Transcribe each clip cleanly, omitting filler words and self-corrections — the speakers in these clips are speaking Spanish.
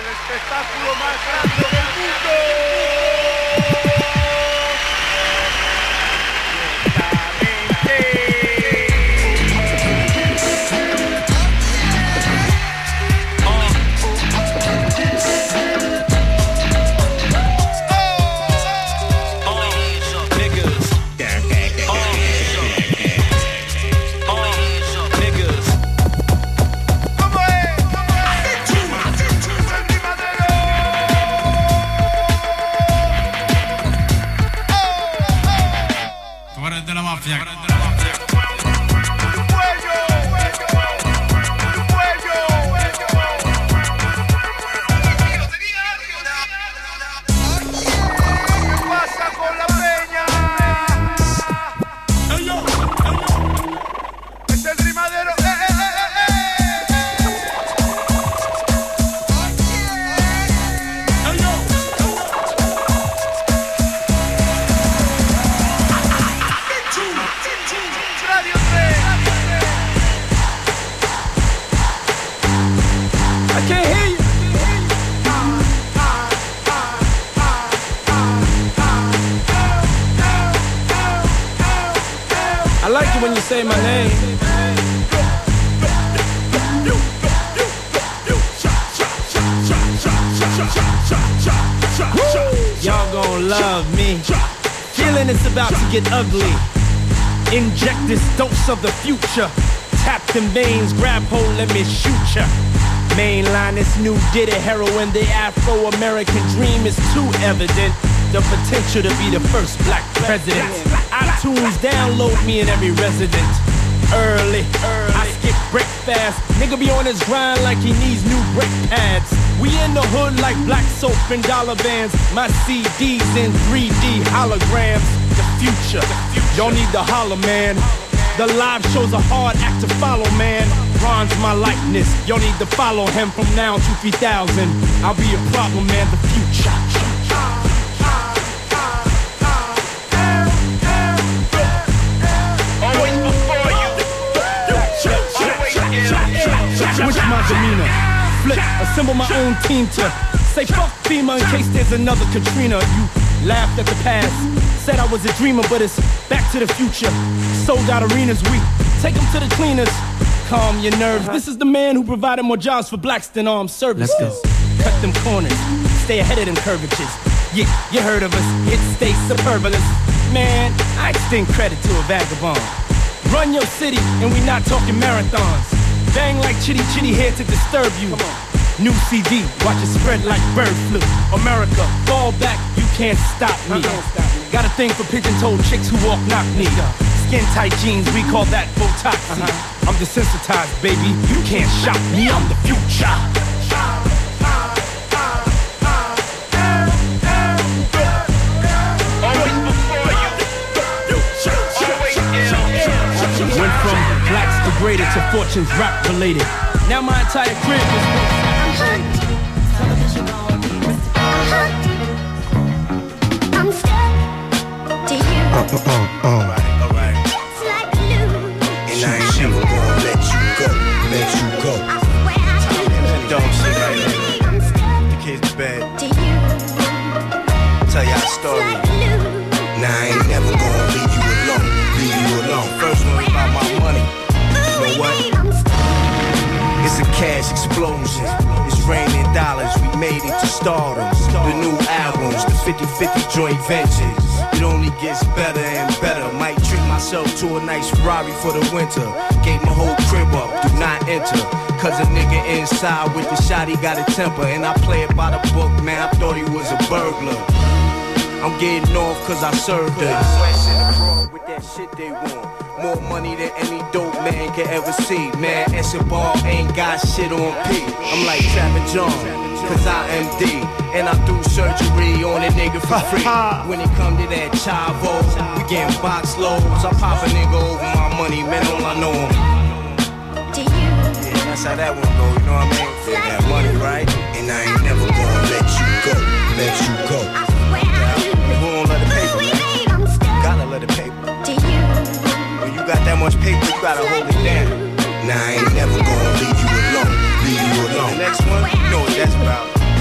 espectáculo más grande del mundo. When you say my name, y'all gon' love me. Feeling it's about to get ugly. Inject this dose of the future. Tap them veins, grab hold, let me shoot ya. Mainline this new Diddy heroin. The Afro-American dream is too evident. The potential to be the first black president. iTunes download me in every resident. Early, I skip breakfast. Nigga be on his grind like he needs new brake pads. We in the hood like black soap and dollar bands. My CDs in 3D holograms. The future, y'all need to holler, man. The live show's a hard act to follow, man. Ron's my likeness, y'all need to follow him from now to 3000. I'll be a problem, man, the future. Switch my demeanor, flip, assemble my own team to say fuck FEMA in case there's another Katrina. You laughed at the past, said I was a dreamer, but it's back to the future. Sold out arenas, we take them to the cleaners. Calm your nerves, this is the man who provided more jobs for blacks than armed services. Cut them corners, stay ahead of them curvatures. Yeah, you heard of us, it stays superfluous. Man, I extend credit to a vagabond. Run your city, and we not talking marathons. Bang like chitty chitty here to disturb you. New CD, watch it spread like bird flu. America, fall back, you can't stop me. Got a thing for pigeon-toed chicks who walk knock me. Skin tight jeans, we call that Botoxy. I'm desensitized, baby, you can't shop me. I'm the future. Went from blacks degraded to fortunes rap related. Now my entire crib is television on. I'm stuck to you. Alright. It's like glue. And I ain't never gonna let you go. I swear I do. Don't say that. The kid's bad. To you. Tell y'all a story. Now I ain't never gonna leave you alone. First one about my money. You know what? It's a cash explosion. It's raining dollars. We made it to stardom. The new albums, the 50-50 joint ventures. It only gets better and better. Might treat myself to a nice Ferrari for the winter. Gave my whole crib up, do not enter. Cause a nigga inside with the shot, he got a temper. And I play it by the book, man, I thought he was a burglar. I'm getting off cause I served her. With that shit they want. More money than any dope man can ever see. Man, Escobar ain't got shit on P. I'm like Trapper John, cause I am D. And I do surgery on a nigga for free. When it come to that chavo, we getting box loads. I pop a nigga over my money, man, all I know him. Yeah, that's how that one go, you know what I mean? Yeah, that money, right? And I ain't never gonna let you go. Who won't let the paper, man? Gotta let the paper. When you got that much paper, you gotta hold it down. Now I ain't never gonna leave you alone. The next one, you know what that's about.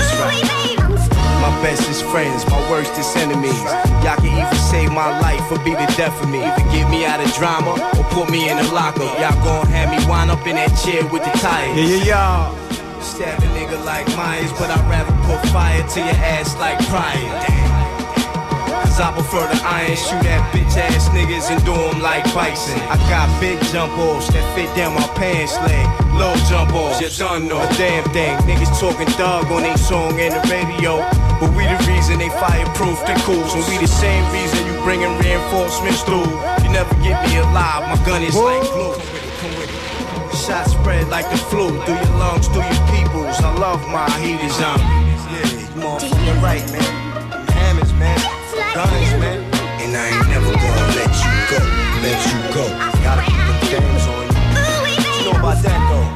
bestest friends, my worstest enemies. Y'all can even save my life or be the death of me. Either get me out of drama or put me in a lockup. Y'all gon' have me wind up in that chair with the tires. Yeah. Stab a nigga like Myers, but I'd rather put fire to your ass like Pryor. Cause I prefer the iron, shoot at bitch ass niggas and do them like Bison. I got big jump offs that fit down my pants leg. Low jump offs, you done know a damn thing. Niggas talking thug on they song in the radio, but we the reason they fireproof the cools. And we the same reason you bringing reinforcements through. You never get me alive, my gun is like glue. Come with it. Shots spread like the flu, through your lungs, through your peoples. I love my heaters on. Yeah, you motherfucking right, man. Hammers, man. Guns, man. And I ain't never gonna let you go. Let you go. Gotta keep them things on you. What you know about that, though?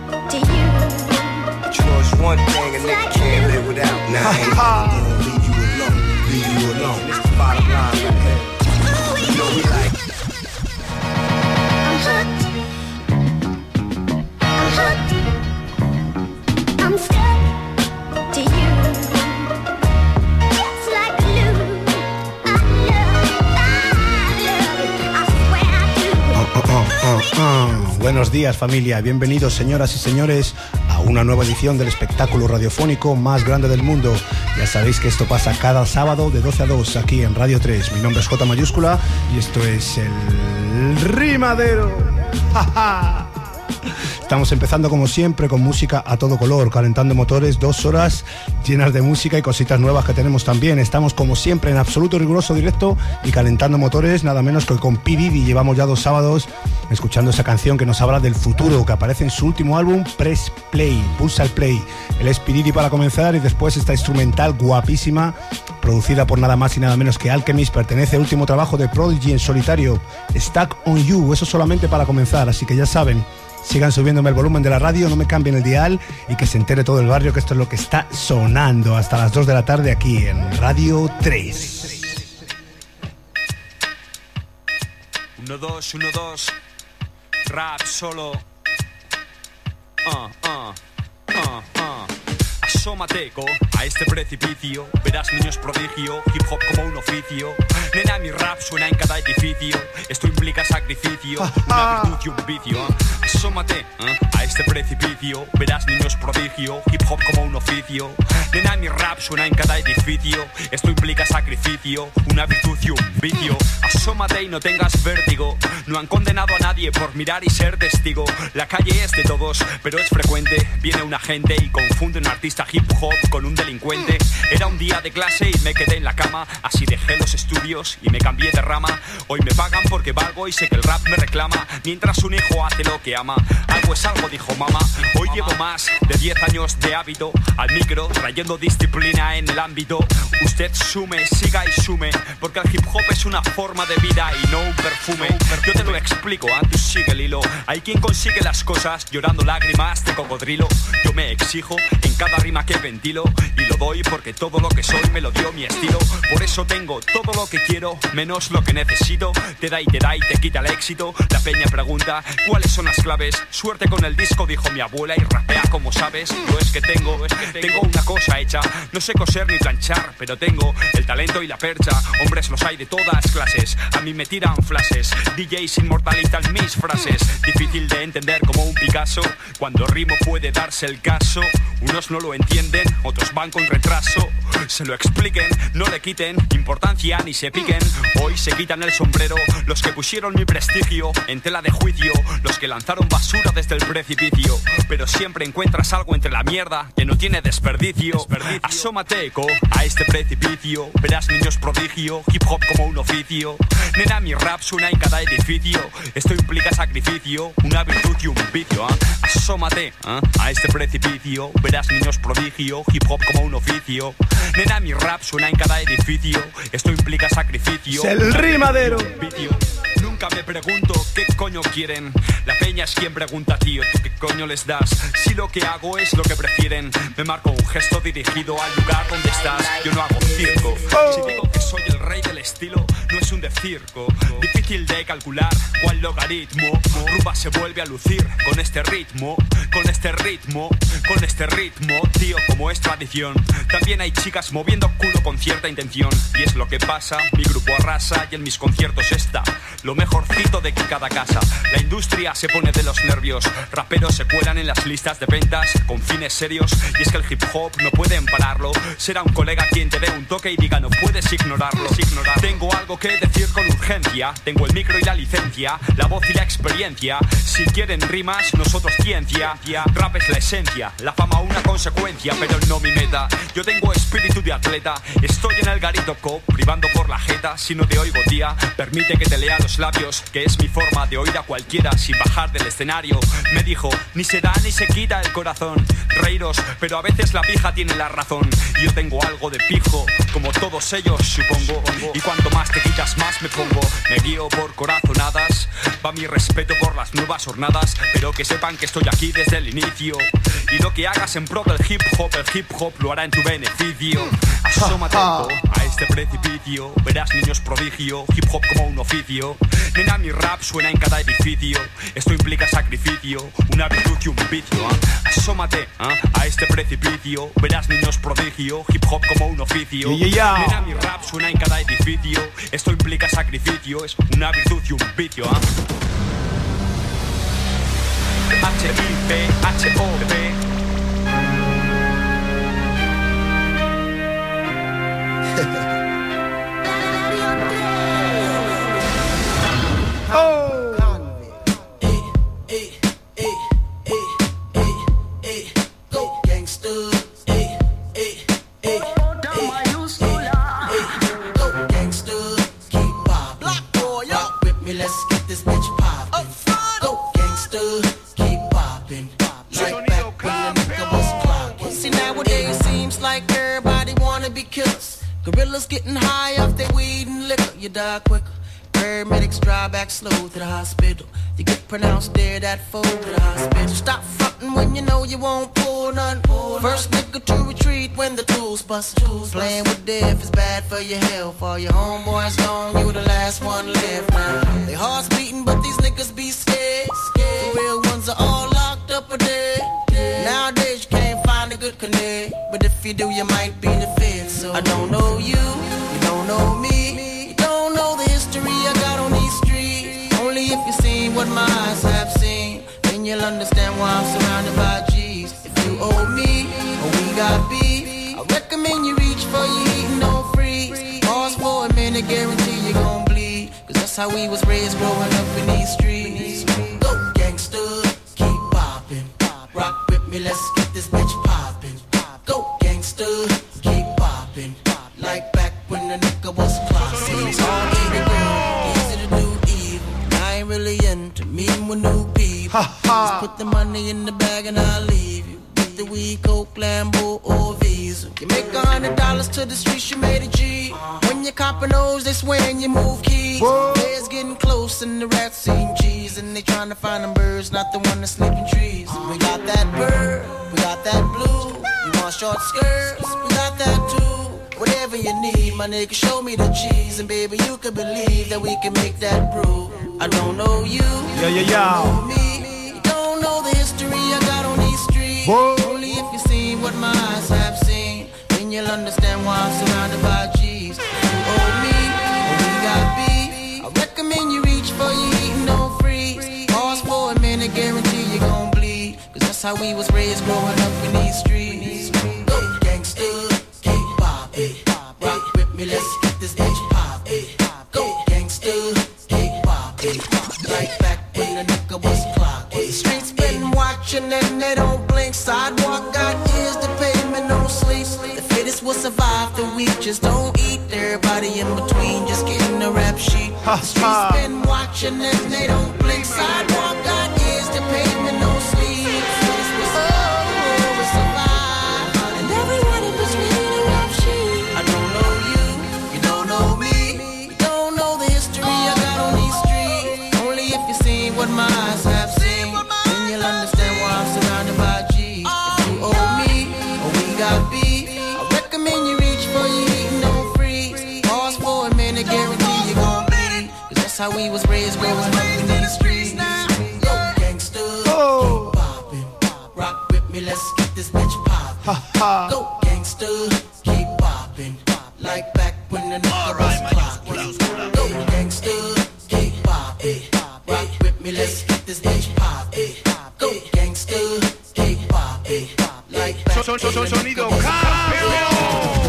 But you know it's one thing a nigga can't live without. Now I ain't gonna leave you alone. Leave you alone. It's the bottom line right here. You know we like. I'm stuck to you. It's like glue. I love it. I swear I do. Buenos días, familia. Bienvenidos, señoras y señores, a una nueva edición del espectáculo radiofónico más grande del mundo. Ya sabéis que esto pasa cada sábado de 12 a 2 aquí en Radio 3. Mi nombre es J mayúscula y esto es el Rimadero. Estamos empezando como siempre con música a todo color, calentando motores, 2 horas llenas de música y cositas nuevas que tenemos también. Estamos como siempre en absoluto riguroso directo y calentando motores, nada menos que con P. Diddy. Llevamos ya 2 sábados escuchando esa canción que nos habla del futuro, que aparece en su último álbum, Press Play, pulsa el play. Él es P. Diddy para comenzar y después esta instrumental guapísima, producida por nada más y nada menos que Alchemist, pertenece al último trabajo de Prodigy en solitario, Stuck on You. Eso solamente para comenzar, así que ya saben, sigan subiéndome el volumen de la radio, no me cambien el dial y que se entere todo el barrio que esto es lo que está sonando hasta las 2 de la tarde aquí en Radio 3. 1, 2, 1, 2, rap solo. Asómate a este precipicio, verás niños prodigio, hip hop como un oficio. Nena, mi rap suena en cada edificio, esto implica sacrificio, una virtud y un vicio. Asómate a este precipicio, verás niños prodigio, hip hop como un oficio. Nena, mi rap suena en cada edificio, esto implica sacrificio, una virtud y un vicio. Asómate y no tengas vértigo, no han condenado a nadie por mirar y ser testigo. La calle es de todos, pero es frecuente, viene un agente y confunde un artista hip hop con un delincuente. Era un día de clase y me quedé en la cama, así dejé los estudios y me cambié de rama. Hoy me pagan porque valgo y sé que el rap me reclama, mientras un hijo hace lo que ama. Algo es algo, dijo mamá. Hoy llevo más de 10 años de hábito al micro, trayendo disciplina en el ámbito. Usted sume, siga y sume, porque el hip hop es una forma de vida y no un perfume. Yo te lo explico, antes sigue el hilo. Hay quien consigue las cosas llorando lágrimas de cocodrilo. Yo me exijo en cada rima que ventilo y lo doy porque todo lo que soy me lo dio mi estilo. Por eso tengo todo lo que quiero menos lo que necesito. Te da y te quita el éxito. La peña pregunta cuáles son las claves. Suerte con el disco, dijo mi abuela, y rapea como sabes. Yo es que tengo una cosa hecha. No sé coser ni planchar, pero tengo el talento y la percha. Hombres los hay de todas clases, a mí me tiran flashes. DJs inmortalizan mis frases. Difícil de entender como un Picasso. Cuando rimo puede darse el caso. Unos no lo entienden, otros van con retraso. Se lo expliquen, no le quiten importancia ni se piquen. Hoy se quitan el sombrero los que pusieron mi prestigio en tela de juicio, los que lanzaron basura desde el precipicio. Pero siempre encuentras algo entre la mierda que no tiene desperdicio. Asómate, eco, a este precipicio, verás niños prodigio, hip hop como un oficio. Nena, mi rap suena en cada edificio, esto implica sacrificio, una virtud y un vicio. Asómate a este precipicio, verás niños prodigio, hip hop como un oficio. Nena, mi rap suena en cada edificio, esto implica sacrificio. ¡Es el Rimadero! Nunca me pregunto qué coño quieren. La peña es quien pregunta, tío, ¿tú qué coño les das? Si lo que hago es lo que prefieren, me marco un gesto dirigido al lugar donde estás. Yo no hago circo. Si digo que soy el rey del estilo, no es un de circo. Difícil de calcular cuál logaritmo. Rumba se vuelve a lucir con este ritmo, con este ritmo, con este ritmo, tío, como es tradición. También hay chicas moviendo culo con cierta intención. Y es lo que pasa, mi grupo arrasa y en mis conciertos está lo mejorcito de cada casa. La industria se pone de los nervios, raperos se cuelan en las listas de ventas con fines serios. Y es que el hip hop no pueden pararlo. Será un colega quien te dé un toque y diga no puedes ignorarlo. Tengo algo que decir con urgencia, tengo el micro y la licencia, la voz y la experiencia. Si quieren rimas, nosotros ciencia. Rap es la esencia, la fama una consecuencia, pero no mi meta. Yo tengo espíritu de atleta, estoy en el garito cop, privando por la jeta. Si no te oigo, tía, permite que te lea los labios, que es mi forma de oír a cualquiera sin bajar del escenario. Me dijo, ni se da ni se quita el corazón. Reíros, pero a veces la pija tiene la razón. Yo tengo algo de pijo, como todos ellos supongo. Y cuanto más te quitas más me pongo. Me guío por corazonadas, va mi respeto por las nuevas jornadas. Pero que sepan que estoy aquí desde el inicio. Y lo que hagas en pro del hip hop, el hip hop lo hará en tu beneficio. Asómate a este precipicio, verás niños prodigio, hip hop como un oficio. Nena, mi rap suena en cada edificio, esto implica sacrificio, una virtud y un vicio. Asómate a este precipicio, verás niños prodigio, hip hop como un oficio. Nena, mi rap suena en cada edificio, esto implica sacrificio, es una virtud y un vicio. H-I-P-H-O-P. Go gangsters. Go gangsters. Keep poppin'. Black boy, rock with me, let's get this bitch poppin'. Go gangsters. Keep poppin'. Like back when the nigga was clockin'. See, nowadays seems like everybody wanna be killers. Gorillas getting high off their weed and liquor. You die quicker. Paramedics drive back slow to the hospital. You get pronounced dead at 4 to the hospital. Stop frontin' when you know you won't pull none. First nigga to retreat when the tools bust. Playing with death is bad for your health. All your homeboys gone, you the last one left now. They hearts beating, but these niggas be scared. The real ones are all locked up or dead. Nowadays you can't find a good connect, but if you do, you might be the fifth. So I don't know you, you don't know me, you don't know the history I got on these streets. Only if you seen what my eyes have seen, then you'll understand why I'm surrounded by G's. If you owe me, or we got beef, I recommend you reach for your heat and don't freeze. Pause for a minute, guarantee you gon' bleed, cause that's how we was raised growing up in these streets. Go gangster, keep poppin', rock with me, let's get this bitch poppin'. Go gangster, keep poppin', like back when the nigga was clockin'. It's hard to be good, easy to do evil. I ain't really into meeting with new people. Just put the money in the bag and I'll leave you. Get the weed, Coke, Lambo, or Visa. You make $100 to the streets, you made a G. When you coppin' those, they swearin' you move keys. Bears getting close and the rats seeing cheese, and they tryna find them birds, not the one that sleep in trees. We got that bird, we got that blue. You want short skirts, we got that too. Whatever you need, my nigga, show me the cheese, and baby, you can believe that we can make that brew. I don't know you, you don't know me, you don't know the history I got on these streets. Only if you seen what my eyes have seen, then you'll understand why I'm surrounded by G's. You owe me, or we got beef, I recommend you reach for your heat and don't freeze. Pause for a minute, guarantee you gon' bleed, cause that's how we was raised growing up in these streets. Go gangsters, keep poppin', rock with me, let's get this bitch poppin'. Go gangsters, keep poppin', like back when the nigga was clockin'. The streets been watching and they don't blink. Sidewalk got ears, the pavement don't sleep. The fittest will survive the weak, just don't eat. Everybody in between just getting the rap sheet. The streets been watching and they don't blink. Sidewalk got ears, the pavement don't sleep. The fittest will survive, and everyone in between the rap sheet. I don't know you, you don't know me, you don't know the history I got on these streets. got beef. I recommend you reach for your heat and don't freeze. Pause for a minute, guarantee you gon' bleed. Cause that's how we was raised, growing up in these streets. Yo, gangsters, keep poppin'. Rock with me, let's get this bitch poppin'. Go gangsters, keep poppin'. Like back when the nigga was clockin'. Go gangsters, keep poppin'. Rock with me, let's get this bitch poppin'. Go gangsters, keep poppin'. Like back when the Sonido nigga was campeón.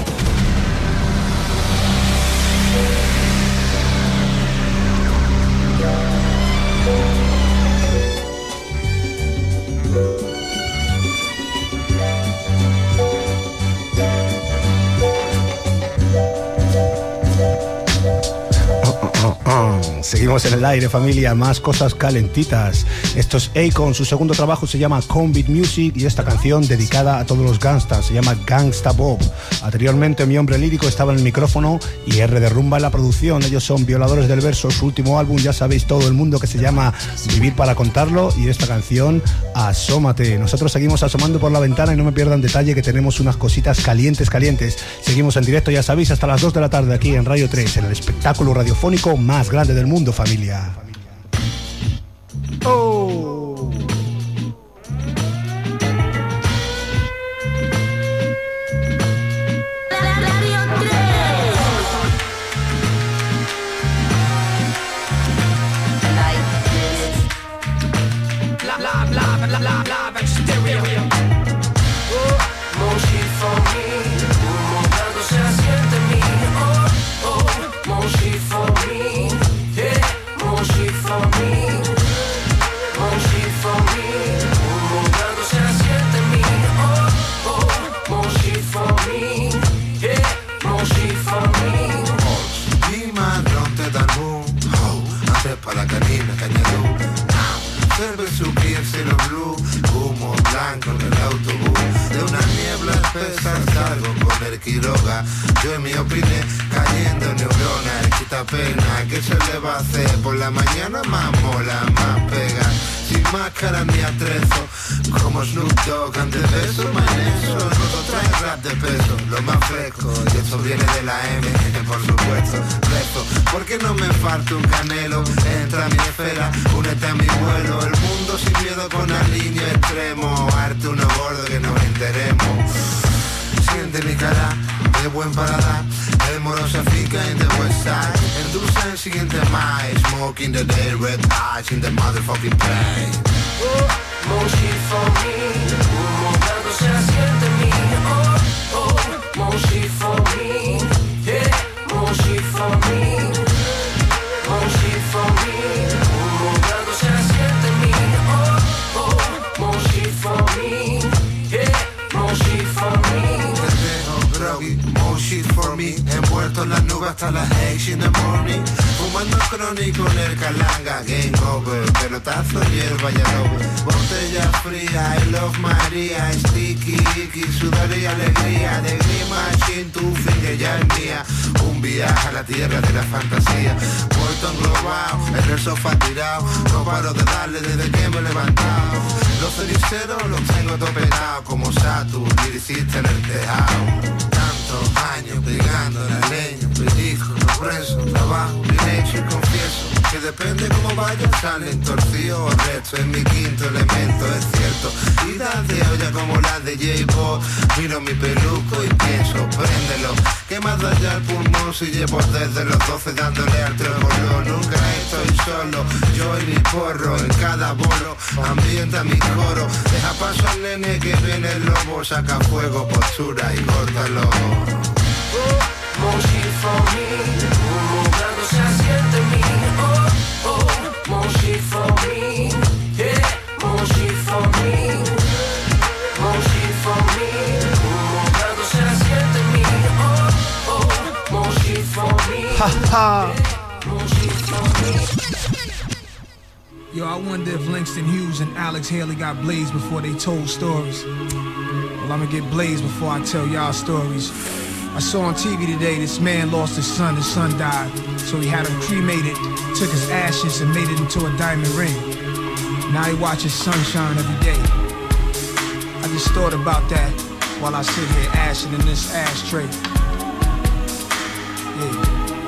Seguimos en el aire, familia, más cosas calentitas. Esto es Akon, su segundo trabajo se llama Convict Music y esta canción dedicada a todos los gangstas se llama Gangsta Bob. Anteriormente mi hombre lírico estaba en el micrófono y R de Rumba en la producción. Ellos son Violadores del Verso, su último álbum, ya sabéis todo el mundo, que se llama Vivir para contarlo, y esta canción Asómate. Nosotros seguimos asomando por la ventana y no me pierdan detalle que tenemos unas cositas calientes. Seguimos en directo, ya sabéis, hasta las 2 de la tarde aquí en Radio 3, en el espectáculo radiofónico más grande del mundo, familia. Oh. Quiroga, yo en mi opinión cayendo en neuronas, quita pena, ¿qué se le va a hacer? Por la mañana más mola, más pega, sin máscara ni atrezo, como Snoop Dogg, antes de eso, maneso, todo trae rap de peso, lo más fresco, y eso viene de la M, por supuesto, rezo, porque no me falta un canelo, entra a mi esfera, únete a mi vuelo, el mundo sin miedo con alineo extremo, arte uno gordo que nos enteremos. Siente mi cara de buen paladar. El moro se afica en the west side. Endulza el siguiente más. Smoking the day, red eyes in the motherfucking plane. More shit for me. Humo blanco se asiente en mí. Oh, oh, more shit for me. Yeah, more shit for me. More shit for me. Humo blanco se asiente en mí. Oh, oh, more shit for me. Yeah, more shit for me. More shit for me, envuelto en las nubes hasta las 8 in the morning. Fumando crónico en el calanga, game over. Pelotazo, hierba y adobe. Botella fría, I love María. Sticky, icky, sudor y alegría. De grima, chin, tu finger ya es mía. Un viaje a la tierra de la fantasía. Vuelto englobado, en el sofá tirado. No paro de darle desde que me he levantado. Los ceniceros los tengo topeados como Saturn, liricista en el tejado. Tantos años pegando la leña, pellizco, preso, trabajo, bien hecho y confieso que depende cómo vaya, salen torcidos o restos. Es mi quinto elemento, es cierto. Vidas de olla como las de J-Bo. Miro mi peluco y pienso, préndelo. ¿Qué más da ya el pulmón si llevo desde los 12 dándole al trébolo? Nunca estoy solo, yo y mi porro. En cada bolo ambienta mi coro. Deja paso al nene que viene el lobo. Saca fuego, postura y córtalo. More shit for me. Humo blanco se asiente en mí. Oh, oh, more shit for me. Yeah, more shit for me. More shit for me. Humo blanco se asiente en mí. Oh, oh, more shit for me. Ja. More shit for me. Yo, I wonder if Langston Hughes and Alex Haley got blazed before they told stories. Well, I'ma get blazed before I tell y'all stories. I saw on TV today this man lost his son died, so he had him cremated, took his ashes and made it into a diamond ring. Now he watches sunshine every day. I just thought about that while I sit here ashing in this ashtray. Yeah.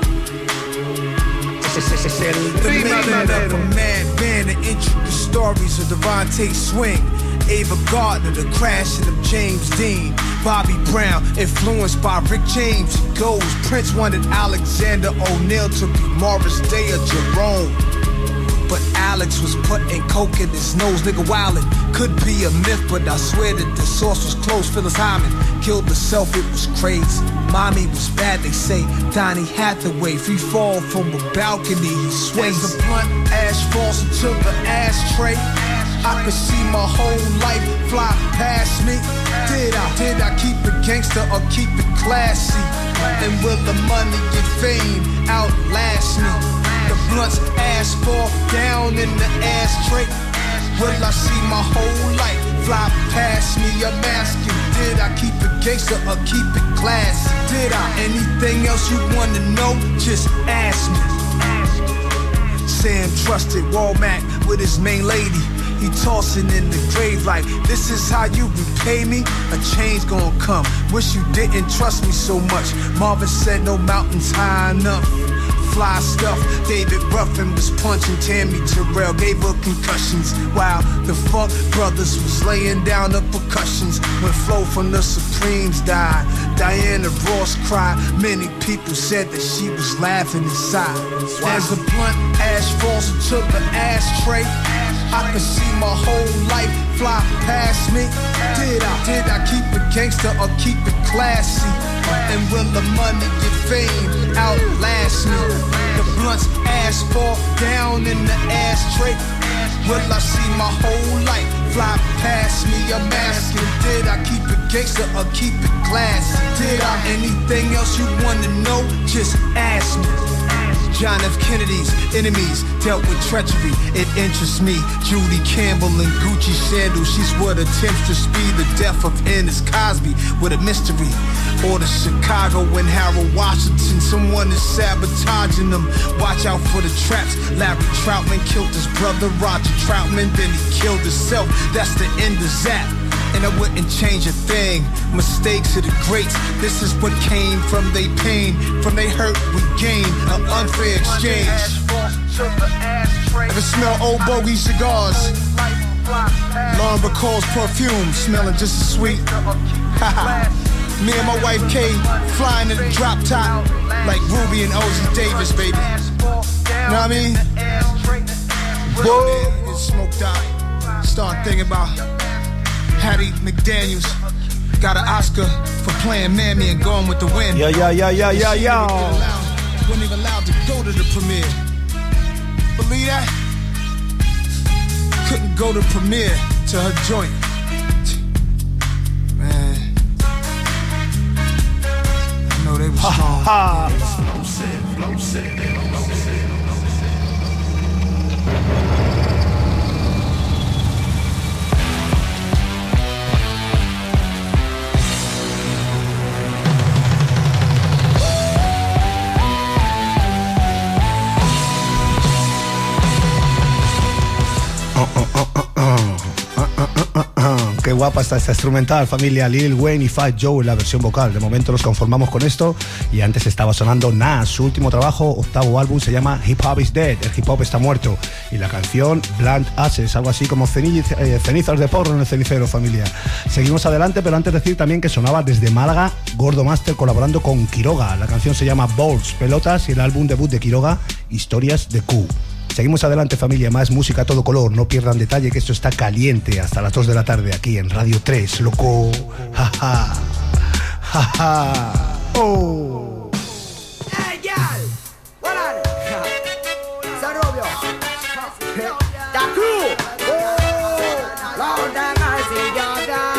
The making of a mad band and intricate stories of Devontae Swing, Ava Gardner, the crashing of James Dean, Bobby Brown, influenced by Rick James. It goes. Prince wanted Alexander O'Neal to be Morris Day or Jerome, but Alex was putting coke in his nose. Nigga wildin', could be a myth, but I swear that the source was close. Phyllis Hyman killed herself, it was crazy. Mommy was bad, they say. Donnie Hathaway, free fall from a balcony, he sways. As the blunt ash falls into the ashtray, I could see my whole life fly past me. Did I keep it gangster or keep it classy? And will the money and fame outlast me? The blunt's ass fall down in the ashtray. Will I see my whole life fly past me? I'm asking, did I keep it gangster or keep it classy? Did I? Anything else you wanna know? Just ask me. Sam trusted Walmart with his main lady. He tossing in the grave like, this is how you repay me? A change gon' come. Wish you didn't trust me so much. Marvin said no mountains high enough. Fly stuff. David Ruffin was punching Tammy Terrell, gave her concussions while the Funk Brothers was laying down the percussions. When Flo from the Supremes died, Diana Ross cried. Many people said that she was laughing inside. As the blunt ash falls into the ashtray, I can see my whole life fly past me. Did I keep it gangster or keep it classy? And will the money and fame outlast me? The blunt's ash fall down in the ashtray. Will I see my whole life fly past me? I'm asking, did I keep it gangster or keep it classy? Did I? Anything else you wanna know? Just ask me. John F. Kennedy's enemies dealt with treachery. It interests me. Judy Campbell and Gucci sandals. She's what attempts to speed the death of Ennis Cosby with a mystery. Or the Chicago and Harold Washington. Someone is sabotaging them. Watch out for the traps. Larry Troutman killed his brother Roger Troutman. Then he killed himself. That's the end of Zap. And I wouldn't change a thing. Mistakes are the greats. This is what came from they pain. From they hurt we gain an unfair exchange. Ever smell old bogey cigars? Lauren Bacall's perfume smelling just as sweet. Me and my wife Kay flying in the drop top like Ruby and Ozzy Davis, baby. Know what I mean? Whoa. Get smoked out. Start thinking about Hattie McDaniels. Got an Oscar for playing Mammy and Going with the Wind. Yeah. Wasn't even allowed to go to the premiere. Believe that? Couldn't go to premiere to her joint. Man, I know they was strong. Qué guapa está esta instrumental, familia. Lil Wayne y Fat Joe en la versión vocal. De momento nos conformamos con esto. Y antes estaba sonando Nas, su último trabajo, octavo álbum, se llama Hip Hop is Dead. El hip hop está muerto. Y la canción Blunt Ashes, algo así como cenizas de porro en el cenicero, familia. Seguimos adelante, pero antes decir también que sonaba desde Málaga Gordo Master colaborando con Quiroga. La canción se llama Balls, Pelotas, y el álbum debut de Quiroga, Historias de Q. Seguimos adelante, familia, más música a todo color. No pierdan detalle que esto está caliente hasta las 2 de la tarde aquí en Radio 3, loco. Jaja. Jaja. Oh. Hey, girl. What on? Sarobio. The crew. Oh. Lord have mercy, your God.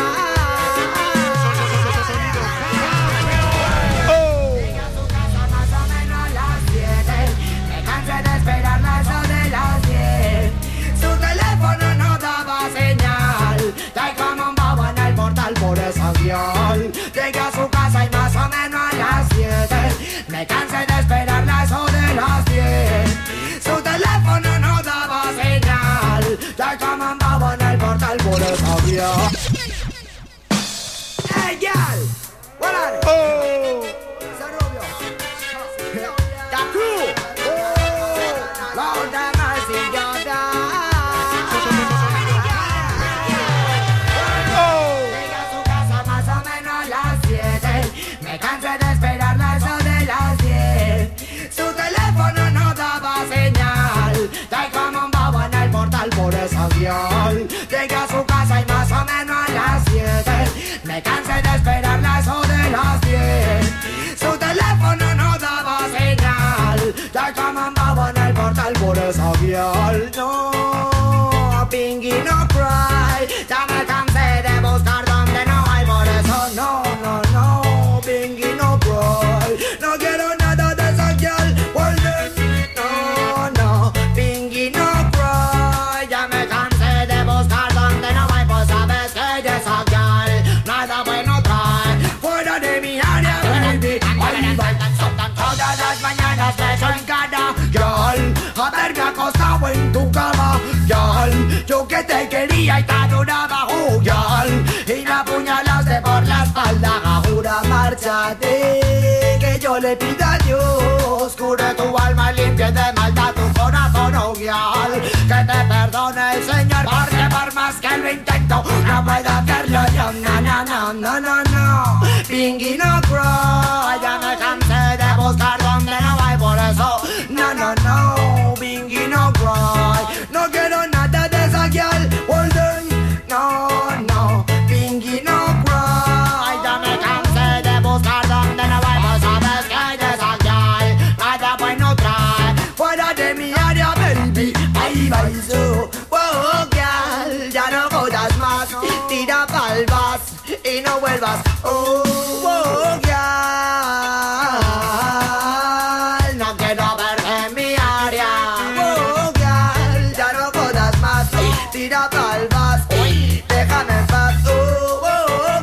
Llegué a su casa y más o menos a las 7. Me cansé de esperarla, eso de las 10. Su teléfono no daba señal. Ya como andaba en el portal por esa vía. Hey, yeah. cansé de esperarla eso de las 10. Su teléfono no daba señal. Está como un bobo en el portal por esa guial. Llegué a su casa y más o menos a las 7. Me cansé de esperarla eso de las 10. Su teléfono no daba señal. Está como un bobo en el portal por esa guial. No, Pinky no cry. Ya me cansé de buscar donde no hay, por eso no, no, no, Pinky no cry. No quiero nada de esa girl, no, no, Pinky no cry. Ya me cansé de buscar donde no hay, pues sabes que de esa girl nada bueno trae. Fuera de mi área, baby, ahí va. Todas las mañanas beso en cada girl, haberme acostado en tu cama, girl. Yo que te quería y te adoraba, oh, girl. Y me apuñalaste por la espalda, ahora márchate. Que yo le pido a Dios, cure tu alma y limpie de maldad tu corazón, oh, girl. Que te perdone el Señor, porque por más que lo intento, no puedo hacerlo yo, no, no, no, no, no, no. Pinky no cry, ya me cansé de buscar donde no hay, por eso, no, no, no, Pinky no cry. No quiero nada de esa girl, no, no, Pinky no cry. Ya me cansé de buscar donde no hay, pues sabes que de esa girl nada bueno trae. Fuera de mi área, baby, ahí va eso. Oh, girl, ya no jodas más, tira palmas y no vuelvas. Oh, girl, no quiero verte en mi área. Oh, girl, ya no jodas más, tira palmas, déjame en paz. Oh,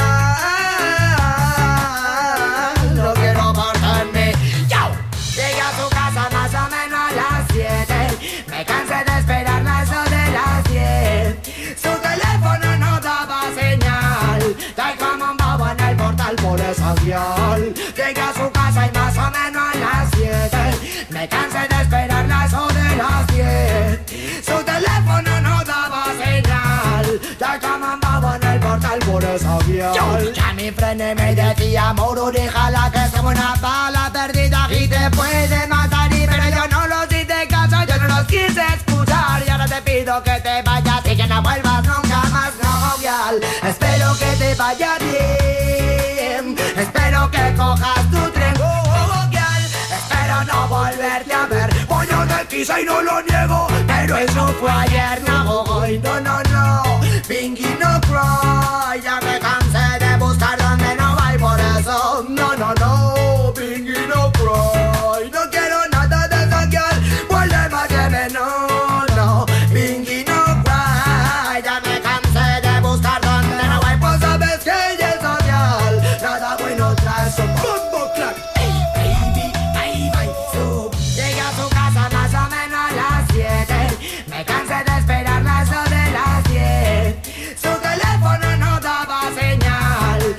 girl, no quiero verte en mi. Yo llegué a su casa más o menos a las 7. Me cansé de esperarla eso de las 10. Su teléfono no daba señal. Está como un bobo en el portal por esa guial. Llegué a su casa y más o menos a las 7. Me cansé de esperarla eso de las 10. Su teléfono no daba señal. Está como un bobo en el portal por esa guial. Yo ya mi frené me decía, moro, déjala que somos una bala perdida y te puede matar. Pero yo no los hice caso, yo no los quise escuchar. Y ahora te pido que te vayas y que no vuelvas nunca más, no, girl. Espero que te vaya bien, espero que cojas tu tren, girl. Espero no volverte a ver. Hoy yo te quise y no lo niego, pero eso fue ayer, no, hoy, no, no, no. Pinky no cry, ya me cansé de buscar donde no hay, por eso, no, no, no. Pinky no cry, no quiero nada de esa girl, vuelve más que me, no, no. Pinky no cry, ya me cansé de buscar donde no hay, pues sabes que ella es girl nada bueno trae, so bombo clap. Hey, baby, ahí va eso. Llegué a su casa más o menos a las 7. Me cansé de esperarla eso de las 10. Su teléfono no daba señal.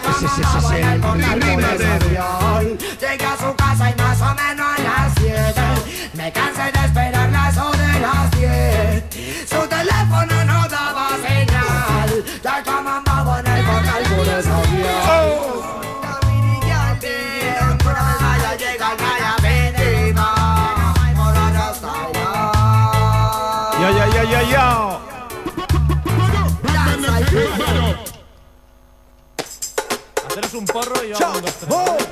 Llegué a su casa y más o menos a las 7. Me cansé de esperarla eso de las 10. Su teléfono no daba señal. Ya como un bobo en el portal por esa vía. Yo. Haceros un porro y yo hago un, dos, tres.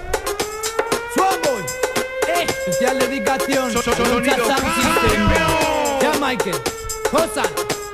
Especial dedicación Lucha Sound System. Ya Michael Josan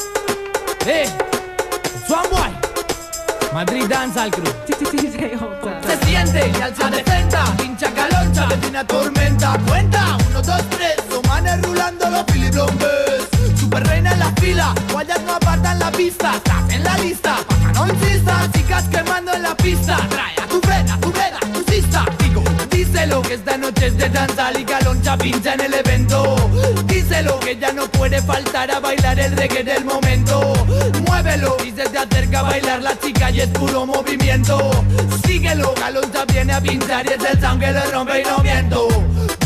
Swanboy Madrid Dance al Crew. Se siente y alza defensa, pincha caloncha, defina tormenta. Cuenta, 1, 2, 3, son manes rulando los Philly Blombes. Super reina en la fila, guayas no apartan la pista. Estás en la lista, pasa no insistas. Chicas quemando en la pista, trae a tu frena, tu sista. Digo, díselo que esta noche es de danzal y caloncha pincha en el evento. Díselo que ya no puede faltar a bailar el reggae del momento. Muévelo y se te acerca a bailar la chica y es puro movimiento. Síguelo, caloncha viene a pinchar y es el sound que lo rompe y no miento.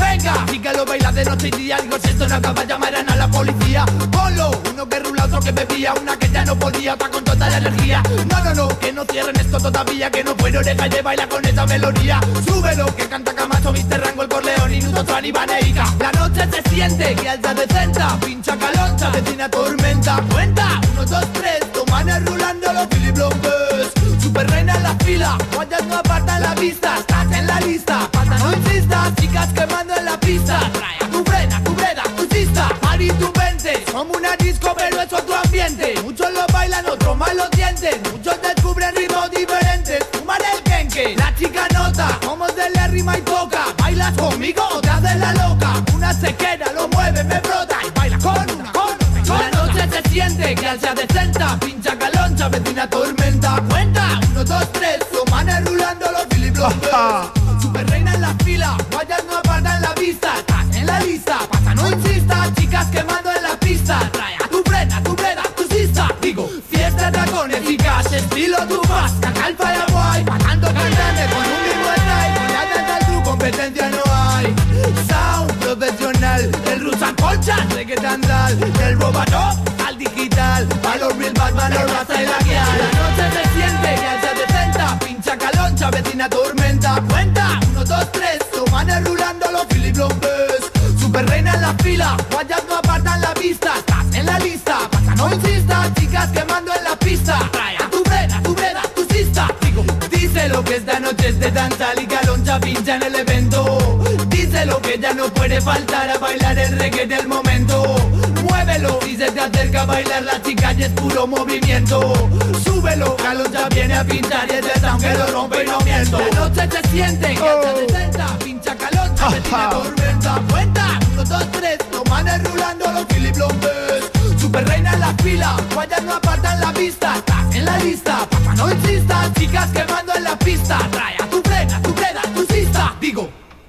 venga, síguelo, baila de noche y día. Digo, si esto no acaba, llamarán a la policía. Ponlo, uno que rula, otro que bebía, una que ya no podía, otra con toda la energía. No, que no cierren esto todavía, que no puedo oreja y baila con esa melodía. Súbelo, que canta Camacho, Mr. Rango, el Corleón y Nudo, Twan y Vaneica. La noche se siente, que alza de centa, pincha caloncha, vecina tormenta. Cuenta, 1, 2, 3, tomanes rulando los Philip Blombers. Super reina en la fila, guayas no apartan la vista. Estás en la lista, pata no insistas, chicas quemando en la pista. Trae a tu frena, tu breda, tu cista, Mari, tu vente. Como una disco pero es otro ambiente. Muchos lo bailan, otros más lo sienten. Muchos descubren ritmos diferentes. Fumar el kenke, la chica nota cómo se le rima y toca. ¿Bailas conmigo o te haces la loca? Una se queda, lo mueve, me brota y baila con una, con la noche se siente, que alza de senta, pincha caloncha, vecina tormenta. Cuenta, 1, 2, 3, tomanes rulando los Philip Blombers. Super reina en la fila, guayas no apartan la vista. Estás en la lista, pasa no insistas, chicas quemando en la pista. Trae a tu frena, tu breda, tu cista. Digo, fiesta, dragones y cash, estilo tu vas. Cacalfa y guay, pasando cantante con un mismo style. Con la danza al crew, competencia no hay. Sound profesional, del Rusan Colcha, reggaeton dal. Del Robotop al digital, a los real Batman, los raza y la guía. La noche se siente, que alza de senta, pincha caloncha, vecina tormenta. Cuenta, 1, 2, 3, tomanes rulando los Philip Blombers. Super reina en la fila, guayas no apartan la vista. Estás en la lista, pasa no insistas, chicas quemando en la pista. Trae a tu frena, tu breda, tu cista. Digo, díselo que esta noche es de danza y caloncha pincha en el evento. Díselo que ya no puede faltar a bailar el reggae del momento. Muévelo, si se te acerca a bailar la chica y es puro movimiento. Súbelo, caloncha viene a pinchar y es el sound que lo rompe y no miento. La noche se siente, que alza de senta, pincha caloncha, vecina tormenta. Cuenta, 1, 2, 3, tomanes rulando los Philip Blombers. Super reina en la fila, guayas no apartan la vista. Estás en la lista, pasa no insistas, chicas quemando en la pista. Trae a tu frena, tu breda, tu cista. Digo,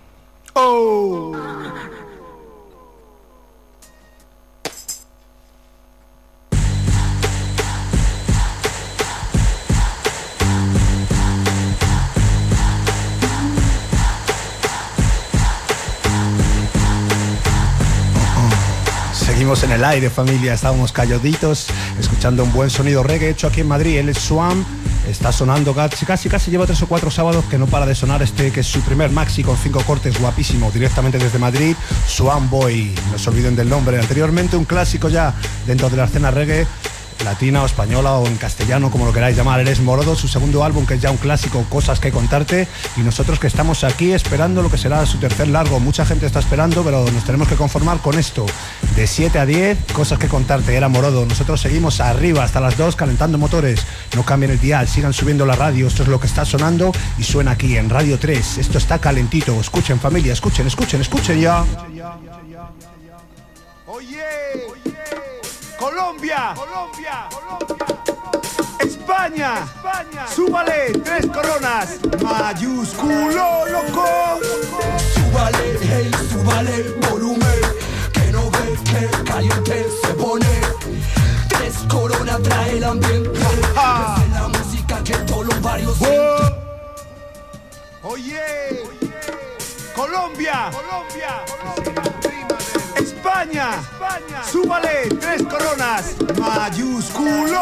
oh. Seguimos en el aire, familia, estábamos calladitos, escuchando un buen sonido reggae hecho aquí en Madrid. Él es Swam, está sonando casi lleva 3 o 4 sábados que no para de sonar que es su primer maxi con 5 cortes, guapísimo, directamente desde Madrid, Swam Boy, no se olviden del nombre. Anteriormente un clásico ya dentro de la escena reggae, latina o española o en castellano, como lo queráis llamar. Él es Morodo, su segundo álbum, que es ya un clásico, Cosas que contarte, y nosotros que estamos aquí esperando lo que será su tercer largo. Mucha gente está esperando, pero nos tenemos que conformar con esto. De 7 a 10, Cosas que contarte, era Morodo. Nosotros seguimos arriba hasta las 2 calentando motores. No cambien el dial, sigan subiendo la radio. Esto es lo que está sonando y suena aquí en Radio 3. Esto está calentito. Escuchen, familia, escuchen ya. Oye, Colombia, España, súbale 3 coronas, mayúsculo, loco. Súbale, hey, súbale volumen, que no ve que caliente se pone. 3 coronas trae el ambiente, es la música que todos los barrios sienten. Oye, Colombia, España, súbale 3 coronas, mayúsculo.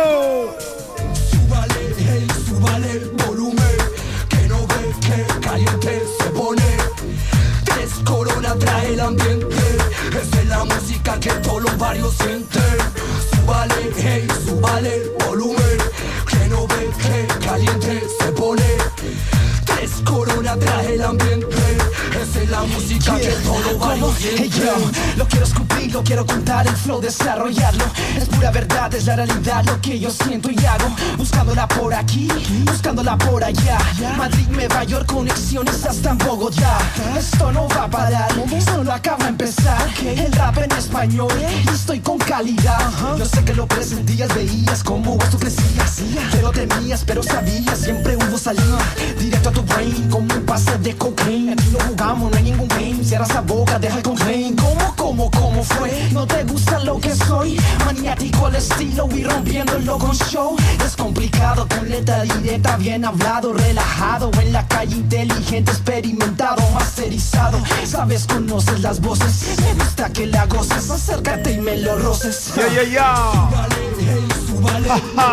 Súbale, hey, súbale volumen, que no ve que caliente se pone. 3 coronas trae el ambiente, es la música que todos los barrios sienten. Súbale, hey, súbale volumen, que no ve que caliente se pone. 3 coronas trae el ambiente, esa es la música que todo barrio siente. Hey yo, lo quiero escupir, lo quiero contar, el flow desarrollarlo. Es pura verdad, es la realidad, lo que yo siento y hago. Buscándola por aquí, buscándola por allá. Madrid, Nueva York, conexiones hasta en Bogotá. Esto no va a parar, solo acaba de empezar. El rap en español, y estoy con calidad. Yo sé que lo presentías, veías cómo esto crecía. Pero temías, pero sabías, siempre hubo salida. Directo a tu brain, como un pase de cocaine. Aquí no jugamos, no hay ningún game. Cierra esa boca, deja el complain. ¿Cómo fue? ¿No te gusta lo que soy? Maniático al estilo y rompiéndolo con show. Es complicado educado, con letra directa, bien hablado, relajado, en la calle inteligente, experimentado, masterizado. Sabes, conoces las voces, me gusta que la goces, acércate y me lo roces. Súbale, hey, súbale,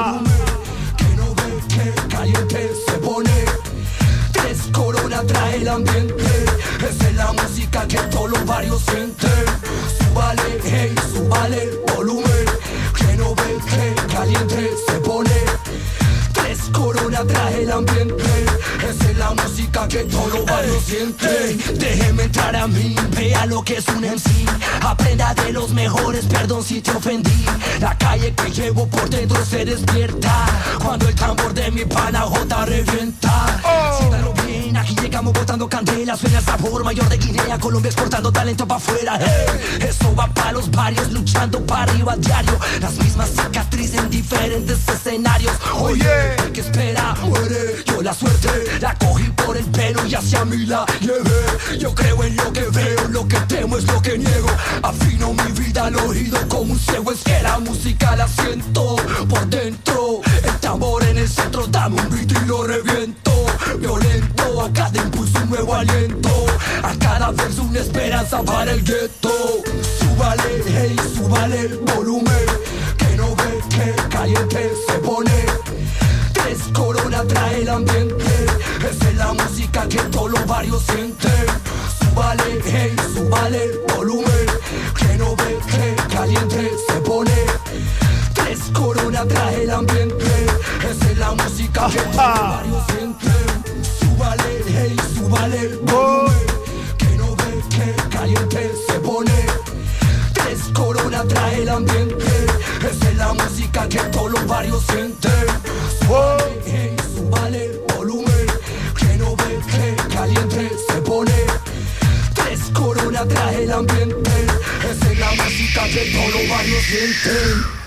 que no ve que caliente se pone. Tres Corona trae el ambiente, esa es la música que todos los barrios sienten. Súbale, hey, súbale el volumen, que no ve que caliente se pone. Tres Corona trae el ambiente, esa es la música que todos los barrios sienten. Déjeme entrar a mí, vea lo que es un MC, aprenda de los mejores, perdón si te ofendí. La calle que llevo por dentro se despierta cuando el tambor de mi pana J revienta. Siéntalo bien, aquí llegamos botando candela, suena el sabor mayor de Guinea, Colombia exportando talento pa' afuera. Eso va pa' los barrios, luchando pa' arriba a diario, las mismas cicatrices en diferentes escenarios. Oye, el que espera muere, yo la suerte la cogí por el pelo y hacia mí la llevé. Yo creo en lo que veo, lo que temo es lo que niego. Afino mi vida al oído como un ciego, es que la música la siento por dentro. El tambor en el centro, dame un beat y lo reviento. Violento, a cada impulso un nuevo aliento, a cada verso una esperanza para el gueto. Súbale, hey, súbale el volumen, que no ve que caliente se pone. Tres Corona trae el ambiente, esa es la música que todos los barrios sienten. Súbale, hey, súbale el volumen, que no ve que caliente se pone. Tres Corona trae el ambiente, esa es la música que todos los barrios sienten. Súbale, hey, súbale el volumen, que no ve que caliente se pone. Tres Corona trae el ambiente, esa es la música que todos los barrios sienten. Súbale, hey, súbale el volumen, que no ve que caliente se pone. Tres Corona trae el ambiente, esa es la música que todos los barrios sienten.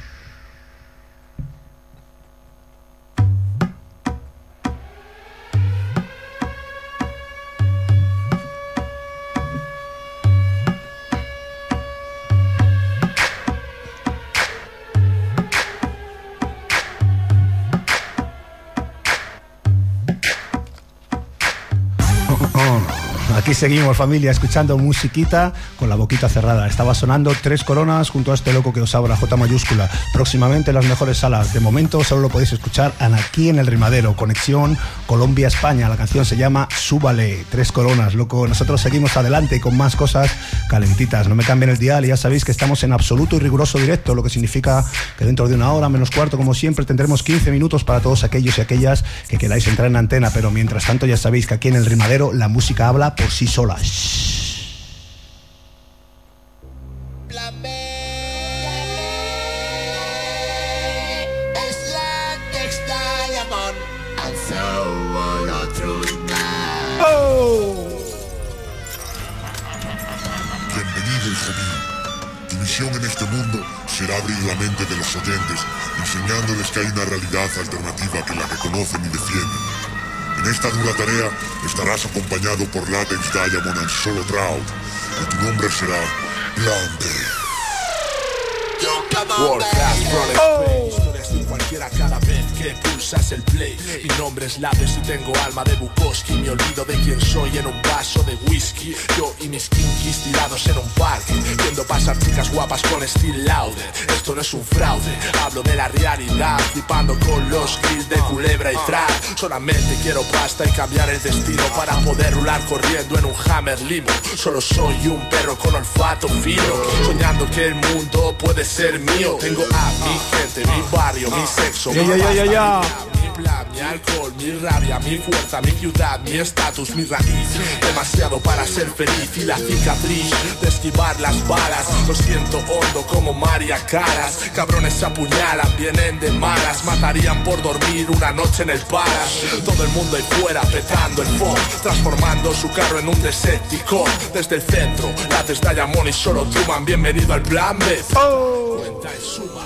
Aquí seguimos, familia, escuchando musiquita con la boquita cerrada. Estaba sonando Tres Coronas junto a este loco que os habla, J mayúscula. Próximamente en las mejores salas. De momento solo lo podéis escuchar aquí en el Rimadero. Conexión Colombia-España. La canción se llama Súbale, Tres Coronas, loco. Nosotros seguimos adelante con más cosas calentitas. No me cambien el dial y ya sabéis que estamos en absoluto y riguroso directo, lo que significa que dentro de una hora, menos cuarto, como siempre, tendremos 15 minutos para todos aquellos y aquellas que queráis entrar en antena. Pero mientras tanto ya sabéis que aquí en el Rimadero la música habla por sí sola. Bienvenido, hijo mío. Tu misión en este mundo será abrir la mente de los oyentes, enseñándoles que hay una realidad alternativa que la reconocen y defienden. En esta dura tarea estarás acompañado por Latex Diamond and Solo Trout, y tu nombre será Plan B. Cualquiera cada vez que pulsas el play. Mi nombre es Latex y tengo alma de Bukowski. Me olvido de quién soy en un vaso de whisky. Yo y mis kinkis tirados en un parque, viendo pasar chicas guapas con Steel Lauder. Esto no es un fraude, hablo de la realidad, flipando con los grills de Culebra y Trap. Solamente quiero pasta y cambiar el destino para poder rular corriendo en un Hammer limo. Solo soy un perro con olfato fino, soñando que el mundo puede ser mío. Tengo a mi gente, mi barrio, mi sexo, mi plan, mi alcohol, mi rabia, mi fuerza, mi ciudad, mi estatus, mi raíz. Demasiado para ser feliz y la cicatriz de esquivar las balas. Lo siento hondo como María Caras. Cabrones se apuñalan, vienen de malas. Matarían por dormir una noche en el Palace. Todo el mundo ahí fuera petando el fog, transformando su carro en un Decepticon. Desde el centro, Latex Diamond y Solo Truman. Bienvenido al Plan B. Cuenta y suma.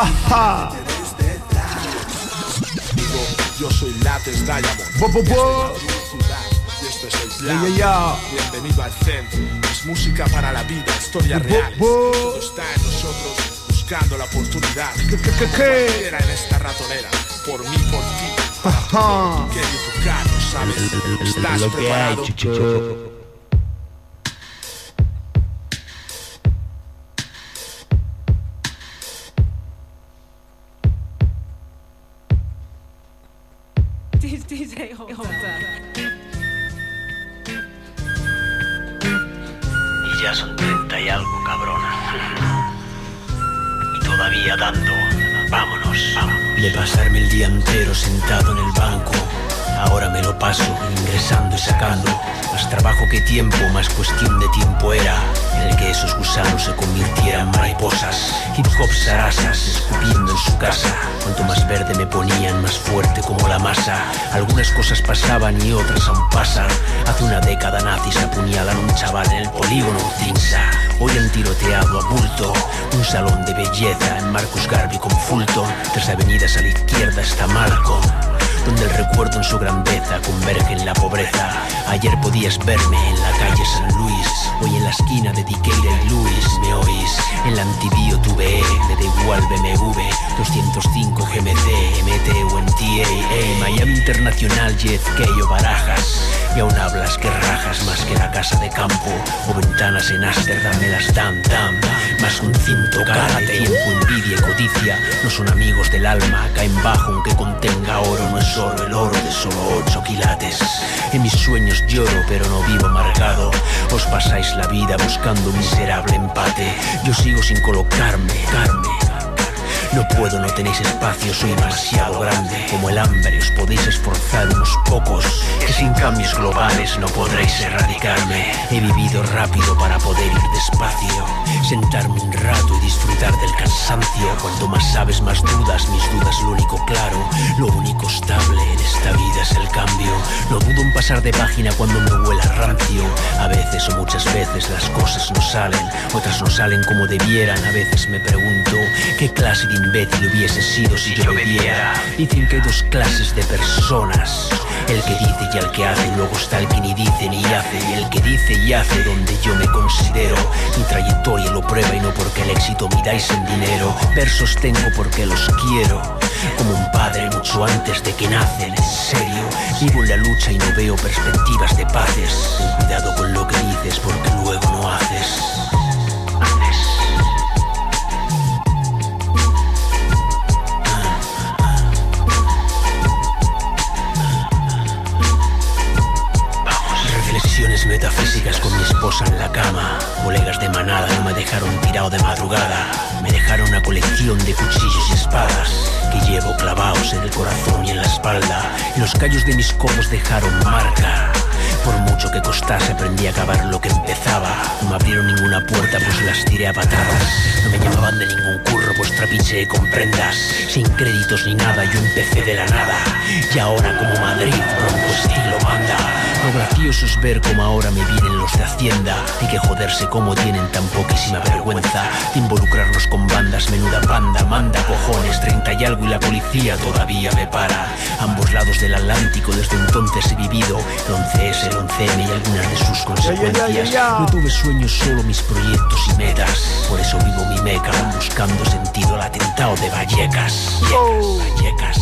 Yo soy Lattes Diamond. Y este es el plan. Bienvenido al centro. Es música para la vida, historia real. Todo está en nosotros, buscando la oportunidad. Era en esta ratonera, por mí, por ti. Que tocar, ¿sabes? ¿Estás preparado? Y ya son 30 y algo, cabrona. Y todavía dando. Vámonos. De pasarme el día entero sentado en el banco, ahora me lo paso ingresando y sacando. Más trabajo que tiempo, más cuestión de tiempo era en el que esos gusanos se convirtieran en mariposas. Hip hop sarasas, escupiendo en su casa. Cuanto más verde me ponían, más fuerte como la masa. Algunas cosas pasaban y otras aún pasan. Hace una década nazis apuñalan a un chaval en el polígono Urtinsa. Hoy han tiroteado a bulto un salón de belleza en Marcus Garvey con Fulton. 3 avenidas a la izquierda está Malcolm, donde el recuerdo en su grandeza converge en la pobreza. Ayer podías verme en la calle San Luis, hoy en la esquina de Diqueira y Luis. ¿Me oís? En la Antibio TVE, me da igual BMW, 205 GMC, MT o NTA, Miami Internacional, JFK o Barajas. Y aún hablas que rajas más que la casa de campo o ventanas en Ámsterdam me las dan. Más un cinto, cara de tiempo, envidia y codicia no son amigos del alma. Caen bajo aunque contenga oro, no es oro el oro de solo 8 quilates. En mis sueños lloro pero no vivo amargado. Os pasáis la vida buscando un miserable empate. Yo sigo sin colocarme. No puedo, no tenéis espacio, soy demasiado grande. Como el hambre os podéis esforzar unos pocos, que sin cambios globales no podréis erradicarme. He vivido rápido para poder ir despacio, sentarme un rato y disfrutar del cansancio. Cuanto más sabes, más dudas, mis dudas lo único claro. Lo único estable en esta vida es el cambio. No dudo en pasar de página cuando me huela rancio. A veces o muchas veces las cosas no salen, otras no salen como debieran. A veces me pregunto, ¿qué clase de imbécil hubiese sido si yo bebiera? Dicen que hay 2 clases de personas, el que dice y el que hace. Luego está el que ni dice ni hace, y el que dice y hace donde yo me considero. Mi trayectoria lo prueba y no porque el éxito midáis en dinero. Versos tengo porque los quiero, como un padre mucho antes de que nacen. En serio, vivo en la lucha y no veo perspectivas de paces. Ten cuidado con lo que dices porque luego no haces. Metafísicas con mi esposa en la cama. Colegas de manada no me dejaron tirado de madrugada. Me dejaron una colección de cuchillos y espadas que llevo clavados en el corazón y en la espalda. Y los callos de mis codos dejaron marca. Por mucho que costase aprendí a acabar lo que empezaba. No me abrieron ninguna puerta pues las tiré a patadas. No me llamaban de ningún curro pues trapicheé con prendas. Sin créditos ni nada yo empecé de la nada. Y ahora como Madrid pronto estilo banda. Lo gracioso es ver cómo ahora me vienen los de Hacienda. Hay que joderse como tienen tan poquísima vergüenza de involucrarnos con bandas, menuda banda. Manda cojones, 30 y algo y la policía todavía me para. Ambos lados del Atlántico desde entonces he vivido el 11S, el 11M y algunas de sus consecuencias. No tuve sueños, solo mis proyectos y metas. Por eso vivo mi meca, buscando sentido al atentado de Vallecas. Vallecas.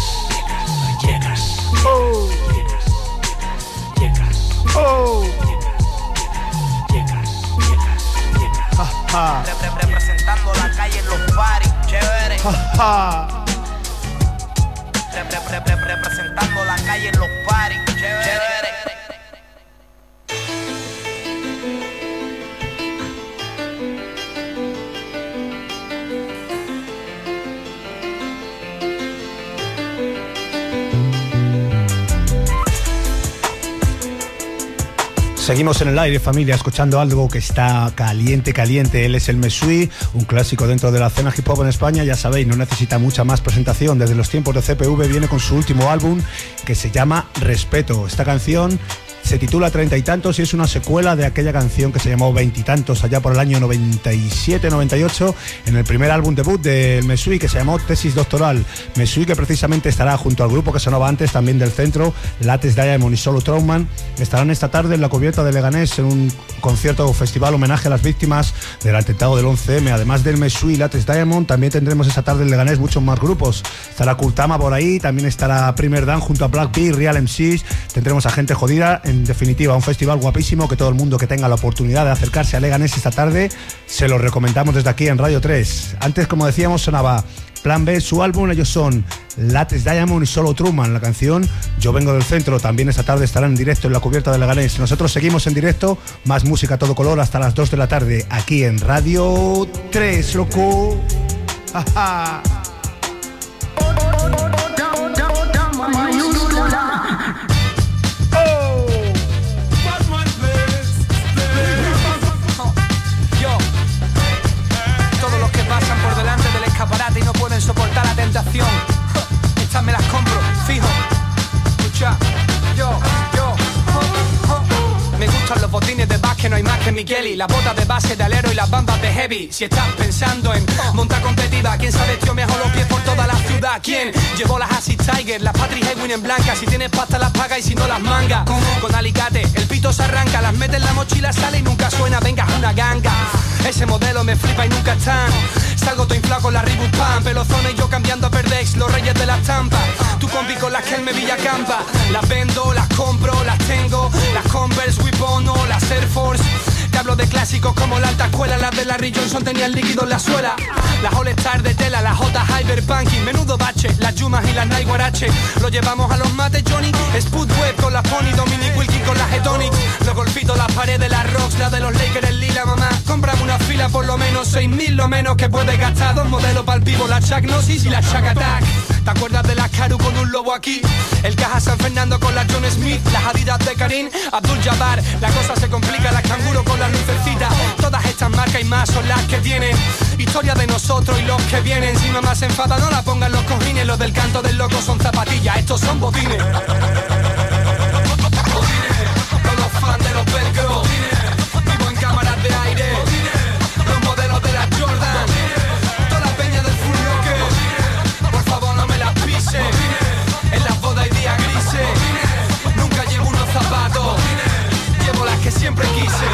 Representando la calle en los paris, chévere. Representando la calle en los paris, chévere. Seguimos en el aire, familia, escuchando algo que está caliente. Él es el Mesui, un clásico dentro de la escena hip hop en España. Ya sabéis, no necesita mucha más presentación. Desde los tiempos de CPV viene con su último álbum que se llama Respeto. Esta canción Se titula 30 y tantos y es una secuela de aquella canción que se llamó 20 y tantos allá por el año 97-98 en el primer álbum debut del Mesui, que se llamó Tesis Doctoral. Mesui, que precisamente estará junto al grupo que sonaba antes también del centro, Latest Diamond y Solo Trautmann, estarán esta tarde en la cubierta de Leganés en un concierto o festival homenaje a las víctimas del atentado del 11M. Además del Mesui y Latest Diamond, también tendremos esta tarde en Leganés muchos más grupos. Estará Kurtama por ahí, también estará Primer Dan junto a Black Bear, Real MCs, tendremos a gente jodida. En definitiva, un festival guapísimo que todo el mundo que tenga la oportunidad de acercarse a Leganés esta tarde se lo recomendamos desde aquí en Radio 3. Antes, como decíamos, sonaba Plan B, su álbum. Ellos son Latest Diamond y Solo Trautmann. La canción Yo Vengo del Centro también esta tarde estarán en directo en la cubierta de Leganés. Nosotros seguimos en directo, más música a todo color hasta las 2 de la tarde aquí en Radio 3, loco. Jaja. Y no pueden soportar la tentación. Estas me las compro, fijo. Escucha, yo. Me gustan los botines de básquet, no hay más que Micheli. Las botas de base de alero y las bambas de heavy. Si estás pensando en monta competitiva, ¿quién sabe tío mejor los pies por toda la ciudad? ¿Quién llevó las Asics Tiger, las Patrick Hedwin en blanca? Si tienes pasta las pagas y si no las mangas. Con alicate, el pito se arranca, las mete en la mochila, sale y nunca suena. Venga, es una ganga. Ese modelo me flipa y nunca están. Salgo todo inflado con la Reebok Pump, pelozones y yo cambiando a Perdex, los reyes de la estampa. Tu compi con las que él me villacampa. Las vendo, las compro, las tengo. Las Converse, Whip-On o las Air Force. Te hablo de clásicos como la alta escuela. Las de Larry Johnson tenían líquido en la suela. Las All-Star de tela, las J Hyperpunky. Menudo bache, las Yumas y las Nike Guarache. Lo llevamos a los mates Johnny. Spudweb con las Pony, Dominic Wilkins con las Etonics. Los golfitos, las paredes, las Rocks, las de los Lakers en lila, mamá. Cómprame una fila por lo menos, 6.000 lo menos que puedes gastar. Dos modelos para el pivo, la Chuck Gnosis y la Chuck Attack. ¿Te acuerdas de las Caru con un lobo aquí? El Caja San Fernando con la John Smith. Las Adidas de Karim Abdul Jabbar. La cosa se complica, las Canguro con las lucecitas. Todas estas marcas y más son las que tienen historia de nosotros y los que vienen. Si mamá se enfada no la pongan los cojines. Los del canto del loco son zapatillas, estos son botines. Todos los fans de los velcro. Vivo en cámaras de aire. Los modelos de las Jordan. Toda la peña del Full Rocker. Por favor no me las pise. En las bodas y días grises. Nunca llevo unos zapatos. Llevo las que siempre quise.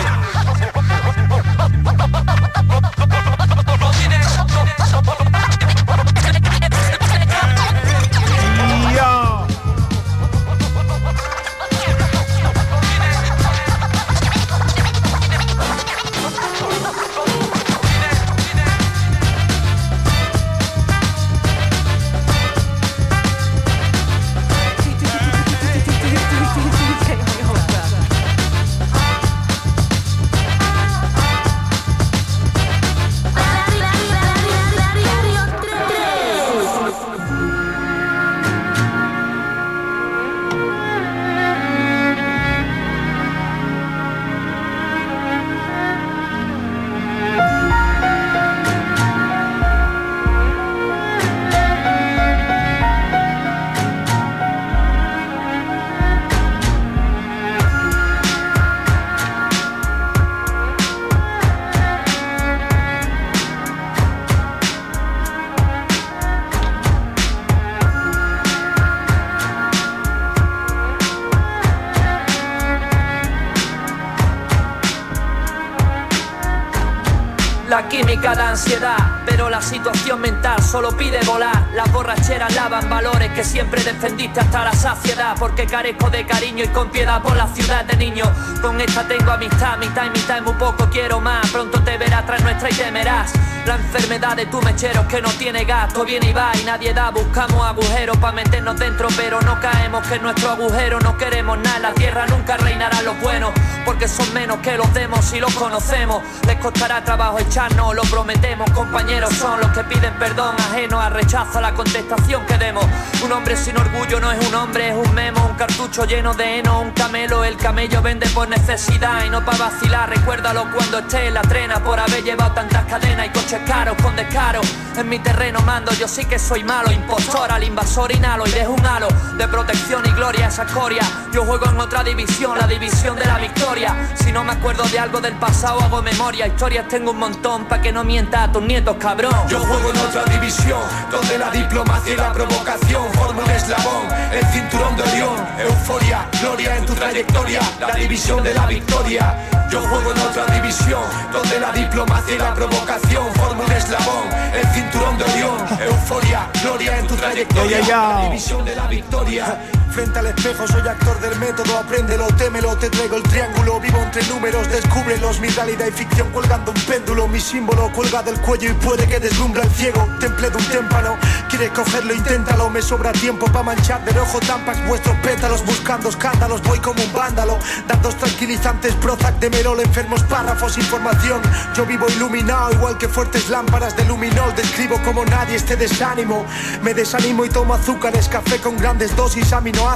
La química da ansiedad, pero la situación mental solo pide volar. Las borracheras lavan valores que siempre defendiste hasta la saciedad. Porque carezco de cariño y con piedad por la ciudad de niño. Con esta tengo amistad, mitad y mitad y muy poco quiero más. Pronto te verás tras nuestra y temerás la enfermedad de tu mechero que no tiene gasto. Viene y va y nadie da, buscamos agujeros para meternos dentro, pero no caemos que en nuestro agujero no queremos nada. La tierra nunca reinará los buenos, porque son menos que los demos si los conocemos. Les costará trabajo echarnos, lo prometemos. Compañeros son los que piden perdón, ajenos a rechazo a la contestación que demos. Un hombre sin orgullo no es un hombre, es un memo. Un cartucho lleno de heno, un camelo. El camello vende por necesidad y no para vacilar. Recuérdalo cuando esté en la trena por haber llevado tantas cadenas y coches caros con descaro. En mi terreno mando, yo sí que soy malo. Impostor, al invasor inhalo y dejo un halo de protección y gloria a esa escoria. Yo juego en otra división, la división de la victoria. Si no me acuerdo de algo del pasado hago memoria. Historias tengo un montón, pa' que no mienta a tus nietos, cabrón. Yo juego en otra división, donde la diplomacia y la provocación forman un eslabón. El cinturón de Orión, euforia, gloria en tu trayectoria, la división de la victoria. Yo juego en otra división, donde la diplomacia y la provocación forman un eslabón. El cinturón de Orión, euforia, gloria en tu trayectoria, la división de la victoria. Frente al espejo soy actor del método, apréndelo, témelo, te traigo el triángulo. Vivo entre números, descúbrelos, mi realidad y ficción colgando un péndulo. Mi símbolo cuelga del cuello y puede que deslumbra el ciego. Temple de un témpano, quieres cogerlo, inténtalo. Me sobra tiempo pa' manchar de rojo tampas vuestros pétalos. Buscando escándalos, voy como un vándalo. Datos tranquilizantes, Prozac de Merol, enfermos párrafos, información. Yo vivo iluminado, igual que fuertes lámparas de luminol. Describo como nadie este desánimo. Me desanimo y tomo azúcares, café con grandes dosis, aminoácidos.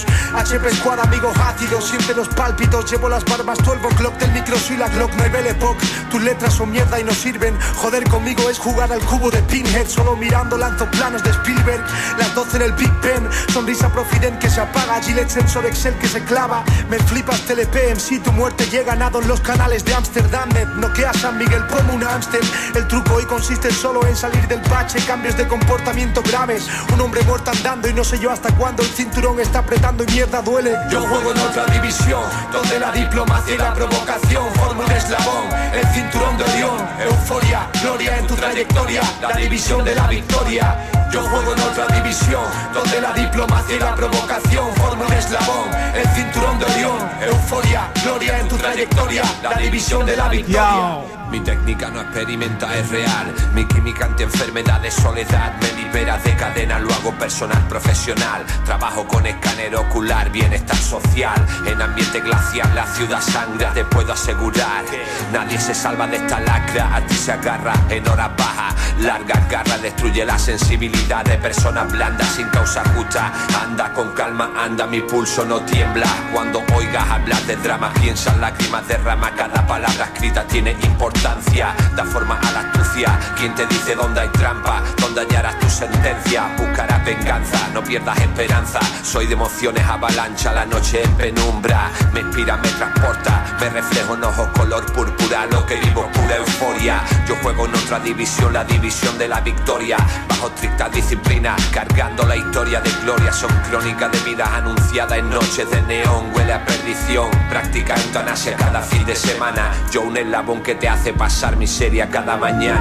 HP Squad, amigos ácidos, siente los pálpitos. Llevo las barbas 12 o'clock del micro, soy la Glock, no hay Belle Époque. Tus letras son mierda y no sirven. Joder conmigo es jugar al cubo de Pinhead. Solo mirando lanzo planos de Spielberg. Las 12 en el Big Ben, sonrisa profident que se apaga. Gillette sensor Excel que se clava. Me flipas Telepe, MC, tu muerte llega. Nado en los canales de Amsterdam. Noquea San Miguel, como un Amstel. El truco hoy consiste solo en salir del bache. Cambios de comportamiento graves. Un hombre muerto andando y no sé yo hasta cuándo. El cinturón está apretando y mierda duele. Yo juego en otra división, donde la diplomacia y la provocación forman un eslabón. El cinturón de Orión, euforia, gloria en tu trayectoria, la división de la victoria. Yo juego en otra división, donde la diplomacia y la provocación forman un eslabón. El cinturón de Orión, euforia, gloria en tu trayectoria, la división de la victoria. Mi técnica no experimenta, es real. Mi química anti-enfermedad de soledad me libera de cadena, lo hago personal, profesional. Trabajo con escáner ocular, bienestar social. En ambiente glacial la ciudad sangra, te puedo asegurar. Nadie se salva de esta lacra, a ti se agarra en horas bajas. Largas garras destruye la sensibilidad de personas blandas sin causa justa. Anda con calma, anda, mi pulso no tiembla. Cuando oigas hablar de drama, piensa en lágrimas, derrama. Cada palabra escrita tiene importancia. Da forma a la astucia. ¿Quién te dice dónde hay trampa? ¿Dónde hallarás tu sentencia? Buscarás venganza, no pierdas esperanza. Soy de emociones avalancha, la noche en penumbra. Me inspira, me transporta, me reflejo en ojos color púrpura. Lo que vivo es pura euforia. Yo juego en otra división, la división de la victoria. Bajo estricta disciplina, cargando la historia de gloria. Son crónicas de vidas anunciadas en noches de neón. Huele a perdición, práctica eutanasia cada fin de semana. Yo un eslabón que te hace pasar miseria cada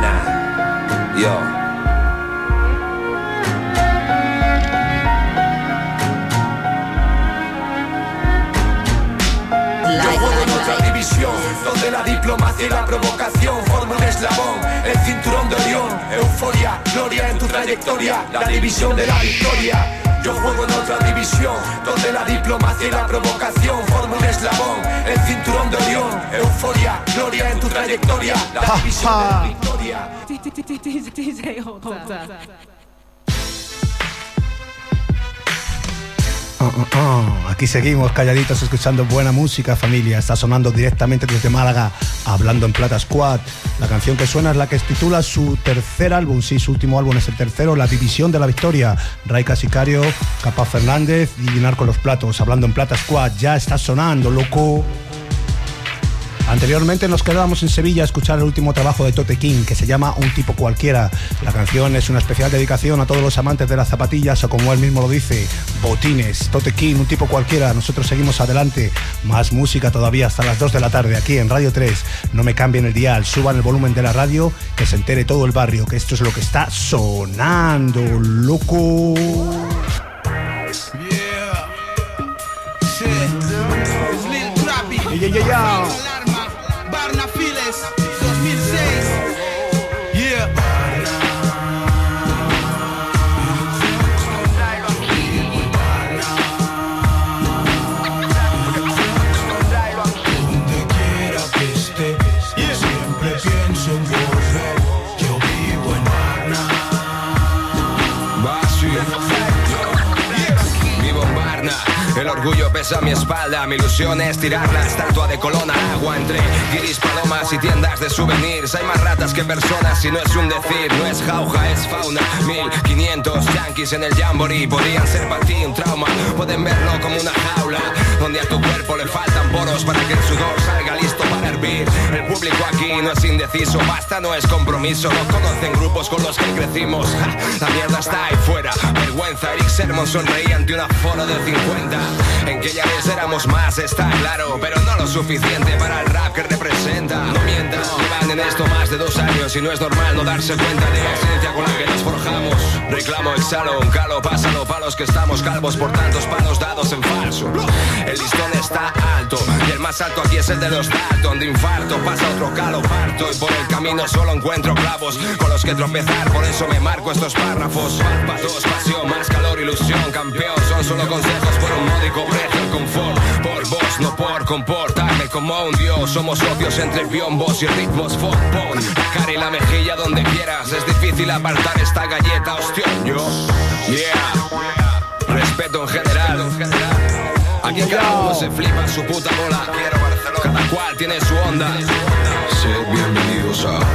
mañana. Yo juego en otra división, donde la diplomacia y la provocación forman un eslabón. El cinturón de Orión, euforia, gloria en tu trayectoria, la división de la victoria. Yo juego en otra división, donde la diplomacia y la provocación forman un eslabón. El cinturón de Orión, euforia, gloria en tu trayectoria, la división de la victoria. Aquí seguimos calladitos escuchando buena música, familia. Está sonando directamente desde Málaga, Hablando en Plata Squad. La canción que suena es la que titula su tercer álbum, sí, su último álbum es el tercero, La División de la Victoria. Raika Sicario, Capaz Fernández y Llenar con los Platos. Hablando en Plata Squad, ya está sonando, loco. Anteriormente nos quedábamos en Sevilla a escuchar el último trabajo de Tote King, que se llama Un tipo cualquiera. La canción es una especial dedicación a todos los amantes de las zapatillas, o como él mismo lo dice, botines. Tote King, Un tipo cualquiera. Nosotros seguimos adelante. Más música todavía hasta las 2 de la tarde aquí en Radio 3. No me cambien el dial, suban el volumen de la radio, que se entere todo el barrio, que esto es lo que está sonando, loco. Yeah. Barna Files 2006. Yeah. Donde quiera que esté, siempre pienso en volver. Yo vivo en Barna. Vivo en Barna, el orgullo pesa a mi espalda. Mi ilusión es tirar la estatua de Colón al agua. Entre guiris, palomas y tiendas de souvenirs hay más ratas que personas y no es un decir. No es jauja, es fauna. 1500 yankees en el Jamboree podrían ser para ti un trauma. Pueden verlo como una jaula donde a tu cuerpo le faltan poros para que el sudor salga listo para hervir. El público aquí no es indeciso, basta no es compromiso. No conocen grupos con los que crecimos. La mierda está ahí fuera, vergüenza. Eric Sermon sonreía ante un aforo de 50. En que ya les éramos más, está claro, pero no lo suficiente para el rap que representa. No mientas, llevan en esto más de 2 años y no es normal no darse cuenta de la esencia con la que nos forjamos. Reclamo, exhalo, un calo, pásalo, palos que estamos calvos por tantos palos dados en falso. El listón está alto y el más alto aquí es el de los Dalton. De infarto pasa otro calo, parto y por el camino solo encuentro clavos con los que tropezar, por eso me marco estos párrafos. Párpados, pasión, más calor, ilusión, campeón. Son solo consejos por un módico precio, el confort. Por vos, no por comportarme como un dios. Somos socios entre biombos y ritmos folk. Pon la cara y la mejilla donde quieras. Es difícil apartar esta galleta, hostión. Yo, respeto en general. Aquí cada uno se flipa su puta bola. Quiero Barcelona. Cada cual tiene su onda. Sed bienvenidos a...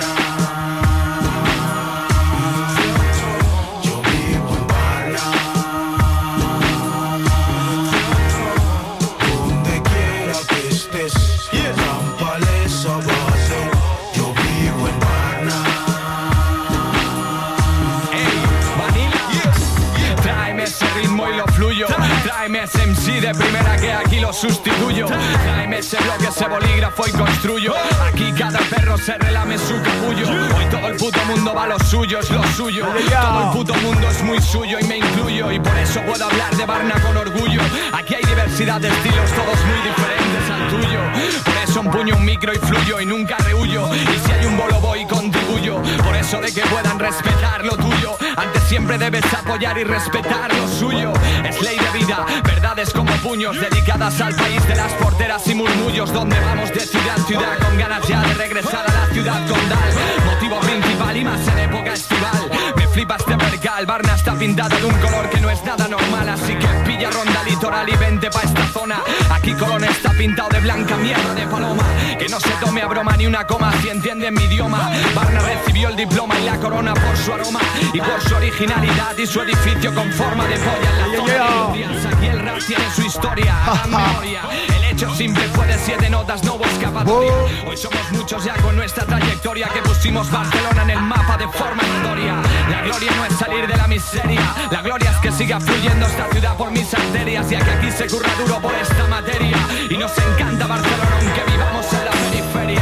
Tráeme ese MC de primera que aquí lo sustituyo. Tráeme ese bloque, ese bolígrafo y construyo. Aquí cada perro se relame su capullo. Hoy todo el puto mundo va a lo suyo, es lo suyo. Todo el puto mundo es muy suyo y me incluyo. Y por eso puedo hablar de Varna con orgullo. Aquí hay diversidad de estilos, todos muy diferentes al tuyo. Por eso empuño un micro y fluyo y nunca rehuyo. Y si hay un bolo voy y contribuyo. Por eso de que puedan respetar lo tuyo, antes siempre debes apoyar y respetar lo suyo. Es ley de vida, verdades como puños dedicadas al país de las porteras y murmullos, donde vamos de ciudad a ciudad con ganas ya de regresar a la ciudad condal. Motivo principal y más en época estival. Me flipa este percal, Varna está pintada de un color que no es nada normal, así que pilla ronda litoral y vente pa' esta zona. Aquí Colón está pintado de blanca mierda de paloma. Que no se tome a broma ni una coma si entienden mi idioma. Varna recibió el diploma y la corona por su aroma y por su originalidad y su edificio con forma de polla en la zona. Aquí el rap tiene su historia, hagan memoria. El hecho simple fue de 7 notas, no hubo escapatoria. Hoy somos muchos ya con nuestra trayectoria que pusimos Barcelona en el mapa de forma notoria. La gloria no es salir de la miseria, la gloria es que siga fluyendo esta ciudad por mis arterias, ya que aquí se curra duro por esta materia y nos encanta Barcelona aunque vivamos en la periferia.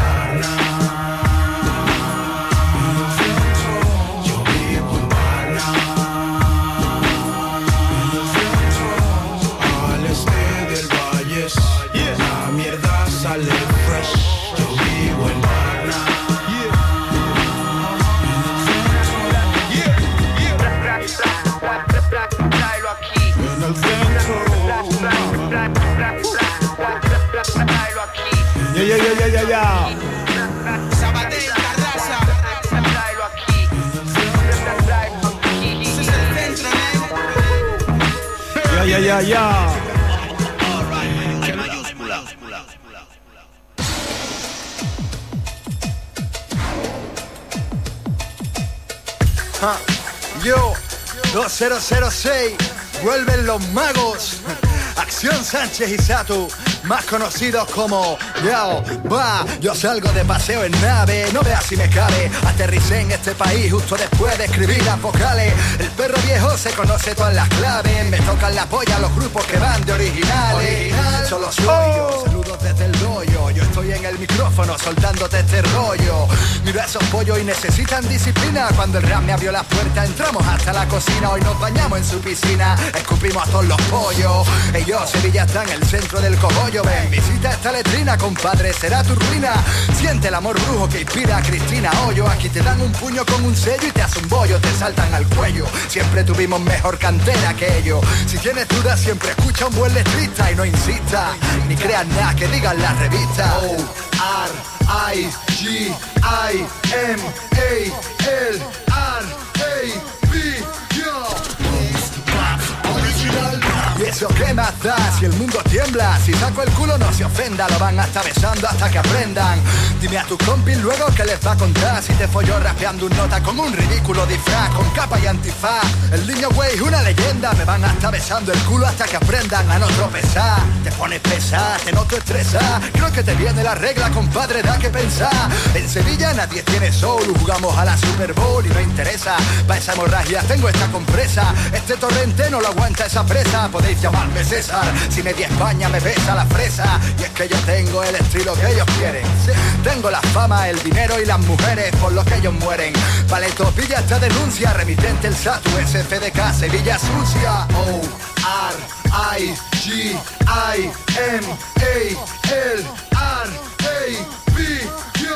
La mierda sale fresh. Yo vivo en Varna. Tráelo aquí. En el centro. Tráelo aquí. Ya. Sabadell, Terrassa. Tráelo aquí. Ese es el centro, Ya. Yo, 2006, vuelven los magos. Acción Sánchez y Satu, más conocidos como Yao, va. Yo salgo de paseo en nave, no veas si me cabe. Aterricé en este país justo después de escribir las vocales. El perro viejo se conoce todas las claves. Me tocan la polla los grupos que van de originales. Solo soy yo, saludos desde el rollo. Yo estoy en el micrófono soltándote este rollo. Mira esos pollos y necesitan disciplina. Cuando el rap me abrió las puertas entramos hasta la cocina. Hoy nos bañamos en su piscina, escupimos a todos los pollos. Ellos, Sevilla está en el centro del cogollo. Ven, visita esta letrina, compadre, será tu ruina. Siente el amor brujo que inspira a Cristina Hoyo. Aquí te dan un puño con un sello y te hace un bollo, te saltan al cuello. Siempre tuvimos mejor cantera que ellos. Si tienes dudas siempre escucha un buen letrista y no insista, ni creas nada que digan las revistas. O-R-I-G-I-M-A-L-R-A-B, yo. Y eso que me hace da. Si el mundo tiembla, si saco el culo no se ofenda. Lo van hasta besando hasta que aprendan. Dime a tus compis luego que les va a contar. Si te folló rapeando un nota con un ridículo disfraz, con capa y antifaz. El niño güey, una leyenda. Me van hasta besando el culo hasta que aprendan a no tropezar. Te pones pesar, te noto estresar. Creo que te viene la regla, compadre, da que pensar. En Sevilla nadie tiene soul. Jugamos a la Super Bowl y no interesa. Pa' esa hemorragia tengo esta compresa. Este torrente no lo aguanta esa presa. Podéis llamarme César, si media España me besa la fresa. Y es que yo tengo el estilo que ellos quieren. Tengo la fama, el dinero y las mujeres por los que ellos mueren. Paleto, pilla esta denuncia. Remitente el SATU, SFDK, Sevilla sucia. O-R-I-G-I-M-A-L-R-A-B.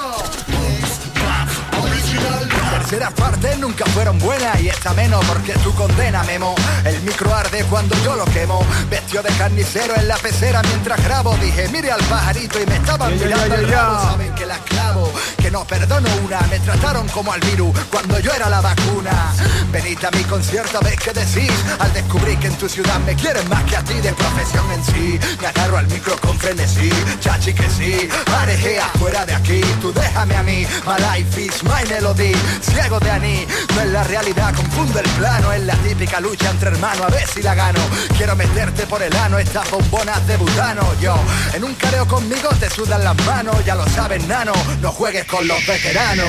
Terceras partes nunca fueron buenas y esta menos porque tu condena, Memo. El micro arde cuando yo lo quemo. Vestido de carnicero en la pecera mientras grabo. Dije, mire al pajarito y me estaban mirando el rabo. Saben que la esclavo, que no perdono una. Me trataron como al virus cuando yo era la vacuna. Venid a mi concierto a ver qué decís. Al descubrir que en tu ciudad me quieren más que a ti de profesión en sí. Me agarro al micro con frenesí, chachi que sí. Parejea fuera de aquí, tú déjame a mí. My life is my melody. Ciego de aní, no es la realidad, confundo el plano. Es la típica lucha entre hermanos, a ver si la gano. Quiero meterte por el ano estas bombonas de butano. Yo, en un careo conmigo te sudan las manos. Ya lo sabes, nano, no juegues con los veteranos.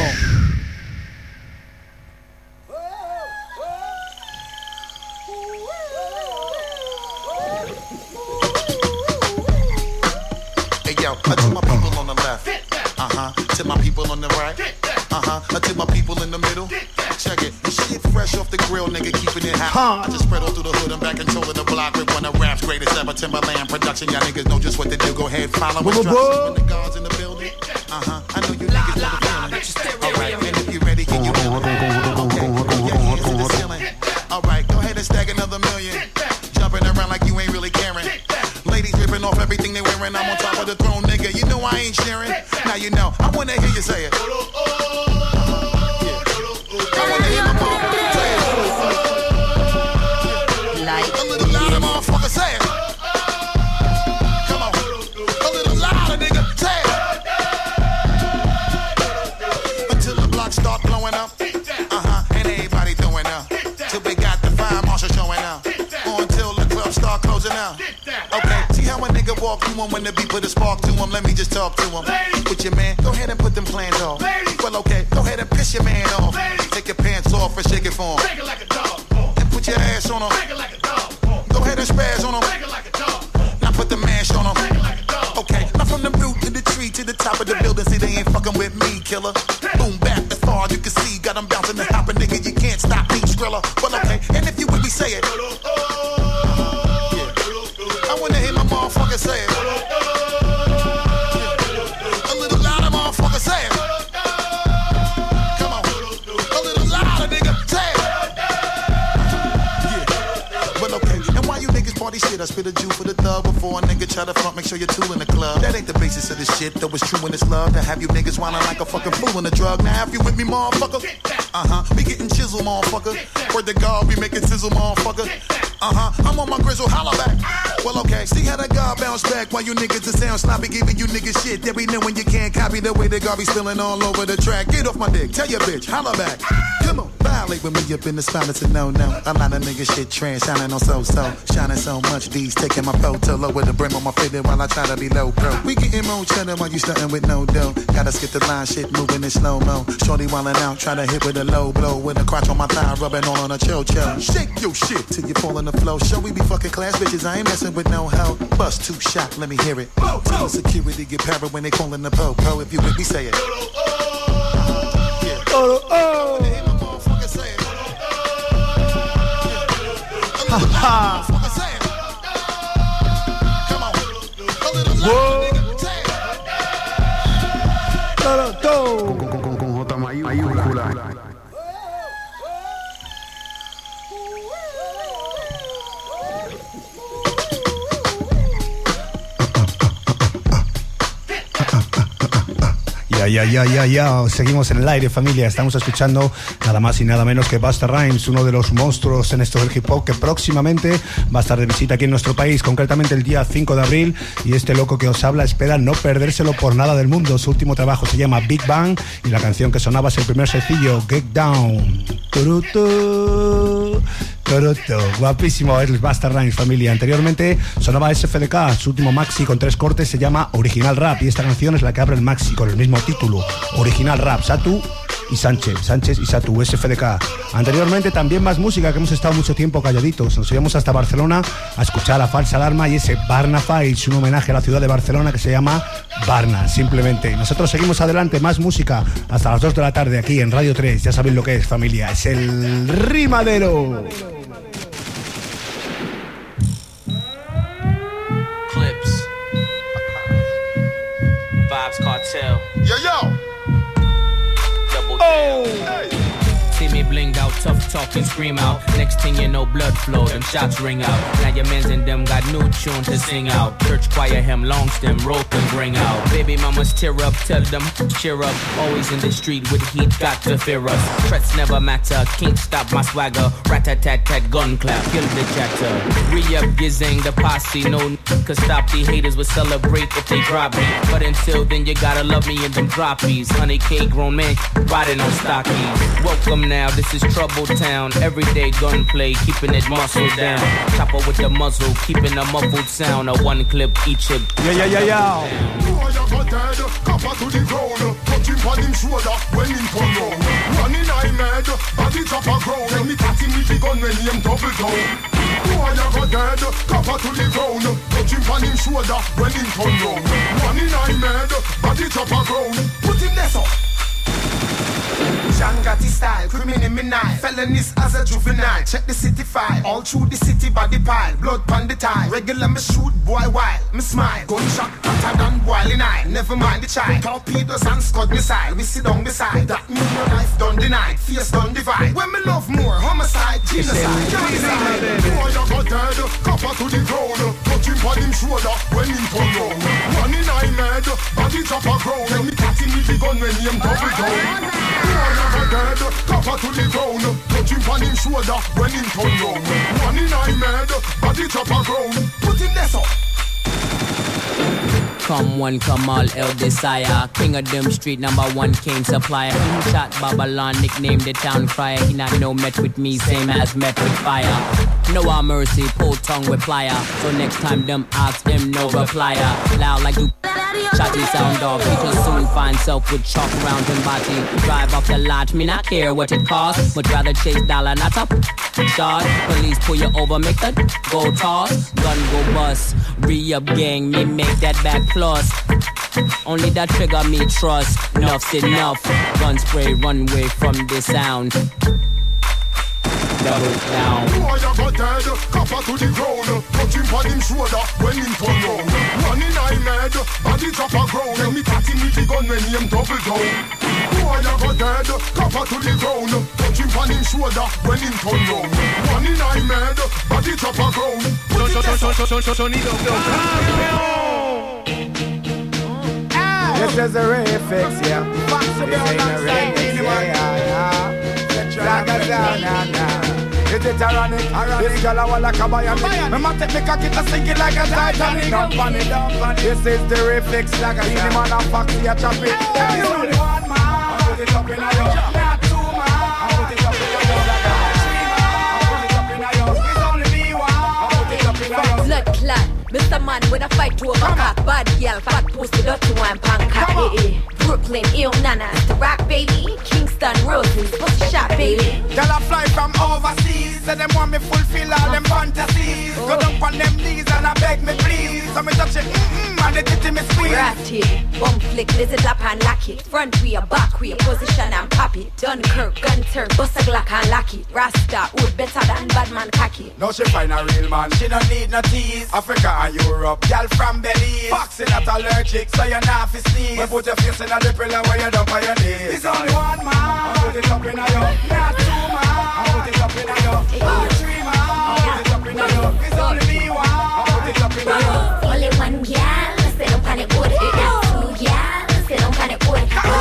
Hey yo, to my people on the left, to my people on the right, to my people in the middle. Check it, this shit fresh off the grill, nigga, keeping it hot. I just spread all through the hood, I'm back controlling the block with one of rap's greatest ever. Timberland production, y'all niggas know just what to do. Go ahead, follow instructions when the guards in the building. I know you niggas know the feeling. Alright, and if you ready, can you feel it? Okay, put your hands to the ceiling. Alright, go ahead and stack another million. Jumping around like you ain't really caring. Ladies ripping off everything they wearing. I'm on top of the throne, nigga. You know I ain't sharing. Now you know. I wanna hear you say it. I wanna hear my mom say it. Like a little louder, motherfucker, say it. Come on. A little louder, nigga, say it. Until the blocks start blowing up. And everybody throwing up. Till we got the fire marshal showing up. Or until the club start closing out. Okay, see how a nigga walk through him when the beat put a spark to him. Let me just talk to him. With your man, go ahead and put them plans off. Well, okay, go ahead and piss your man off. Take your pants off and shake it for him. And put your ass on him. Go ahead and spaz on him. Now put the mash on him. Okay, now from the root to the tree to the top of the building. See, they ain't fucking with me, killer. Boom, back as far as you can see. Got them bouncing and hopping, nigga. You can't stop me, Skrilla. Well, okay, and if you would be say it. I wanna hear my motherfucker say it. A little louder, motherfucker, say it. Come on. A little louder, nigga, say it. Yeah. Well, okay. And why you niggas party shit? I spit a Jew for the thug before a nigga try to front. Make sure you're two in the club. That ain't the basis of this shit. Though it's true in this love to have you niggas whining like a fucking fool in a drug. Now if you with me, motherfucker. We getting chisel, motherfucker. Word to God, we making sizzle, motherfucker. I'm on my grizzle, holla back. Well, okay, see how that God bounce back while you niggas are sound sloppy, giving you niggas shit that we know when you can't copy the way the God be spilling all over the track. Get off my dick, tell your bitch, holla back. Come on, violate with me up in the spine, it's a no-no. A lot of niggas shit trans, shining on so-so. Shining so much, D's taking my photo lower the brim on my fitted while I try to be low pro. We getting more cheddar while you stunting with no dough. Gotta skip the line, shit moving in slow-mo. Shorty wildin' out, try to hit with a low blow. With a crotch on my thigh, rubbing all on a cho-cho. Shake your shit till you fall in the flow. Show we be fucking class bitches, I ain't messing with no hoe. Bust two shot, let me hear it. Tell the security get para when they callin' the po-po. If you with me, say it. Con J mayúscula. Ya. Seguimos en el aire, familia. Estamos escuchando nada más y nada menos que Busta Rhymes, uno de los monstruos en esto del hip hop que próximamente va a estar de visita aquí en nuestro país, concretamente el día 5 de abril. Y este loco que os habla espera no perdérselo por nada del mundo. Su último trabajo se llama Big Bang y la canción que sonaba es el primer sencillo, Get Down. Turutu. Guapísimo el Busta Rhymes, familia. Anteriormente sonaba SFDK, su último maxi con 3 cortes se llama Original Rap y esta canción es la que abre el maxi con el mismo título, Original Rap, Satu y Sánchez y Satu, SFDK. Anteriormente también más música, que hemos estado mucho tiempo calladitos. Nos íbamos hasta Barcelona a escuchar a Falsa Alarma y ese Barna Fights, un homenaje a la ciudad de Barcelona que se llama Barna, simplemente. Nosotros seguimos adelante, más música hasta las 2 de la tarde aquí en Radio 3. Ya sabéis lo que es, familia, es el Rimadero. Clips. Vibes Cartel. Yo. Oh. See me bling out, tough talk and scream out. Next thing you know, blood flow, them shots ring out. Now your mans and them got new tune to sing out. Church choir, him long stem, rope and bring out. Baby mamas tear up, tell them, cheer up. Always in the street with heat, got to fear us. Threats never matter, can't stop my swagger. Rat-tat-tat-tat, gun clap, kill the chatter. Re-up, gizang, the posse, no could stop the haters, will celebrate if they drop me. But until then, you gotta love me in them droppies. 100K grown man, riding on stockies. Welcome now, this is Trouble Town. Everyday gunplay, keeping it muscle down. Chopper with the muzzle, keeping a muffled sound. A one clip each hip. Yeah. Copper to the ground, touch him on him shoulder when him turn round. One in I mad, body chopper ground. And me catch him with the gun when him double down. Boy, you go dead, copper to the ground, touch him on him shoulder when him turn round. One in I mad, body chopper ground. Put him there, so. Shangati style, criminal, felonies as a juvenile. Check the city file, all through the city body pile. Blood pan the tile, regular me shoot, boy wild. Me smile, gunshot hotter than boiling eye. Never mind the child, torpedoes and scud missile. We sit down beside, that mean your life done denied. Face done divide, when me love more, homicide, genocide. Boy you got dead, copper to the ground. Touch him on him shoulder, when him turn round. One in I mad, body chopper ground. And me catch him with the gun when him double down. Dead, copper to the ground, touch him on him shoulder when him turn round. One in I mad, body chopper ground, put him there so. Come one, come all, El Desire. King of them street, #1 cane supplier. King shot Babylon, nicknamed the town crier. He not no met with me, same as met with fire. No our mercy, pull tongue with plier. So next time them ask him, no replier. Loud like you chatty sound dog. He will soon find self with chalk around him body. Drive off the lot, me not care what it costs. Would rather chase dollar, not up shot. Police pull you over, make that go toss. Gun go bust, re-up gang, me make that back plus. Only that trigger me trust. Enough's enough. Gun spray, runway from the sound. Double down. Boy, you got dead, copper to the ground. Touch him on him shoulder when him turn round. One in I mad, body chopper ground. And me catch him with the gun when him double down. Boy, you got dead, copper to the ground. Touch him on him shoulder when him turn round. One in I mad, body chopper ground. Sonido This is a refix, yeah. This ain't a remix, yeah. It's a tyrannic. This girl I wanna come by me. My take me cocky to sing it like a Titanic. Dump on it. This is the refix, like a skinny man and foxy a chop it. There is only one man. Put it up in a yo. Not two man. Put it up in a yo. Like a three man. Put it up in a yo. It's only me one. Put it up in a yo. Blood clot, Mr. Man with a fight to a cock. Bad girl, fat pussy, dirty wine, panka. Brooklyn, ill nana, the rock baby. Kingston roses, pussy shot baby. Girl I fly from overseas, so them want me fulfill all them fantasies. Go down on them knees and I beg me please. So me touch it, and the titty me squeeze. Ratty, bum flick, lizard up and lock it. Front wheel, back wheel, position and pop it. Dunkirk, gun turn, bust a glock and lock it. Rasta, wood better than bad man cocky. Now she find a real man, she don't need no tease. Africa and Europe, girl from Belize. Boxing not allergic, so you're not fi sneeze. We put your face in a the pillar where you dump on your knees. It's only one man, put it up in a yo. Not two man, put it up in a yo. Not three man, put it up in a yo. It's only me one, put it up in a yo. Only one girl, sit up on it wood. Two girls, sit up on it wood.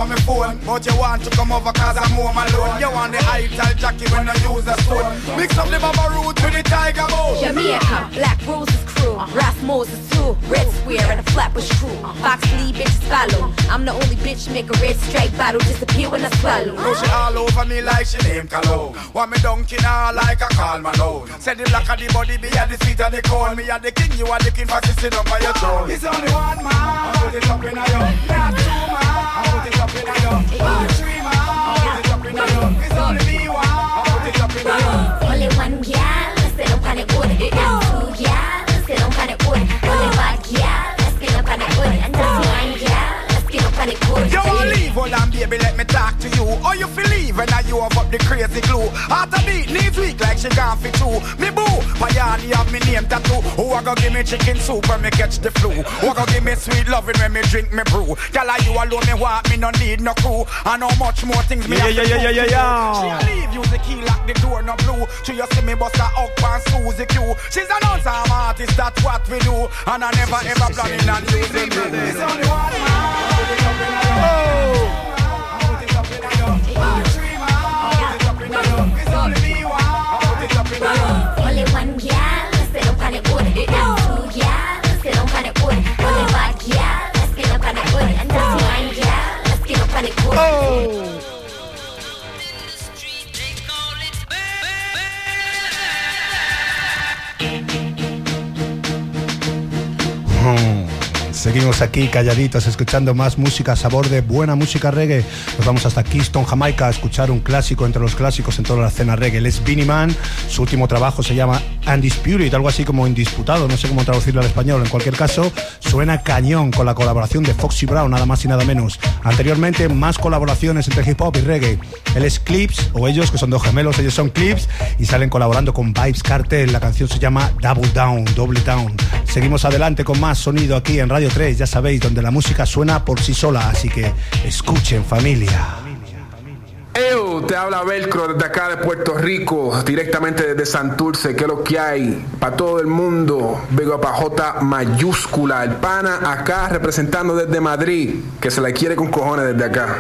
for my phone, but you want to come over cause I'm home alone. You want the high-tile jacket when I use a stone. Mix up the baba root with the tiger bone. Jamaica, Black Roses crew, Ras Moses too, Red Square and a Flatbush crew. Fox Lee bitches follow. I'm the only bitch make a red stripe bottle disappear when I swallow. Know she all over me like she named Calo. Want me dunking her like a call man out. Said the black of the body be at the sweet of the corn. Me at the king, you are the king for sit up by your throne. It's only one man, I put it up in a yo. Not two man, I put it up in a yo. Or three man, I put it up in a yo. It's only me one, I put it up in a yo. Only one gal, sit up on the wood. Not two gal, sit up on the wood. Only one gal, sit up on the wood. And just one gal, sit up on the wood. You won't leave, hold on baby, let me talk to you. Or you feel leave and now you have up the crazy glue. Heart a beat, knees weak like she gone for two. Me boo, Payani have me name tattoo. Who a go give me chicken soup when me catch the flu? Who a go give me sweet loving when me drink me brew? Girl, are you alone me want, me no need no crew. I know much more things me have to do. She a leave, use the key, lock the door, no blue. She just see me bust her up and Suzy Q. She's an awesome artist, that's what we do. And I never ever planning on losing you. It's only one man. Only one gal, sit up on the wood. Two gal, sit up on the wood. Only one gal, sit up on the wood. And just one gal, sit up on the wood. Seguimos aquí calladitos escuchando más música, sabor de buena música reggae. Nos vamos hasta Kingston, Jamaica, a escuchar un clásico entre los clásicos en toda la escena reggae. Él es Beenie Man, su último trabajo se llama Undisputed, algo así como indisputado, no sé cómo traducirlo al español. En cualquier caso, suena cañón con la colaboración de Foxy Brown, nada más y nada menos. Anteriormente, más colaboraciones entre hip hop y reggae. Él es Clips, o ellos, que son dos gemelos, ellos son Clips, y salen colaborando con Vybz Kartel. La canción se llama Double Down, Double Down. Seguimos adelante con más sonido aquí en Radio 3, ya sabéis, donde la música suena por sí sola, así que escuchen, familia. Eo, te habla Velcro desde acá de Puerto Rico, directamente desde Santurce, que es lo que hay para todo el mundo. Vengo para J mayúscula, el pana acá representando desde Madrid, que se la quiere con cojones desde acá.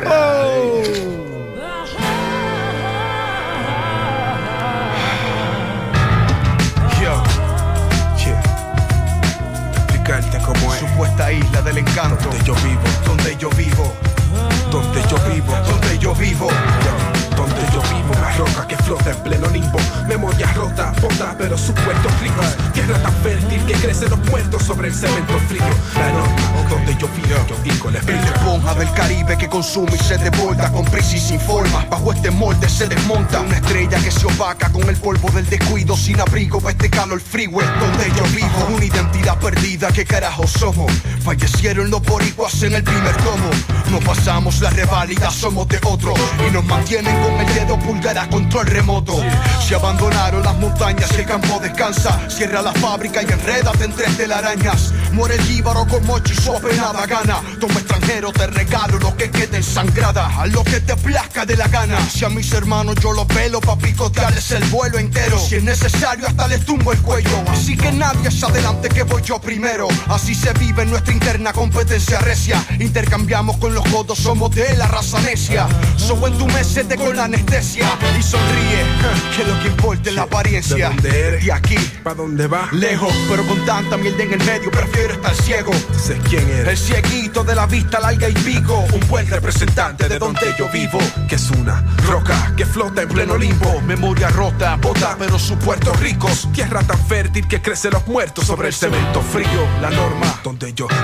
Como es supuesta isla del encanto, donde yo vivo, donde yo vivo, donde yo vivo, donde yo vivo, donde yo vivo, la roca que flota en pleno limbo, memoria rota, bota, pero supuestos ricos, tierra tan fértil que crecen los muertos sobre el cemento frío, la norma, donde yo vivo, yo digo la esponja del Caribe que consume y se desborda con prisa y sin forma, bajo este molde se desmonta una estrella que se opaca con el polvo del descuido, sin abrigo para este calor frío, es donde yo vivo, una identidad perdida, ¿qué carajo somos? Fallecieron los boricuas en el primer tomo, no pasamos la reválida, somos de otro y nos mantienen con el dedo pulgar a control remoto. Se abandonaron las montañas y el campo descansa, cierra la fábrica y enrédate en 3 telarañas, muere el jíbaro con mochi y su apenada gana, toma extranjero te regalo lo que quede ensangrada, a lo que te plazca de la gana, si a mis hermanos yo los velo pa' picotearles el vuelo entero, si es necesario hasta les tumbo el cuello, así que nadie es adelante que voy yo primero, así se vive en nuestra interna competencia recia, intercambiamos con los codos, somos de la raza necia, so entumécete con la anestesia y sonríe, que lo que importa es la apariencia. ¿De dónde eres? De aquí, ¿pa' dónde vas? Lejos, pero con tanta mierda en el medio prefiero estar ciego. ¿Sé quién eres? El cieguito de la vista larga y pico, un buen representante de donde yo vivo, que es una roca que flota en pleno limbo, memoria rota, bota, pero sus puertos ricos, tierra tan fértil que crece los muertos sobre el cemento frío, la norma, donde yo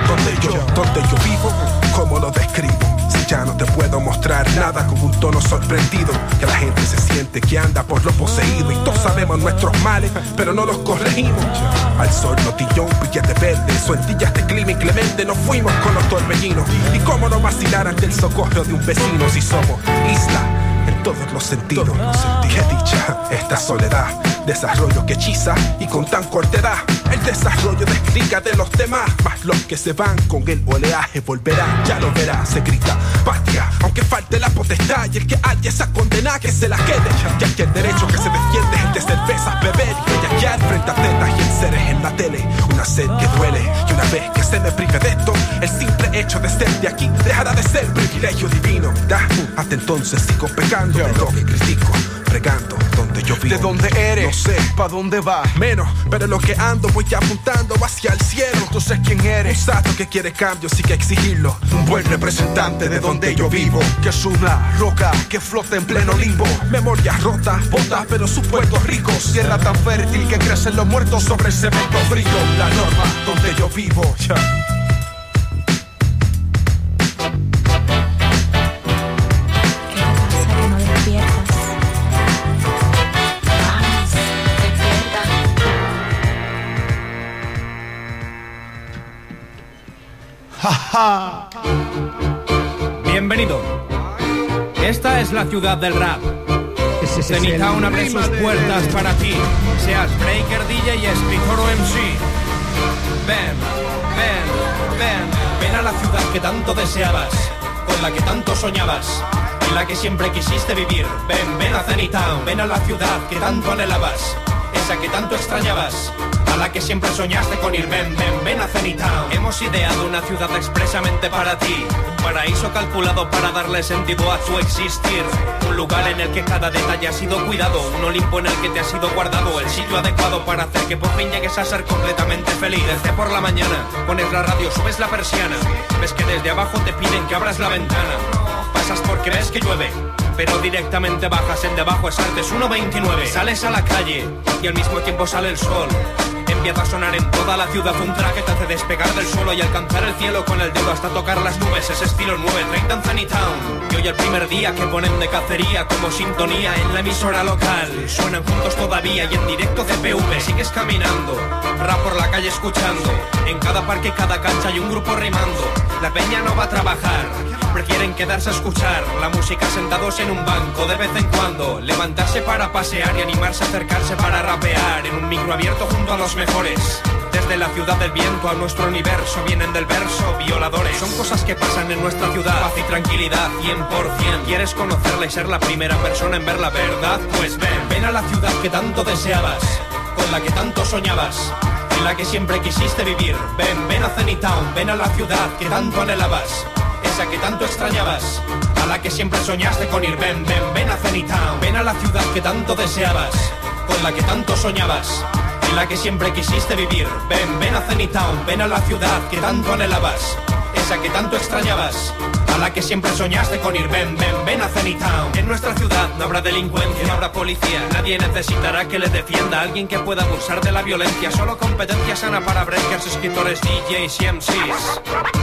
vivo, ¿cómo lo describo? Si ya no te puedo mostrar nada con un tono sorprendido, que la gente se siente que anda por lo poseído y todos sabemos nuestros males, pero no los corregimos. Al sol notillón, billete verde, sueltillas de clima inclemente, nos fuimos con los torbellinos. Y cómo no vacilar ante el socorro de un vecino si somos isla en todos los sentidos. Qué dicha esta soledad desarrollo que hechiza y con tan corta edad el desarrollo despliega de los demás. Más los que se van con el oleaje volverán, ya lo verás, se grita patria, aunque falte la potestad, y el que haya esa condena que se la quede, ya que el derecho que se defiende es el de cervezas, beber y bellaquear frente a tetas y enseres en la tele, una sed que duele, y una vez que se me prive de esto, el simple hecho de ser de aquí dejará de ser privilegio divino. Hasta entonces sigo pecando de lo que critico, pregando donde yo vivo. ¿De dónde eres? No sé, ¿pa' dónde vas? Menos, pero lo que ando voy apuntando hacia el cielo. Entonces ¿quién eres? Un sato que quiere cambio, sí que exigirlo. Un buen representante de donde yo vivo, que es una roca que flota en pleno limbo. Memoria rota, bota pero sus puertos ricos. Tierra tan fértil que crecen los muertos sobre cemento frío. La norma donde yo vivo, Bienvenido. Esta es la ciudad del rap. Zenitown abre sus puertas para ti. Seas breaker, DJ, escritor o MC. Ven, ven, ven. Ven a la ciudad que tanto deseabas, con la que tanto soñabas, en la que siempre quisiste vivir. Ven, ven a Zenitown. Ven a la ciudad que tanto anhelabas, esa que tanto extrañabas, a la que siempre soñaste con ir. Ven, ven, ven a Zenitown. Hemos ideado una ciudad expresamente para ti, un paraíso calculado para darle sentido a tu existir, un lugar en el que cada detalle ha sido cuidado, un Olimpo en el que te ha sido guardado, el sitio adecuado para hacer que por fin llegues a ser completamente feliz. Desde por la mañana pones la radio, subes la persiana, ves que desde abajo te piden que abras la ventana, pasas porque ves que llueve, pero directamente bajas en debajo es Artes 129. Sales a la calle y al mismo tiempo sale el sol. Empieza a sonar en toda la ciudad un track que te hace despegar del suelo y alcanzar el cielo con el dedo hasta tocar las nubes. Es estilo 930 en Zenitown. Y hoy el primer día que ponen de cacería como sintonía en la emisora local. Suenan juntos todavía y en directo CPV. Sigues caminando, rap por la calle escuchando. En cada parque, cada cancha hay un grupo rimando. La peña no va a trabajar, prefieren quedarse a escuchar la música sentados en un banco. De vez en cuando levantarse para pasear y animarse a acercarse para rapear en un micro abierto junto a los mejores. Desde la ciudad del viento a nuestro universo vienen del verso violadores. Son cosas que pasan en nuestra ciudad. Paz y tranquilidad 100%. ¿Quieres conocerla y ser la primera persona en ver la verdad? Pues ven, ven a la ciudad que tanto deseabas, con la que tanto soñabas, en la que siempre quisiste vivir. Ven, ven a Zenitown. Ven a la ciudad que tanto anhelabas, esa que tanto extrañabas, a la que siempre soñaste con ir. Ven, ven, ven a Zenitown. Ven a la ciudad que tanto deseabas, con la que tanto soñabas, en la que siempre quisiste vivir. Ven, ven a Zenitown. Ven a la ciudad que tanto anhelabas, esa que tanto extrañabas, a la que siempre soñaste con ir. Ven, ven, ven a Zenitown. En nuestra ciudad no habrá delincuencia, no habrá policía, nadie necesitará que le defienda a alguien que pueda abusar de la violencia. Solo competencia sana para breakers, escritores, DJs y MCs.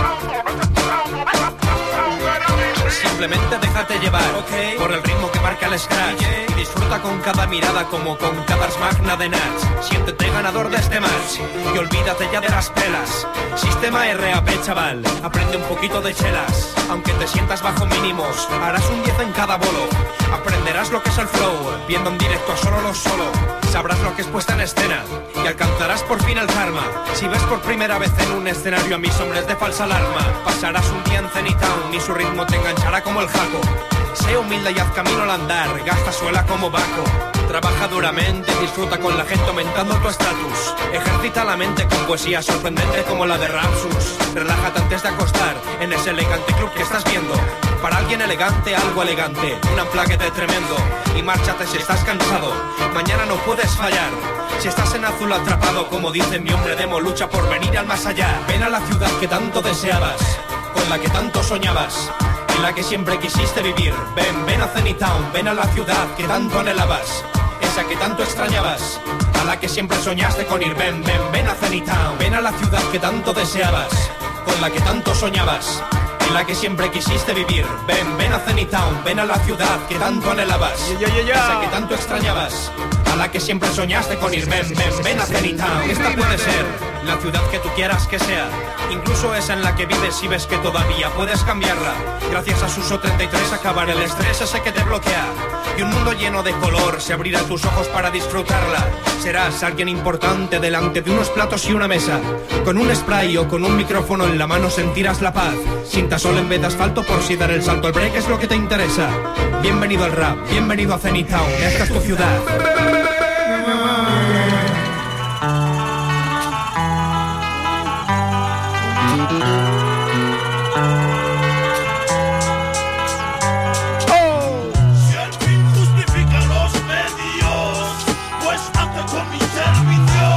Simplemente déjate llevar por el ritmo que marca el scratch y disfruta con cada mirada como con cada magna de Natch. Siéntete ganador de este match y olvídate ya de las pelas. Sistema RAP, chaval, aprende un poquito de chelas. Aunque te sientas bajo mínimos, harás un 10 en cada bolo. Aprenderás lo que es el flow, viendo en directo a solo los solo. Sabrás lo que es puesta en escena y alcanzarás por fin el karma. Si ves por primera vez en un escenario a mis hombres de falsa alarma, pasarás un día en Zenitown y su ritmo te enganchará como el jaco. Sé humilde y haz camino al andar, gasta suela como Baco. Trabaja duramente, disfruta con la gente aumentando tu estatus. Ejercita la mente con poesía sorprendente como la de Rapsus. Relájate antes de acostar en ese elegante club que estás viendo. Para alguien elegante, algo elegante, un amplaguete tremendo. Y márchate si estás cansado, mañana no puedes fallar. Si estás en azul atrapado, como dice mi hombre demo, lucha por venir al más allá. Ven a la ciudad que tanto deseabas, con la que tanto soñabas, en la que siempre quisiste vivir. Ven, ven a Zenitown. Ven a la ciudad que tanto anhelabas, esa que tanto extrañabas, a la que siempre soñaste con ir. Ven, ven, ven a Zenitown. Ven a la ciudad que tanto deseabas, con la que tanto soñabas, en la que siempre quisiste vivir. Ven, ven a Zenitown. Ven a la ciudad que tanto anhelabas, esa que tanto extrañabas, a la que siempre soñaste con ir. Ven, ven, ven a Zenitown. Esta puede ser la ciudad que tú quieras que sea, incluso esa en la que vives y ves que todavía puedes cambiarla. Gracias a Suso 33 acabar el estrés ese que te bloquea, y un mundo lleno de color se abrirá tus ojos para disfrutarla. Serás alguien importante delante de unos platos y una mesa, con un spray o con un micrófono en la mano sentirás la paz. Cintasol en vez de asfalto por si dar el salto al break es lo que te interesa. Bienvenido al rap, bienvenido a Zenitown, esta es tu ciudad. Si el fin justifica los medios, pues hazte con mi servicio.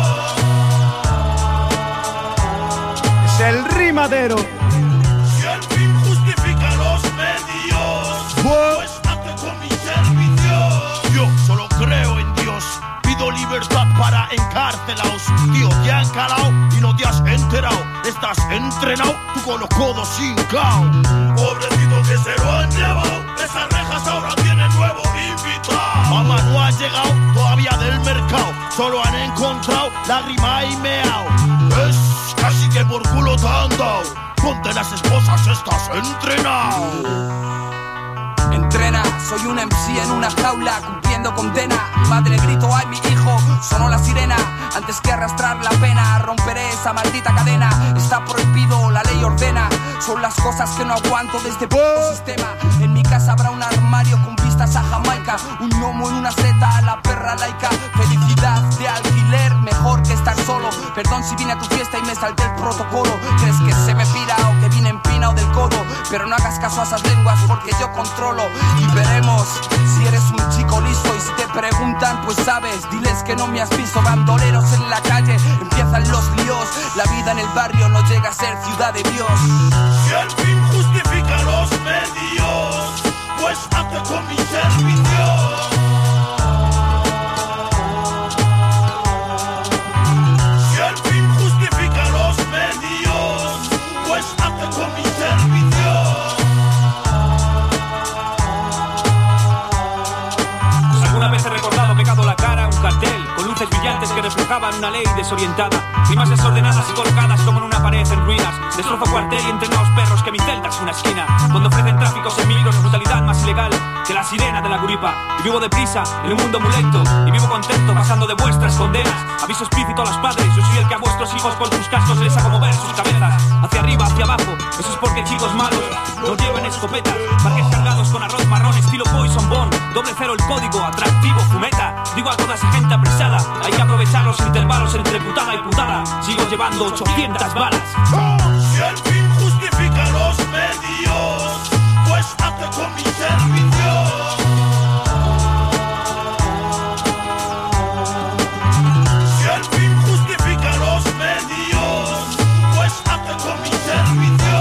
Es el rimadero. Si el fin justifica los medios, pues hazte con mi servicio. Yo solo creo en Dios, pido libertad para encarcelaos. Tío, te han calado y no te has enterado. Estás entrenado, tú con los codos hincaos. Pobrecito que se lo han llevado, esas rejas ahora tienen nuevo invitado. Mamá no ha llegado todavía del mercado, solo han encontrado lágrima y meao. Es casi que por culo te han dado. Ponte las esposas, estás entrenado. Entrena, soy un MC en una jaula cumpliendo condena. Mi madre grito, ay mi hijo, sonó la sirena. Antes que arrastrar la pena, romperé esa maldita cadena. Está prohibido, la ley ordena. Son las cosas que no aguanto de este puto sistema. En mi casa habrá un armario con vistas a Jamaica, un gnomo en una seta, la perra laica. Felicidad de alquiler, mejor que estar solo. Perdón si vine a tu fiesta y me salté el protocolo. ¿Crees que se me pira o que vine empinado del codo? Pero no hagas caso a esas lenguas porque yo controlo. Y veremos si eres un chico listo. Y si te preguntan, pues sabes, diles que no me has visto. Bandoleros en la calle, empiezan los líos. La vida en el barrio no llega a ser ciudad de Dios. Si el fin justifica los medios, pues hazte con mi servicio. Si el fin justifica los medios, pues hazte con mi servicio. Alguna vez he recordado pegado la cara a un cartel con luces brillantes que reflejaban una ley desorientada, rimas desordenadas y colocadas como en una pared en ruinas. Destrozo cuartel y entrenados perros que mi celda es una esquina, donde ofrecen tráficos en micros, brutalidad más ilegal que la sirena de la guripa. Y vivo deprisa en un mundo muy lento y vivo contento pasando de vuestras condenas. Aviso explícito a los padres, yo soy el que a vuestros hijos por tus cascos les hago mover sus cabezas hacia arriba, hacia abajo. Eso es porque chicos malos no llevan escopetas, parques cargados con arroz marrón estilo Poison Bond, doble cero el código, atractivo, fumeta. Digo a toda esa gente apresada, hay que aprovechar los intervalos entre putada y putada. Sigo llevando 800 balas. Si el fin justifica los medios, pues hazte con mi servicio. Si el fin justifica los medios, pues hazte con mi servicio.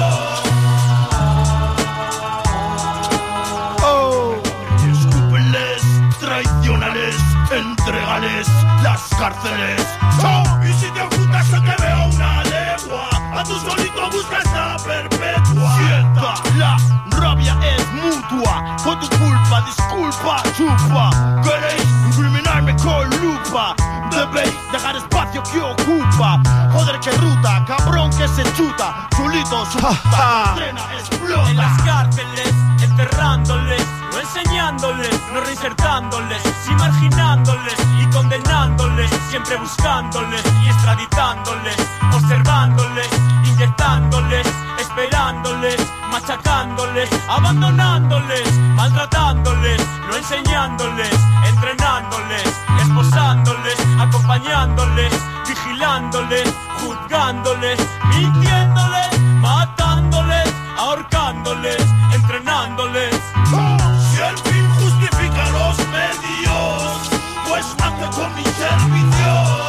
Escúpenles, traicionales, entregales las cárceles. Y si te ocultas yo te veo una legua, a tu solito busca esta perpetua. Sienta, la rabia es mutua, por tu culpa, disculpa, chupa. Queréis incriminarme con lupa, debéis dejar espacio que ocupa. Joder, qué ruta, cabrón que se chuta, chulito, su puta, estrena, explota. En las cárceles, enterrándoles, no enseñándoles, no reinsertándoles, sí marginándoles y condenándoles, siempre buscándoles y extraditándoles, observándoles, inyectándoles, esperándoles, machacándoles, abandonándoles, maltratándoles, no enseñándoles, entrenándoles, esposándoles, acompañándoles, vigilándoles, juzgándoles, mintiéndoles, matándoles, ahorcándoles, entrenándoles. Si el fin justifica los medios, pues hazte con mi servicio.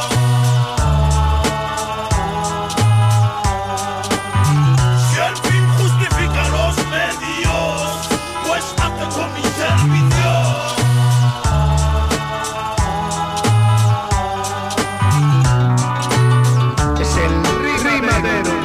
Si el fin justifica los medios, pues hazte con mi servicio. Es el rimadero.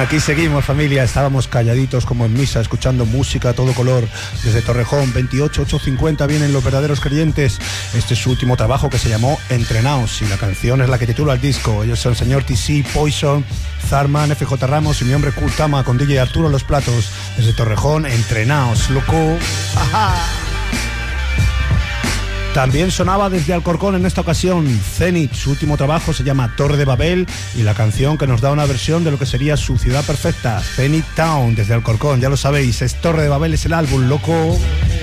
Aquí seguimos, familia. Estábamos calladitos como en misa, escuchando música a todo color. Desde Torrejón, 28850 vienen los verdaderos creyentes. Este es su último trabajo, que se llamó Entrenaos, y la canción es la que titula el disco. Ellos son señor TC, Poison, Zarman, FJ Ramos y mi hombre Kultama, con DJ Arturo en los platos. Desde Torrejón, Entrenaos, loco. ¡Ajá! También sonaba desde Alcorcón en esta ocasión Zenith. Su último trabajo se llama Torre de Babel, y la canción que nos da una versión de lo que sería su ciudad perfecta, Zenith Town, desde Alcorcón. Ya lo sabéis, es Torre de Babel, es el álbum, loco.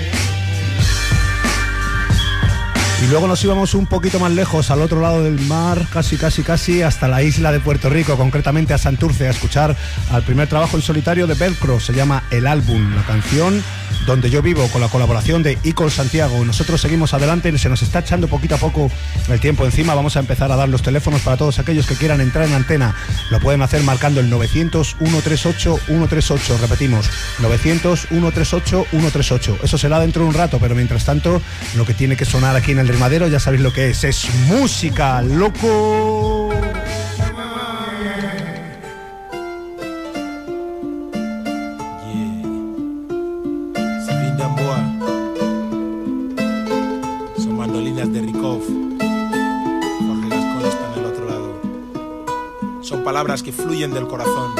Y luego nos íbamos un poquito más lejos, al otro lado del mar, casi hasta la isla de Puerto Rico, concretamente a Santurce, a escuchar al primer trabajo en solitario de Velcro. Se llama El Álbum, la canción Donde Yo Vivo, con la colaboración de Icol Santiago. Nosotros seguimos adelante, se nos está echando poquito a poco el tiempo encima. Vamos a empezar a dar los teléfonos para todos aquellos que quieran entrar en antena. Lo pueden hacer marcando el 900-138-138. Repetimos, 900-138-138. Eso será dentro de un rato, pero mientras tanto, lo que tiene que sonar aquí en el Madero, ya sabéis lo que es música, loco. Sabine Gamboa, son mandolinas de Rikov. Jorge Gascón está en el otro lado. Son palabras que fluyen del corazón.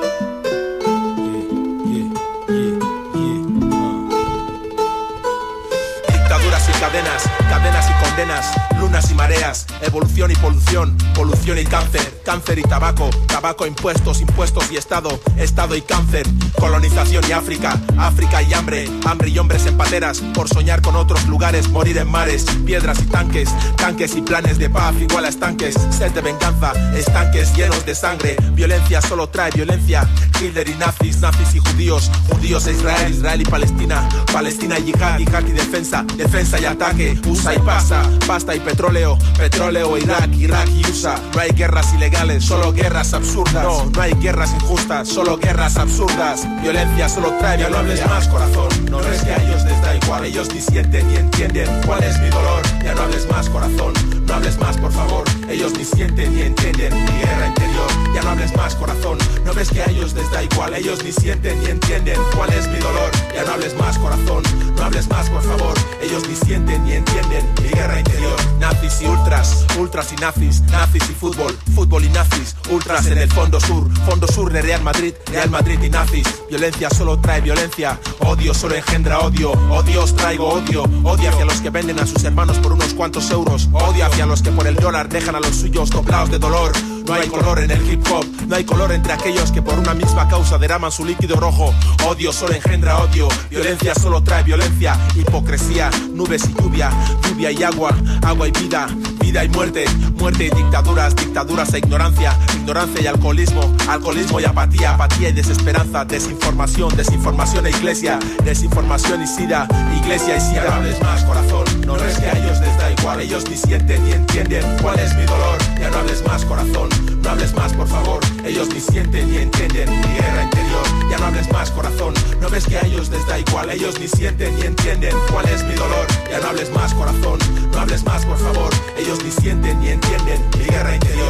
Cadenas y condenas, lunas y mareas, evolución y polución, polución y cáncer, cáncer y tabaco, tabaco, impuestos y estado y cáncer, colonización y África y hambre y hombres en pateras, por soñar con otros lugares, morir en mares, piedras y tanques y planes de paz igual a estanques, sed de venganza, estanques llenos de sangre, violencia solo trae violencia, Hitler y nazis y judíos e Israel y Palestina y yihad y defensa y ataque, USA y pasta y petróleo, Irak y USA. No hay guerras ilegales, solo guerras absurdas. No hay guerras injustas, solo guerras absurdas. Violencia solo trae, ya no hables más, corazón. No ves que a ellos les da igual, ellos ni sienten ni entienden cuál es mi dolor. Ya no hables más, corazón, no hables más, por favor. Ellos ni sienten ni entienden mi guerra interior. Ya no hables más, corazón, no ves que a ellos les da igual, ellos ni sienten ni entienden cuál es mi dolor. Ya no hables más, corazón, no hables más, por favor. Ellos ni sienten ni entienden mi guerra interior. Nazis y ultras y nazis y fútbol y nazis, ultras en el fondo sur de Real Madrid y nazis. Violencia solo trae violencia, odio solo engendra odio, os traigo odio hacia los que venden a sus hermanos por unos cuantos euros, odio hacia los que por el dólar dejan a los suyos doblados de dolor. No hay color en el hip hop, no hay color entre aquellos que por una misma causa derraman su líquido rojo. Odio solo engendra odio, violencia solo trae violencia, hipocresía, nubes y lluvia y agua y vida y muerte y dictaduras e ignorancia y alcoholismo y apatía y desesperanza, desinformación e iglesia, desinformación y sida, iglesia y sida. No hables más, corazón, no ves que a ellos les da igual, ellos ni sienten ni entienden cuál es mi dolor. Ya no hables más, corazón, no hables más, por favor, ellos ni sienten ni entienden mi guerra interior. Ya no hables más, corazón, no ves que a ellos les da igual, ellos ni sienten ni entienden cuál es mi dolor. Ya no hables más, corazón, no hables más, por favor, ellos ni sienten ni entienden mi guerra interior.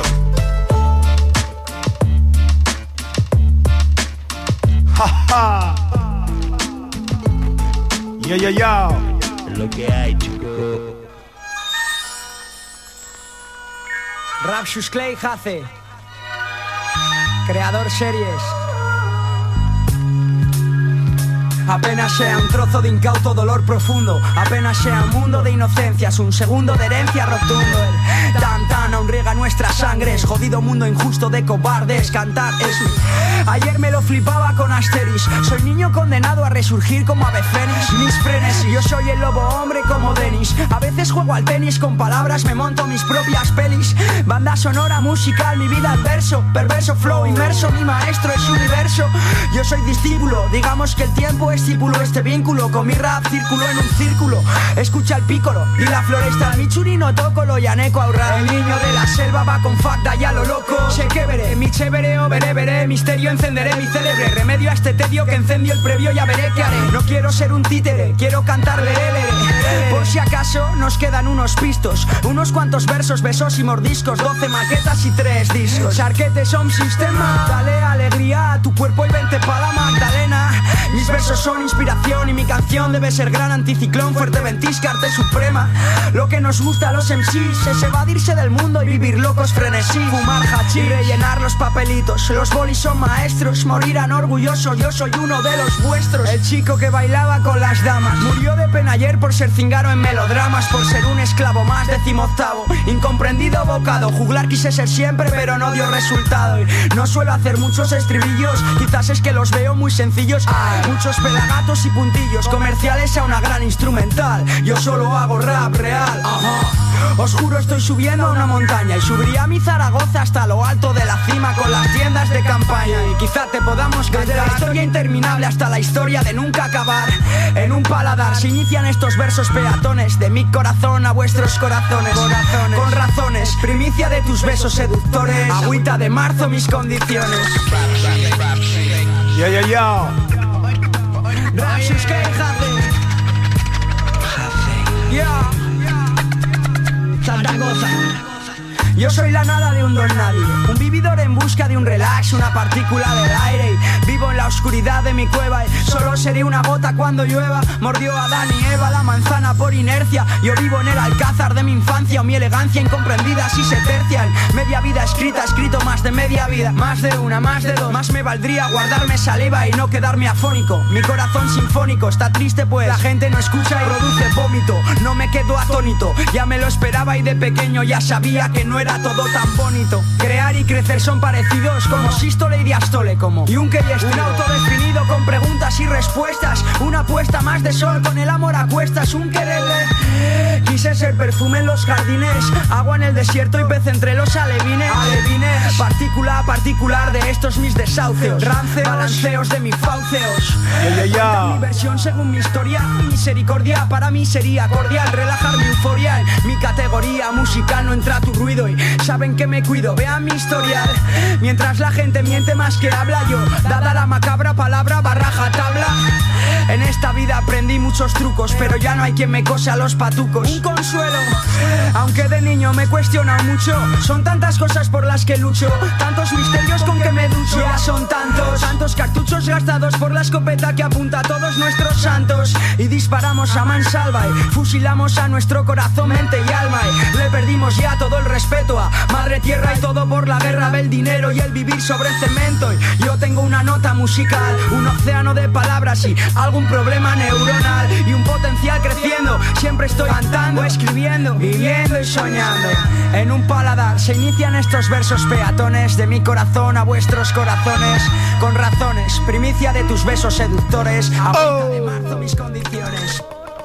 Ja. Ya. Lo que hay, chico. Rapsus Clay Hace, creador series. Apenas sea un trozo de incauto dolor profundo, apenas sea un mundo de inocencias, un segundo de herencia rotundo. El tan aún riega nuestras sangres, jodido mundo injusto de cobardes. Cantar es mi... Ayer me lo flipaba con Asteris, soy niño condenado a resurgir como ave fénix. Mis frenes, yo soy el lobo hombre como Denis. A veces juego al tenis, con palabras me monto mis propias pelis. Banda sonora musical, mi vida al verso, perverso flow inmerso, mi maestro es universo. Yo soy discípulo, digamos que el tiempo es estipulo este vínculo, con mi rap círculo en un círculo. Escucha el pícolo y la floresta, mi churino tócolo y aneco aurra. El niño de la selva va con facta y a lo loco. Sé que veré, mi chévere o veré, misterio encenderé mi célebre. Remedio a este tedio que encendió el previo, ya veré qué haré. No quiero ser un títere, quiero cantar leré. Por si acaso nos quedan unos pistos, unos cuantos versos, besos y mordiscos, 12 maquetas y 3 discos. Charquete son sistema, dale alegría a tu cuerpo y vente pa' la Magdalena. Mis versos son inspiración y mi canción debe ser gran anticiclón, fuerte ventisca, arte suprema. Lo que nos gusta a los MCs es evadirse del mundo y vivir locos frenesí. Fumar hachís y rellenar los papelitos, los bolis son maestros, morirán orgullosos, yo soy uno de los vuestros. El chico que bailaba con las damas murió de pena ayer por ser cingaro en melodramas, por ser un esclavo más, 18º incomprendido bocado. Juglar quise ser siempre pero no dio resultado. Y no suelo hacer muchos estribillos, quizás es que los veo muy sencillos. Hay muchos pelagatos y puntillos, comerciales a una gran instrumental. Yo solo hago rap real. Os juro estoy subiendo a una montaña y subiría mi Zaragoza hasta lo alto de la cima con las tiendas de campaña. Y quizá te podamos creer, desde la historia interminable hasta la historia de nunca acabar. En un paladar se inician estos versos peatones, de mi corazón a vuestros corazones. Con razones, primicia de tus besos seductores, agüita de marzo mis condiciones. Ya. Rapsus que Zaragoza. Yo soy la nada de un don nadie, un vividor en busca de un relax, una partícula del aire. Y vivo en la oscuridad de mi cueva y solo seré una gota cuando llueva. Mordió a Adán y Eva la manzana por inercia. Yo vivo en el alcázar de mi infancia, o mi elegancia incomprendida si se tercia. En media vida escrito más de media vida, más de una, más de dos. Más me valdría guardarme saliva y no quedarme afónico. Mi corazón sinfónico está triste pues la gente no escucha y produce vómito. No me quedo atónito, ya me lo esperaba y de pequeño ya sabía que no era todo tan bonito. Crear y crecer son parecidos como sístole y diástole, como yunque y estilo. Un autodefinido con preguntas y respuestas, una apuesta más de sol con el amor a cuestas, un quererle. Quise ser perfume en los jardines, agua en el desierto y pez entre los alevines. Partícula particular de estos mis desahucios, ranceos, balanceos de mis fauceos. Mi versión según mi historia, misericordia para mí sería cordial. Relajar mi euforia en mi categoría musical, no entra tu ruido y saben que me cuido, vean mi historial. Mientras la gente miente más que habla, yo, dada la macabra palabra, barraja tabla. En esta vida aprendí muchos trucos, pero ya no hay quien me cose a los patucos. Un consuelo, aunque de niño me he cuestionado mucho. Son tantas cosas por las que lucho, tantos misterios con que me ducho. Ya son tantos cartuchos gastados por la escopeta que apunta a todos nuestros santos. Y disparamos a mansalva y fusilamos a nuestro corazón, mente y alma. Y le perdimos ya todo el respeto a madre tierra y todo por la guerra del dinero y el vivir sobre cemento. Y yo tengo una nota musical, un océano de palabras y algún problema neuronal y un potencial creciendo. Siempre estoy cantando, escribiendo, viviendo y soñando. En un paladar se inician estos versos peatones, de mi corazón a vuestros corazones. Con razones, primicia de tus besos seductores, agüita de marzo mis condiciones.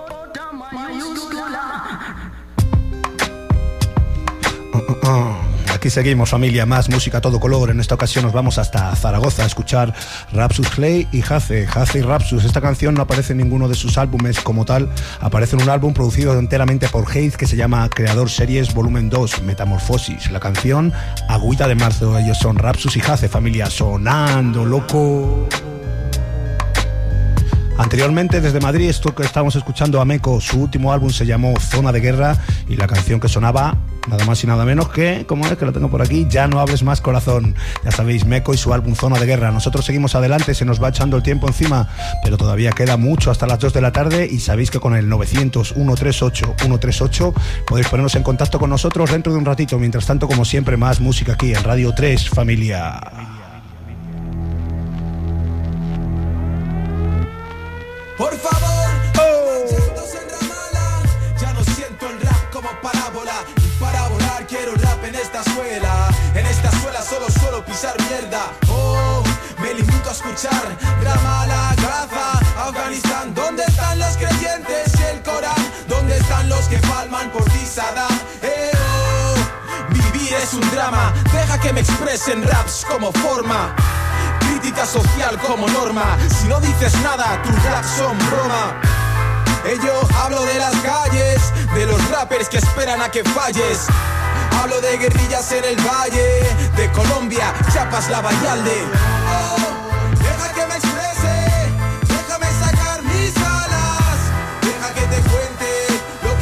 Aquí seguimos, familia, más música a todo color. En esta ocasión nos vamos hasta Zaragoza a escuchar Rapsus Clay y Jace y Rapsus. Esta canción no aparece en ninguno de sus álbumes como tal, aparece en un álbum producido enteramente por Haze que se llama Creador Series Volumen 2, Metamorfosis. La canción Agüita de Marzo. Ellos son Rapsus y Jace, familia, sonando loco. Anteriormente desde Madrid, esto que estamos escuchando a Meco, su último álbum se llamó Zona de Guerra y la canción que sonaba nada más y nada menos que, ¿cómo es? Que lo tengo por aquí, Ya no hables más corazón. Ya sabéis, Meco y su álbum Zona de Guerra. Nosotros seguimos adelante, se nos va echando el tiempo encima, pero todavía queda mucho hasta las 2 de la tarde y sabéis que con el 900-138-138 podéis ponernos en contacto con nosotros dentro de un ratito. Mientras tanto, como siempre, más música aquí en Radio 3, familia. Por favor, ya no siento el rap como parábola. Y para volar quiero rap en esta suela. En esta suela solo suelo pisar mierda. Oh, me limito a escuchar Ramallah, Gaza, Afganistán. ¿Dónde están los creyentes y el Corán? ¿Dónde están los que palman por ti, Saddam? Oh, vivir es un drama. Deja que me expresen raps como forma. Crítica social como norma. Si no dices nada, tus raps son broma. Yo hablo de las calles, de los rappers que esperan a que falles. Hablo de guerrillas en el valle, de Colombia, Chiapas, La Vallalde. Oh, deja que me exprese, déjame sacar mis alas. Deja que te cuente lo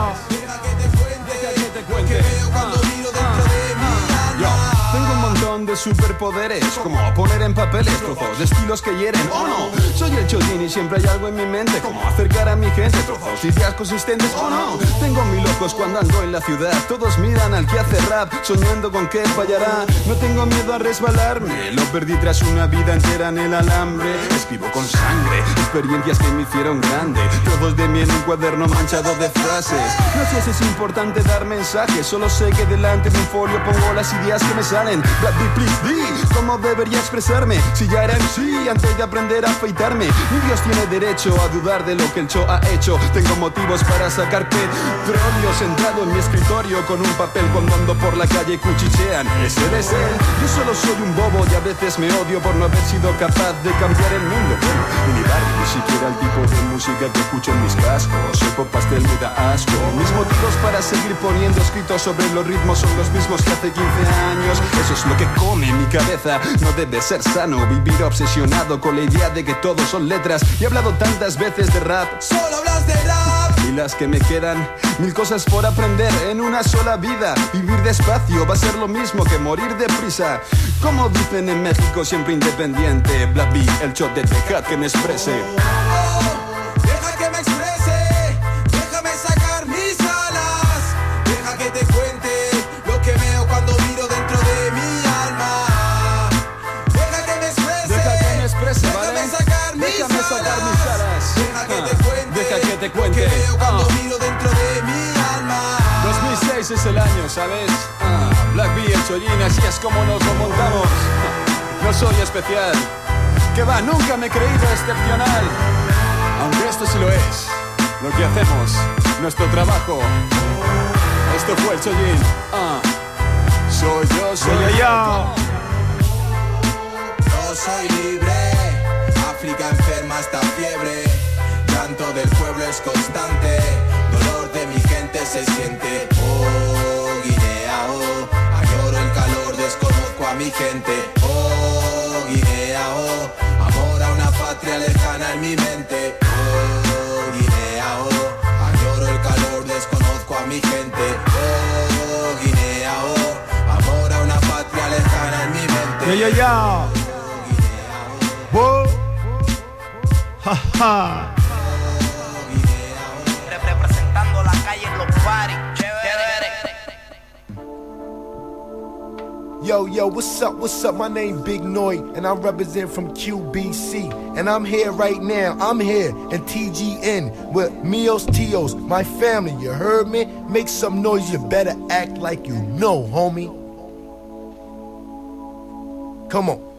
Tengo un montón de superpoderes, como poner en papeles trozos de estilos que hieren, ¿o no? Soy el Chodín y siempre hay algo en mi mente, como acercar a mi gente trozos de ideas consistentes, ¿o no? Tengo 1000 ojos cuando ando en la ciudad, todos miran al que hace rap, soñando con que fallará. No tengo miedo a resbalarme, lo perdí tras una vida entera en el alambre. Escribo con sangre, experiencias que me hicieron grande, trozos de mí en un cuaderno manchado de frases. No sé si es importante dar mensajes, solo sé que delante de un folio pongo las ideas que me salen. Black B, please, di cómo debería expresarme. Si ya era MC antes de aprender a afeitarme. Ni Dios tiene derecho a dudar de lo que el show ha hecho. Tengo motivos para sacar petróleo sentado en mi escritorio con un papel cuando ando por la calle y cuchichean. Ese es él. Yo solo soy un bobo y a veces me odio por no haber sido capaz de cambiar el mundo. En mi barrio ni siquiera el tipo de música que escucho en mis cascos. Soy pop pastel, me da asco. Mis motivos para seguir poniendo escritos sobre los ritmos son los mismos que hace 15 años. Eso es lo que come mi cabeza. No debe ser sano vivir obsesionado con la idea de que todo son letras. Y he hablado tantas veces de rap. Solo hablas de rap. Y las que me quedan, 1000 cosas por aprender en una sola vida. Vivir despacio va a ser lo mismo que morir deprisa. Como dicen en México, siempre independiente. Black B, el shot de Tejat que me exprese. Deja que me exprese, déjame sacar mis alas. Deja que te cuente lo que veo cuando miro dentro de mi alma. Deja que me exprese, ¿vale? déjame sacar mis alas. Deja que te cuente, deja que te cuente. Lo que veo cuando miro dentro de mi alma. 2006 es el año, ¿sabes? Black B, el Chollín, así es como nos lo montamos. No soy especial, que va, nunca me he creído excepcional. Aunque esto sí lo es, lo que hacemos, nuestro trabajo. Esto fue el Chollín. Soy yo, soy yo. Yo soy libre, África enferma hasta fiebre. Llanto del pueblo es constante, dolor de mi gente se siente. Oh, Guinea, oh, añoro el calor, desconozco a mi gente. Oh, Guinea, oh, amor a una patria lejana en mi mente. Oh, Guinea, oh, añoro el calor, desconozco a mi gente. Oh, Guinea, oh, amor a una patria lejana en mi mente. Ya. Whoa. Ha ha. Representando la calle en los paris. Yo, what's up? My name Big Noy, and I represent from QBC. And I'm here right now, I'm here in TGN with Mios Tios, my family, you heard me? Make some noise, you better act like you know, homie. Come on.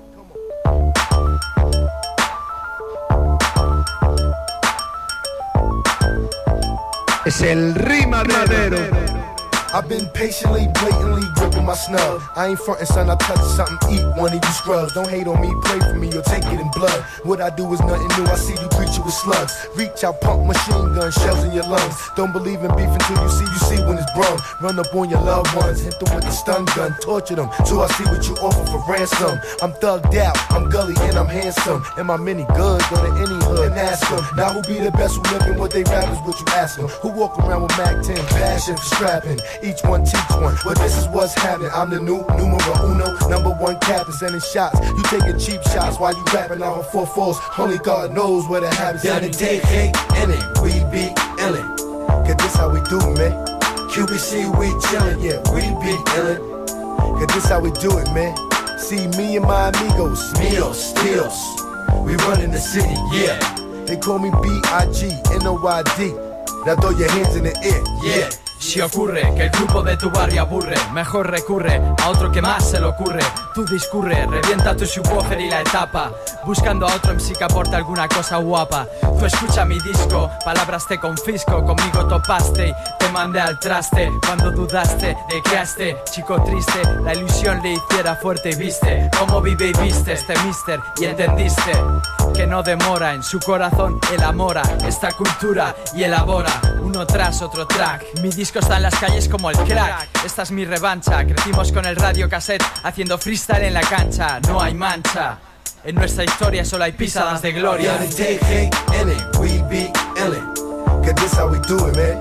Es el rimadero. I've been patiently, blatantly gripping my snub. I ain't frontin', son, I touch something, eat one of you scrubs. Don't hate on me, pray for me, or take it in blood. What I do is nothing new, I see you treat you with slugs. Reach out, pump machine gun, shells in your lungs. Don't believe in beef until you see when it's brung. Run up on your loved ones, hit them with the stun gun, torture them, till I see what you offer for ransom. I'm thugged out, I'm gully, and I'm handsome. Am I many good? Go to any hood and ask them. Now who be the best who living what they rap is what you ask them. Who walk around with Mac 10, passion for strapping. Each one teach one, well this is what's happening. I'm the new numero uno, #1 captain, sending shots. You taking cheap shots while you rapping out on 4-4s. Only God knows where the habits. Down the day, hey, in it, we be illin'. Cause this how we do, man. QBC, we chillin', yeah, we be illin'. Cause this how we do it, man. See me and my amigos, Mios, Tios. We runnin' the city, yeah. They call me B-I-G-N-O-Y-D. Now throw your hands in the air, yeah. Si ocurre que el grupo de tu barrio aburre, mejor recurre a otro que más se le ocurre. Tú discurre, revienta tu subwoofer y la etapa, buscando a otro MC que aporte alguna cosa guapa. Tú escucha mi disco, palabras te confisco, conmigo topaste y te mandé al traste. Cuando dudaste de que a este chico triste la ilusión le hiciera fuerte y viste cómo vive y viste este mister y entendiste que no demora en su corazón, elabora esta cultura y elabora uno tras otro track. Mi disco está en las calles como el crack, esta es mi revancha. Crecimos con el radio cassette haciendo freestyle en la cancha. No hay mancha, en nuestra historia solo hay pisadas de gloria. We be illin', cause this how we do it, man.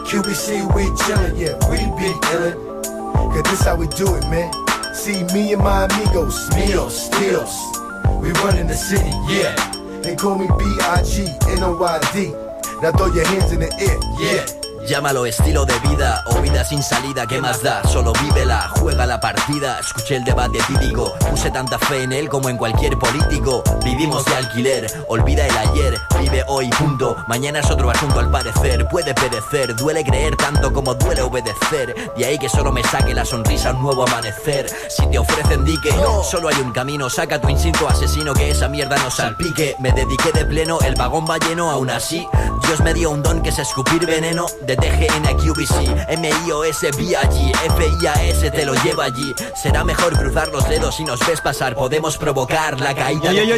QBC, we chillin', yeah, we be illin'. Cause this how we do it, man. See me and my amigos, Mios, Steels. We runnin' the city, yeah. They call me B-I-G-N-O-Y-D. Now throw your hands in the air, yeah. Llámalo estilo de vida o vida sin salida, ¿qué más da? Solo vívela, juega la partida. Escuché el debate típico, puse tanta fe en él como en cualquier político. Vivimos de alquiler, olvida el ayer, vive hoy, punto. Mañana es otro asunto al parecer, puede perecer. Duele creer tanto como duele obedecer. De ahí que solo me saque la sonrisa un nuevo amanecer. Si te ofrecen dique, solo hay un camino. Saca tu instinto asesino, que esa mierda no salpique. Me dediqué de pleno, el vagón va lleno. Aún así, Dios me dio un don que es escupir veneno. De TGN a QBC, MIOS, BIG, FIAS te lo lleva allí. Será mejor cruzar los dedos si nos ves pasar. Podemos provocar la caída de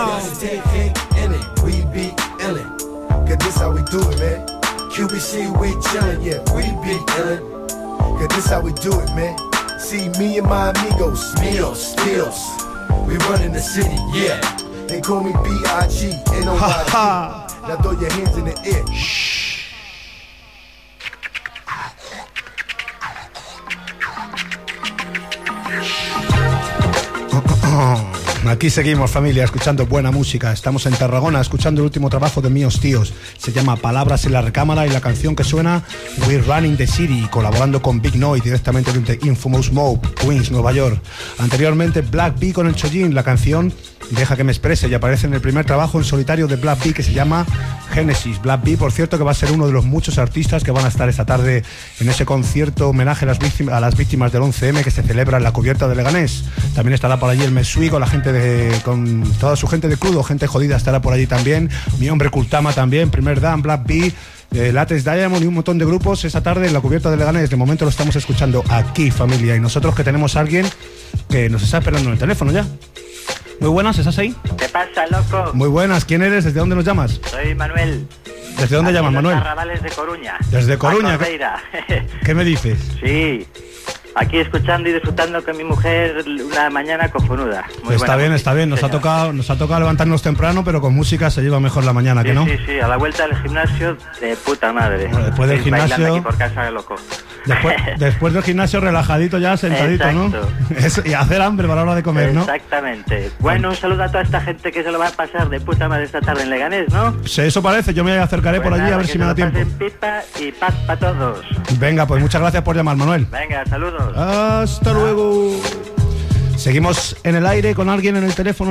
We be illin', cause this how we do it, man. QBC, we chillin', yeah, we be illin'. Cause this how we do it, man. See me and my amigos, Mios, Steels. We runnin' the city, yeah. They call me B-I-G-N-O-Y-D. Now throw your hands in the air. Aquí seguimos, familia, escuchando buena música. Estamos en Tarragona escuchando el último trabajo de Míos Tíos. Se llama Palabras en la recámara y la canción que suena We're Running the City, colaborando con Big Noise directamente desde Infamous Mob, Queens, Nueva York. Anteriormente Black B con el Chojin, la canción Deja que me exprese, y aparece en el primer trabajo en solitario de Black B que se llama Genesis. Black B, por cierto, que va a ser uno de los muchos artistas que van a estar esta tarde en ese concierto homenaje a las víctimas del 11M que se celebra en la cubierta de Leganés. También estará por allí el Mesui con con toda su gente de crudo, gente jodida estará por allí también. Mi hombre Kultama también, Primer Dan, Black B, Latex Diamond y un montón de grupos esa tarde en la cubierta de Leganés. De momento lo estamos escuchando aquí, familia, y nosotros que tenemos a alguien que nos está esperando en el teléfono ya. Muy buenas, ¿estás ahí? ¿Qué pasa, loco? Muy buenas, ¿quién eres? ¿Desde dónde nos llamas? Soy Manuel. ¿Desde dónde llamas, Manuel? Arrabales de Coruña. ¿Desde Coruña? ¿Qué me dices? Sí, aquí escuchando y disfrutando con mi mujer una mañana cojonuda. Está bien, nos ha tocado levantarnos temprano, pero con música se lleva mejor la mañana, sí, ¿que no? Sí, al la vuelta del gimnasio, de puta madre. Bueno, después del gimnasio... aquí por casa, loco. Después del gimnasio relajadito ya, sentadito, exacto, ¿no? Eso, y hacer hambre para la hora de comer, ¿no? Exactamente. Bueno, un saludo a toda esta gente que se lo va a pasar de puta madre esta tarde en Leganés, ¿no? Sí, eso parece, yo me acercaré por allí a ver si me da tiempo. Pipa y paz para todos. Venga, pues muchas gracias por llamar, Manuel. Venga, saludos. Hasta luego. Seguimos en el aire con alguien en el teléfono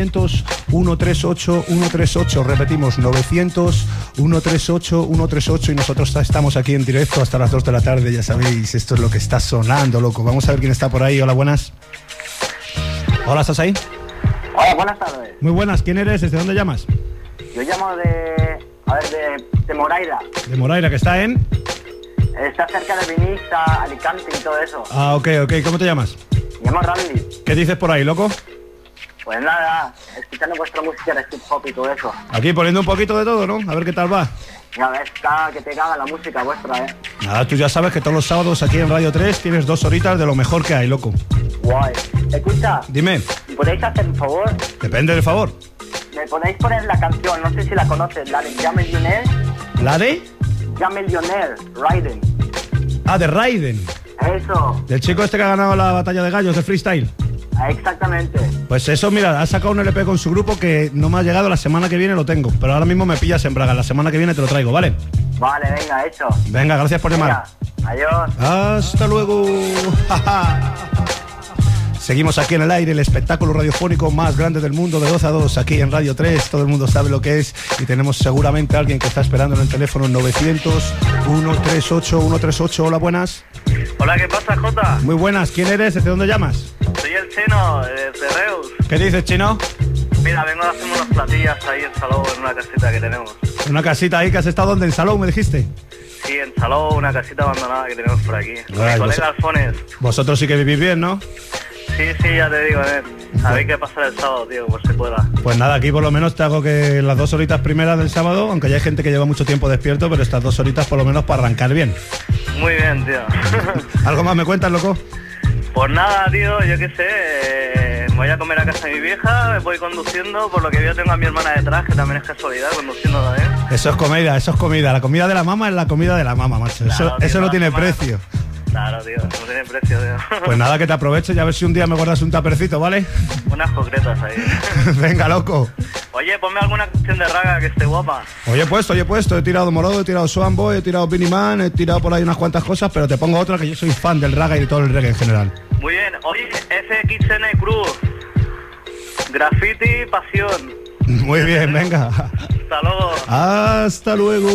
900-138-138. Repetimos, 900-138-138. Y nosotros estamos aquí en directo hasta las 2 de la tarde. Ya sabéis, esto es lo que está sonando, loco. Vamos a ver quién está por ahí. Hola, buenas. Hola, ¿estás ahí? Hola, buenas tardes. Muy buenas, ¿quién eres? ¿Desde dónde llamas? Yo llamo de Moraira. De Moraira, que está en... Está cerca de Vinista, Alicante y todo eso. Ah, ok. ¿Cómo te llamas? Me llamo Randy. ¿Qué dices por ahí, loco? Pues nada, escuchando vuestra música de hip hop y todo eso. Aquí poniendo un poquito de todo, ¿no? A ver qué tal va. Ya ves, que te caga la música vuestra, Nada, tú ya sabes que todos los sábados aquí en Radio 3 tienes 2 horitas de lo mejor que hay, loco. Guay. Escucha. Dime. ¿Me podéis hacer un favor? Depende del favor. ¿Me podéis poner la canción? No sé si la conoces, la de Ja Millionaire. ¿La de? Ja Millionaire, Raiden. Ah, de Raiden. Eso. Del chico este que ha ganado la batalla de gallos de freestyle. Exactamente. Pues eso, mira, ha sacado un LP con su grupo que no me ha llegado, la semana que viene lo tengo. Pero ahora mismo me pillas en Braga, la semana que viene te lo traigo, ¿vale? Vale, venga, hecho. Venga, gracias por llamar. Adiós. Hasta luego. Seguimos aquí en el aire, el espectáculo radiofónico más grande del mundo, de 12 a 2, aquí en Radio 3. Todo el mundo sabe lo que es y tenemos seguramente a alguien que está esperando en el teléfono 900-138-138. Hola, buenas. Hola, ¿qué pasa, Jota? Muy buenas, ¿quién eres? ¿Desde dónde llamas? Soy el Chino, de Reus. ¿Qué dices, Chino? Mira, vengo a hacer unas platillas ahí en Salou, en una casita que tenemos. ¿Una casita ahí que has estado donde? ¿En Salou, me dijiste? Sí, en Salou, una casita abandonada que tenemos por aquí. Mi colega Alfones. Vosotros sí que vivís bien, ¿no? Sí, ya te digo, a ver qué pasa el sábado, tío, pues se pueda. Pues nada, aquí por lo menos te hago que las 2 horitas primeras del sábado, aunque ya hay gente que lleva mucho tiempo despierto, pero estas 2 horitas por lo menos para arrancar bien. Muy bien, tío. ¿Algo más me cuentas, loco? Pues nada, tío, yo qué sé, me voy a comer a casa de mi vieja, voy conduciendo, por lo que yo tengo a mi hermana detrás, que también es casualidad, conduciendo también. Eso es comida, eso es comida. La comida de la mamá es la comida de la mamá, macho. Claro, Eso tío, no tiene mamá. precio. Claro, tío, no tiene precio, tío. Pues nada, que te aproveches y a ver si un día me guardas un tapercito, ¿vale? Unas concretas ahí. Venga, loco. Oye, ponme alguna canción de raga que esté guapa. Oye, he puesto. He tirado Morodo, he tirado Swanboy, he tirado Beenie Man, he tirado por ahí unas cuantas cosas, pero te pongo otra que yo soy fan del raga y de todo el reggae en general. Muy bien, oye, FXN Cruz. Graffiti, pasión. Muy bien, venga. Hasta luego. Hasta luego.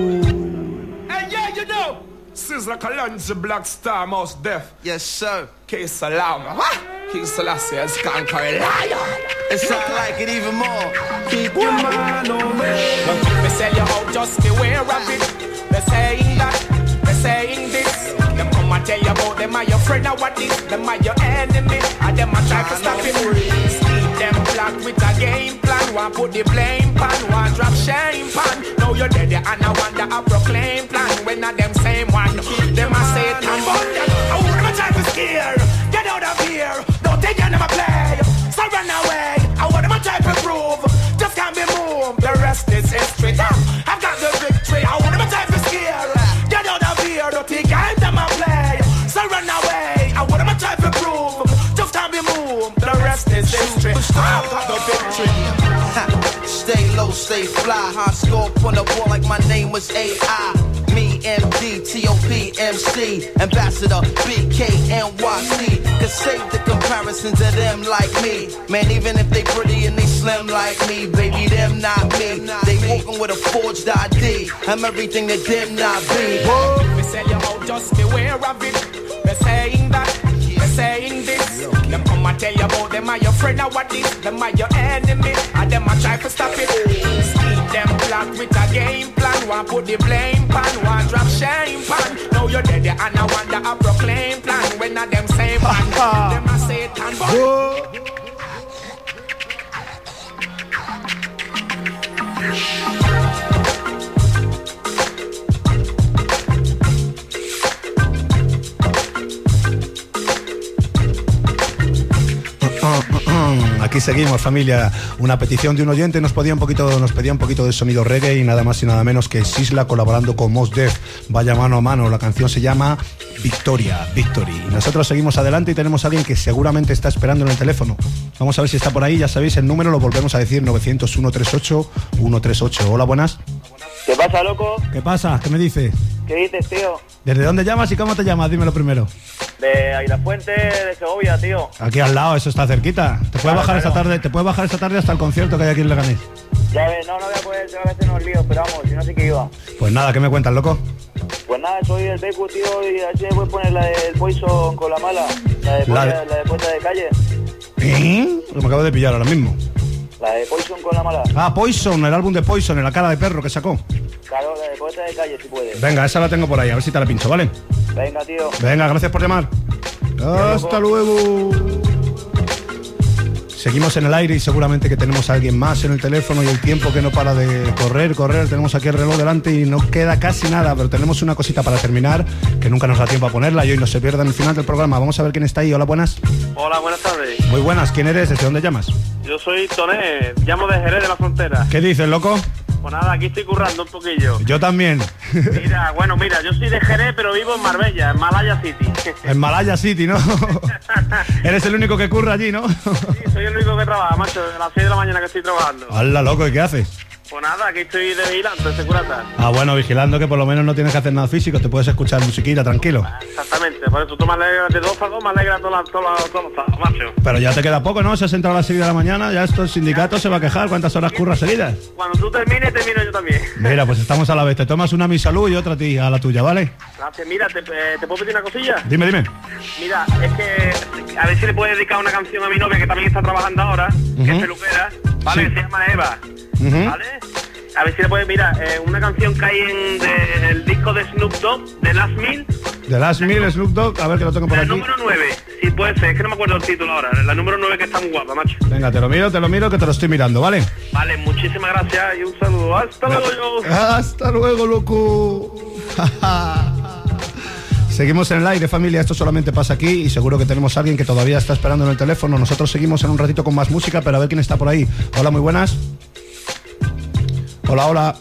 Hey, yeah, you know. Sizzla Kalonji, Black Star, Mouse Def. Yes, sir. K Salam. King Selassie has conquered lion. It sound like it even more. Keep your mind on me. They sell you out, just beware of it. They're saying that, they're saying this. Them come and tell you about them are your friend or what this. Them are your enemy, and them are trying to stop it. Keep them black with a game plan. One put the blame pan, one drop shame pan. Now you're dead and I wonder a proclaim plan. When not them same one, them are Satan. But I wouldn't try to scare. Get out of here, don't think you never play. So run away, I wouldn't try to prove. Just can't be moved, the rest is history. I've got the victory, I wouldn't try to scare. Get out of here, don't think I'm never play. So run away, I wouldn't try to prove. Just can't be moved, the rest is history. I've got the victory. Stay low, stay fly. High score on the ball like my name was AI. Me, MD, T.O.P., MC, Ambassador, BK, NYC. Could save the comparisons of them like me. Man, even if they pretty and they slim like me, baby, them not me. They walking with a forged ID. I'm everything that them not be. They sell you out, just beware of it. They're saying that, they're saying this. Them come and tell you about them are your friend or what this. Them are your enemy, and them are try to stop it. Keep them black with a game plan. One put the blame pan, one drop shame pan. Now you're dead and I wonder a proclaim plan. When not them same pan, them are Satan. Aquí seguimos, familia. Una petición de un oyente nos pedía un poquito de sonido reggae y nada más y nada menos que Sizzla colaborando con Mos Def. Vaya mano a mano. La canción se llama Victory. Y nosotros seguimos adelante y tenemos a alguien que seguramente está esperando en el teléfono. Vamos a ver si está por ahí. Ya sabéis el número, lo volvemos a decir: 901-38-138. Hola, buenas. ¿Qué pasa, loco? ¿Qué pasa? ¿Qué me dices? ¿Qué dices, tío? ¿Desde dónde llamas y cómo te llamas? Dímelo primero. De Aguilafuente, de Segovia, tío. Aquí al lado, eso está cerquita. Te puedes bajar esta tarde. Te puedes bajar esta tarde hasta el concierto que hay aquí en Leganés. Ya ves, no voy a poder, a veces no olvido, pero vamos, si no sí que iba. Pues nada, ¿qué me cuentas, loco? Pues nada, soy el Becu, tío, y así me puedes poner la del Poison con la mala. La de Puerta de Calle. Lo me acabo de pillar ahora mismo. La de Poison con la mala. Ah, Poison, el álbum de Poison, en la cara de perro que sacó. Claro, la de Puerta de Calle, si puedes. Venga, esa la tengo por ahí, a ver si te la pincho, ¿vale? Venga, tío. Venga, gracias por llamar. Hasta luego. Seguimos en el aire y seguramente que tenemos a alguien más en el teléfono y el tiempo que no para de correr. Tenemos aquí el reloj delante y no queda casi nada, pero tenemos una cosita para terminar que nunca nos da tiempo a ponerla y hoy no se pierda en el final del programa. Vamos a ver quién está ahí. Hola, buenas. Hola, buenas tardes. Muy buenas. ¿Quién eres? ¿Desde dónde llamas? Yo soy Toné, llamo de Jerez de la Frontera. ¿Qué dices, loco? Pues nada, aquí estoy currando un poquillo. Yo también. Mira, yo soy de Jerez, pero vivo en Marbella, en Malaya City. En Malaya City, ¿no? Eres el único que curra allí, ¿no? Sí, soy el único que trabaja, macho, a las 6 de la mañana que estoy trabajando. ¡Hala, loco! ¿Y qué haces? Pues nada, aquí estoy de vigilante, de segurata. Ah, bueno, vigilando que por lo menos no tienes que hacer nada físico, te puedes escuchar musiquita, tranquilo. Exactamente, por eso tú me alegras de dos pagos, me alegras todos los pagos, macho. Pero ya te queda poco, ¿no? Si has entrado a las 6 de la mañana, ya esto el sindicato se va a quejar. ¿Cuántas horas curras seguidas? Cuando tú termines, termino yo también. Mira, pues estamos a la vez. Te tomas una a mi salud y otra a la tuya, ¿vale? Gracias. Mira, ¿te puedo pedir una cosilla? Dime. Mira, es que a ver si le puedes dedicar una canción a mi novia que también está trabajando ahora, que es peluquera, ¿vale? Sí. Que se llama Eva, ¿vale? A ver si le puedes, mira, una canción que hay en el disco de Snoop Dogg, de Last Meal. De Last Meal, Snoop Dogg, a ver que lo tengo por aquí. La número 9, si puede ser, es que no me acuerdo el título ahora. La número 9 que está muy guapa, macho. Venga, te lo miro, que te lo estoy mirando, ¿vale? Vale, muchísimas gracias y un saludo. Hasta luego. Hasta luego, loco. Seguimos en el aire, familia, esto solamente pasa aquí y seguro que tenemos a alguien que todavía está esperando en el teléfono. Nosotros seguimos en un ratito con más música, pero a ver quién está por ahí. Hola, muy buenas. Hola, hola.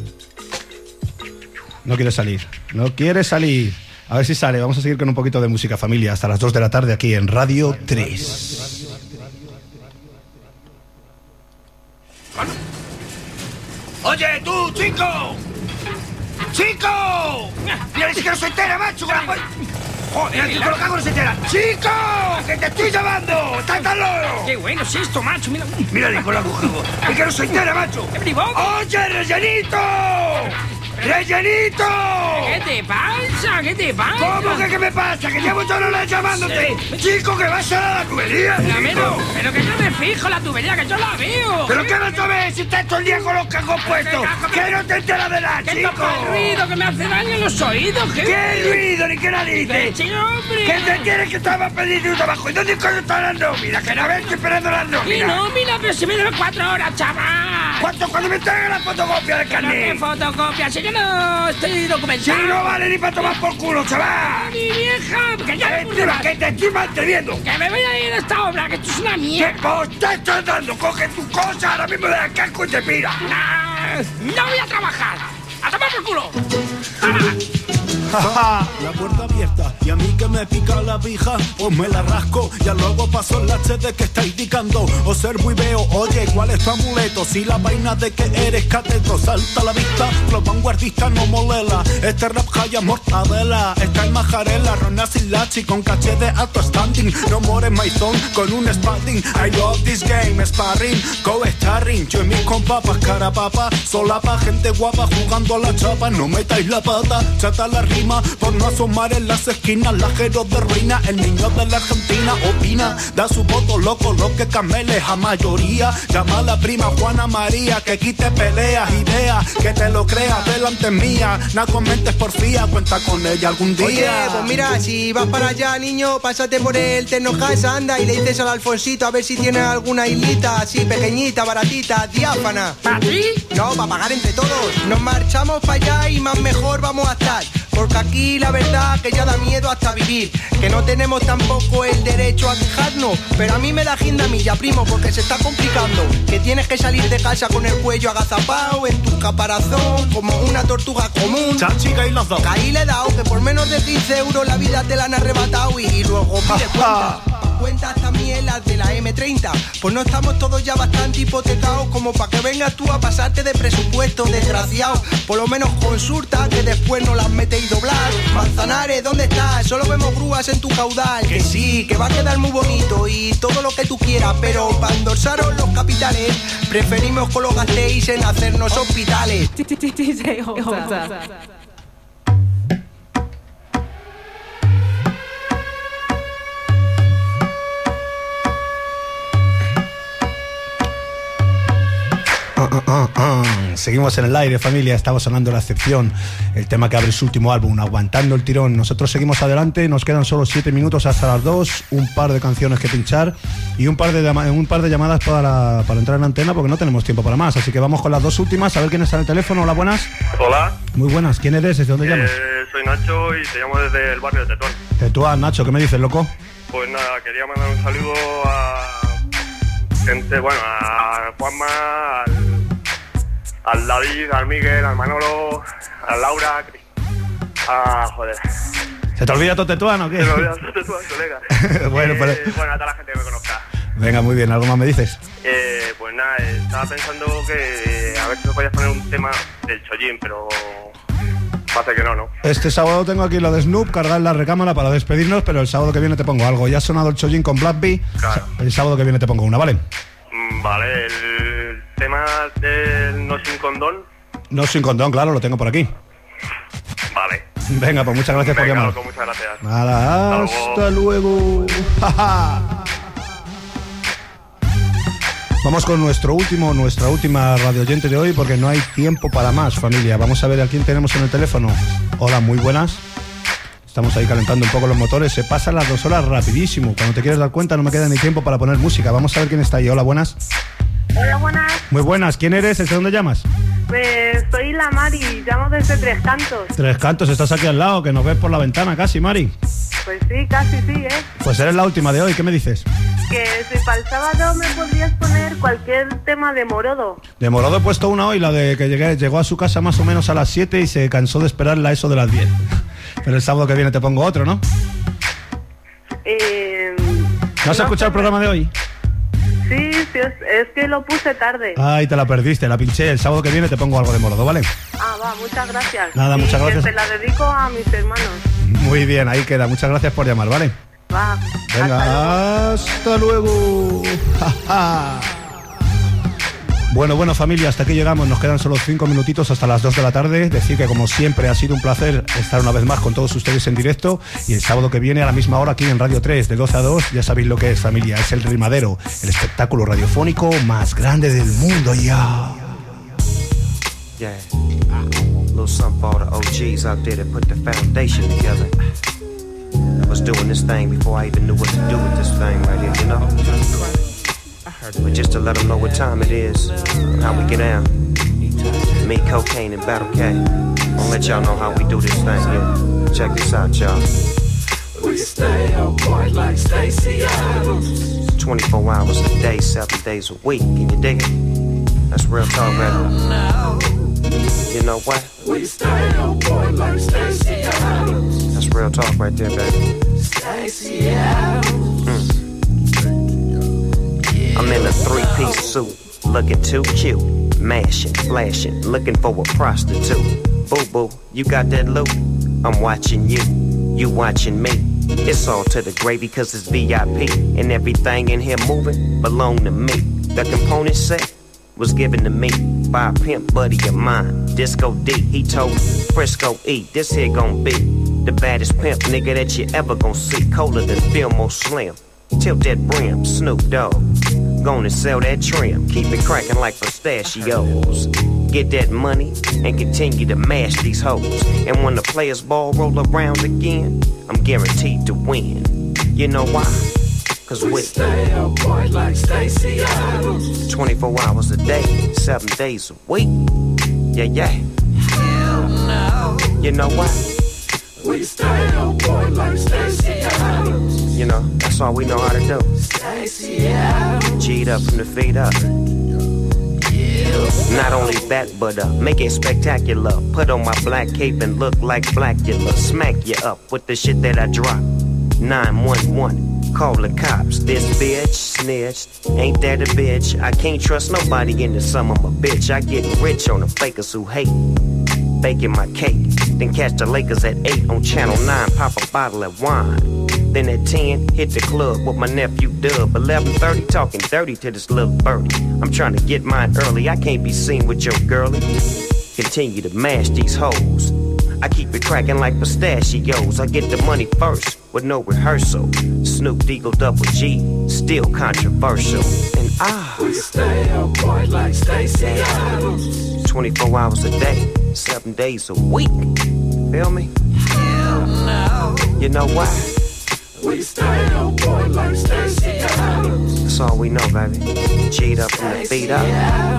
No quiere salir, no quiere salir. A ver si sale, vamos a seguir con un poquito de música, familia, hasta las 2 de la tarde aquí en Radio 3. Oye, tú, chico. ¡Chico! ¡Mira, ni siquiera se entera, macho! ¡Joder, mira, lo cago no se entera! ¡Chico! ¡Que te estoy llamando! ¡Estás tan loco! ¡Qué bueno es esto, macho! Mira, mira, Nicolás, cojudo. ¡Es que no se entera, macho! ¡Oye, rellenito! ¡Rellenito! ¿Qué te pasa? ¿Qué te pasa? ¿Cómo que qué me pasa? Que llevo 2 horas llamándote. Sí. Chico, que vas a la tubería. Pero que yo me fijo la tubería, que yo la veo. ¿Pero qué no sabes si estás todo el día con los cajos puestos? ¿Que no te enteras de nada, chico? ¿Qué ruido que me hace daño en los oídos? ¿Qué ruido ni qué narices? ¡Sí, hombre! ¿Qué te tienes que estar pidiendo un trabajo? ¿Y dónde coño está la nómina? Que no ves, estoy esperando la nómina. ¡Y nómina, pero si me debe 4 horas, chaval! ¿Cuánto? Cuando me traigan la fotocopia del carnet. ¿Qué fotocopia? Si yo no estoy documentado. Si no vale ni para tomar por culo, chaval. ¡Mi vieja! Que ya que te estoy manteniendo. Que me voy a ir a esta obra, que esto es una mierda. ¿Qué vos te estás dando? Coge tu cosa ahora mismo de la casco y te pira. No voy a trabajar. ¡A tomar por culo! La puerta abierta y a mí que me pica la pija, pues me la rasco. Ya luego paso el HD que está indicando. Observo y veo, oye, ¿cuál es tu amuleto? Si la vaina de que eres cateto salta a la vista, los vanguardistas no molela. Este rap jaya mortadela, está en majarela, Rona Silachi con caché de alto standing. No more maizón con un spalding. I love this game, sparring, co-starring. Yo y mis compapas, cara papa, solapa, gente guapa jugando a la chapa. No metáis la pata, chata la rima por no asomar en las esquinas. Lajeros de ruina, el niño de la Argentina opina, da su voto loco, lo que cameles a mayoría. Llama a la prima Juana María, que quite peleas, ideas, que te lo creas delante mía. No comentes porfía, cuenta con ella algún día. Oye, pues mira, si vas para allá, niño, pásate por el Tecnocasa, anda, y le dices al Alfonsito a ver si tiene alguna islita así pequeñita, baratita, diáfana. ¿Para ti? No, para pagar entre todos. Nos marchamos para allá y más mejor vamos a estar. Porque aquí la verdad que ya da miedo hasta vivir. Que no tenemos tampoco el derecho a quejarnos. Pero a mí me da guindamilla, primo, porque se está complicando. Que tienes que salir de casa con el cuello agazapado, en tu caparazón, como una tortuga común. Chachica y los dos. Que ahí le he dado, que por menos de 15 euros la vida te la han arrebatado y luego pide cuenta. Cuentas también las de la M30. Pues no estamos todos ya bastante hipotecados como para que vengas tú a pasarte de presupuesto, desgraciado. Por lo menos consulta, que después no las metéis doblar. Manzanares, ¿dónde estás? Solo vemos grúas en tu caudal. Que sí, que va a quedar muy bonito y todo lo que tú quieras, pero para endorsaros los capitales preferimos que lo gastéis en hacernos hospitales. Seguimos en el aire, familia. Estamos sonando La Excepción, el tema que abre su último álbum, Aguantando el Tirón. Nosotros seguimos adelante, nos quedan solo 7 minutos hasta las 2, un par de canciones que pinchar y un par de llamadas para entrar en antena, porque no tenemos tiempo para más. Así que vamos con las 2 últimas, a ver quién está en el teléfono. Hola, buenas. Hola. Muy buenas, ¿quién eres? ¿Desde dónde llamas? Soy Nacho y te llamo desde el barrio de Tetuán. Tetuán, Nacho, ¿qué me dices, loco? Pues nada, quería mandar un saludo a gente, bueno, a Juanma, al David, al Miguel, al Manolo, a Laura, joder. ¿Se te olvida todo Tetuán o qué? Se me olvida todo Tetuán, colega. Bueno, bueno, a toda la gente que me conozca. Venga, muy bien, ¿algo más me dices? Pues nada, estaba pensando que a ver si me podías poner un tema del Chollín, pero pasa que no. Este sábado tengo aquí lo de Snoop, cargar en la recámara para despedirnos, pero el sábado que viene te pongo algo. Ya ha sonado el Chollín con Black Bee, claro. El sábado que viene te pongo una, ¿vale? Vale, el tema del No Sin Condón. No Sin Condón, claro, lo tengo por aquí. Vale. Venga, pues muchas gracias por llamar. Loco, muchas gracias. Nada, hasta luego. Vamos con nuestra última radioyente de hoy, porque no hay tiempo para más, familia. Vamos a ver a quién tenemos en el teléfono. Hola, muy buenas. Estamos ahí calentando un poco los motores. Se pasan las 2 horas rapidísimo. Cuando te quieres dar cuenta no me queda ni tiempo para poner música. Vamos a ver quién está ahí. Hola, buenas. Hola, buenas. Muy buenas. ¿Quién eres? ¿Desde dónde llamas? Soy la Mari, llamo desde Tres Cantos. Tres Cantos, estás aquí al lado, que nos ves por la ventana casi, Mari. Pues sí, casi sí, Pues eres la última de hoy, ¿qué me dices? Que si para el sábado me podrías poner cualquier tema de Morodo. De Morodo he puesto una hoy, la de que llegó a su casa más o menos a las 7 y se cansó de esperarla a eso de las 10. Pero el sábado que viene te pongo otro, ¿no? ¿No has escuchado el programa de hoy? Sí, es que lo puse tarde. Ay, te la perdiste, la pinché. El sábado que viene te pongo algo de Morodo, ¿vale? Ah, va, muchas gracias. Nada, muchas gracias. Te la dedico a mis hermanos. Muy bien, ahí queda. Muchas gracias por llamar, ¿vale? Va. Venga, hasta luego. Bueno, familia, hasta aquí llegamos. Nos quedan solo 5 minutitos hasta las 2 de la tarde. Decir que, como siempre, ha sido un placer estar una vez más con todos ustedes en directo. Y el sábado que viene, a la misma hora, aquí en Radio 3, de 12 a 2, ya sabéis lo que es, familia. Es el Rimadero, el espectáculo radiofónico más grande del mundo, ya. Yeah. A little something for all the OGs out there that put the foundation together. I was doing this thing before I even knew what to do with this thing right here, you know? But just to let them know what time it is, how we get down. Me, Cocaine, and Battle K. I'll let y'all know how we do this thing here. Check this out, y'all. We stay on point like Stacey Adams. 24 hours a day, 7 days a week. Can you dig it? That's real talk, baby. You know what? We stay on point like Stacey Adams. That's real talk right there, baby. Stacey Adams. I'm in a 3-piece suit, looking too cute, mashing, flashing, looking for a prostitute. Boo-boo, you got that loot? I'm watching you, you watching me. It's all to the gravy cause it's VIP, and everything in here moving belong to me. The component set was given to me by a pimp buddy of mine, Disco D. He told Frisco E, this here gon' be the baddest pimp nigga that you ever gon' see. Colder than Fillmore Slim, tilt that brim, Snoop Dogg. Gonna sell that trim, keep it cracking like pistachios. Get that money and continue to mash these hoes. And when the players ball roll around again, I'm guaranteed to win. You know why? Cause we stay on point like Stacey Adams. 24 hours a day, 7 days a week. Yeah. Hell no. You know why? We stay on point like Stacey Adams. You know, that's all we know how to do. Stacey Adams. G'd up from the feet up. Not only that, but make it spectacular. Put on my black cape and look like Blackula. Smack you up with the shit that I drop. 911, call the cops. This bitch snitched, ain't that a bitch? I can't trust nobody in the sum of my bitch. I get rich on the fakers who hate. Baking my cake, then catch the Lakers at 8 on Channel 9, pop a bottle of wine. Then at 10, hit the club with my nephew Dub. 11:30, talking dirty to this little birdie. I'm trying to get mine early, I can't be seen with your girlie. Continue to mash these hoes. I keep it cracking like pistachios. I get the money first, with no rehearsal. Snoop Deagle Double G, still controversial. And we stay on point like Stacey Adams. 24 hours a day, 7 days a week. Feel me? Hell no. You know why? We stay on point like Stacey Adams. That's all we know, baby. G'd up from the feet up.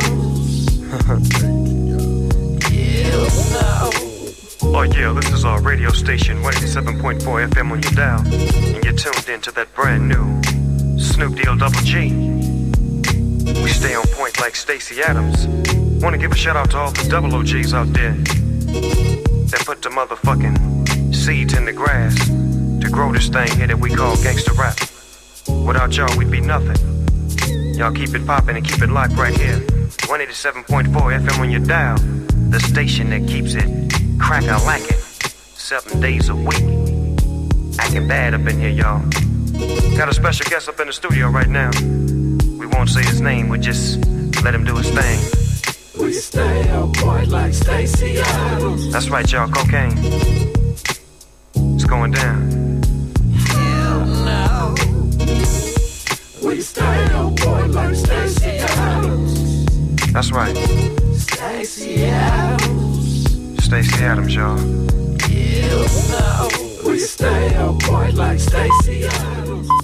Oh yeah, this is our radio station, 187.4 FM on your dial. And you're tuned into that brand new Snoop Deal Double G. We stay on point like Stacey Adams. Wanna give a shout out to all the double OGs out there that put the motherfucking seeds in the grass to grow this thing here that we call gangsta rap. Without y'all, we'd be nothing. Y'all keep it poppin' and keep it locked right here. 187.4 FM on your dial. The station that keeps it crack-a-lackin', 7 days a week. Acting bad up in here, y'all. Got a special guest up in the studio right now. We won't say his name, we just let him do his thing. We stay on point like Stacey Adams. That's right, y'all, Cocaine. It's going down. Hell no. We stay on point like Stacey Adams. That's right. Stacey Adams. Stacey Adams, y'all. Hell no. We stay on point like Stacey Adams.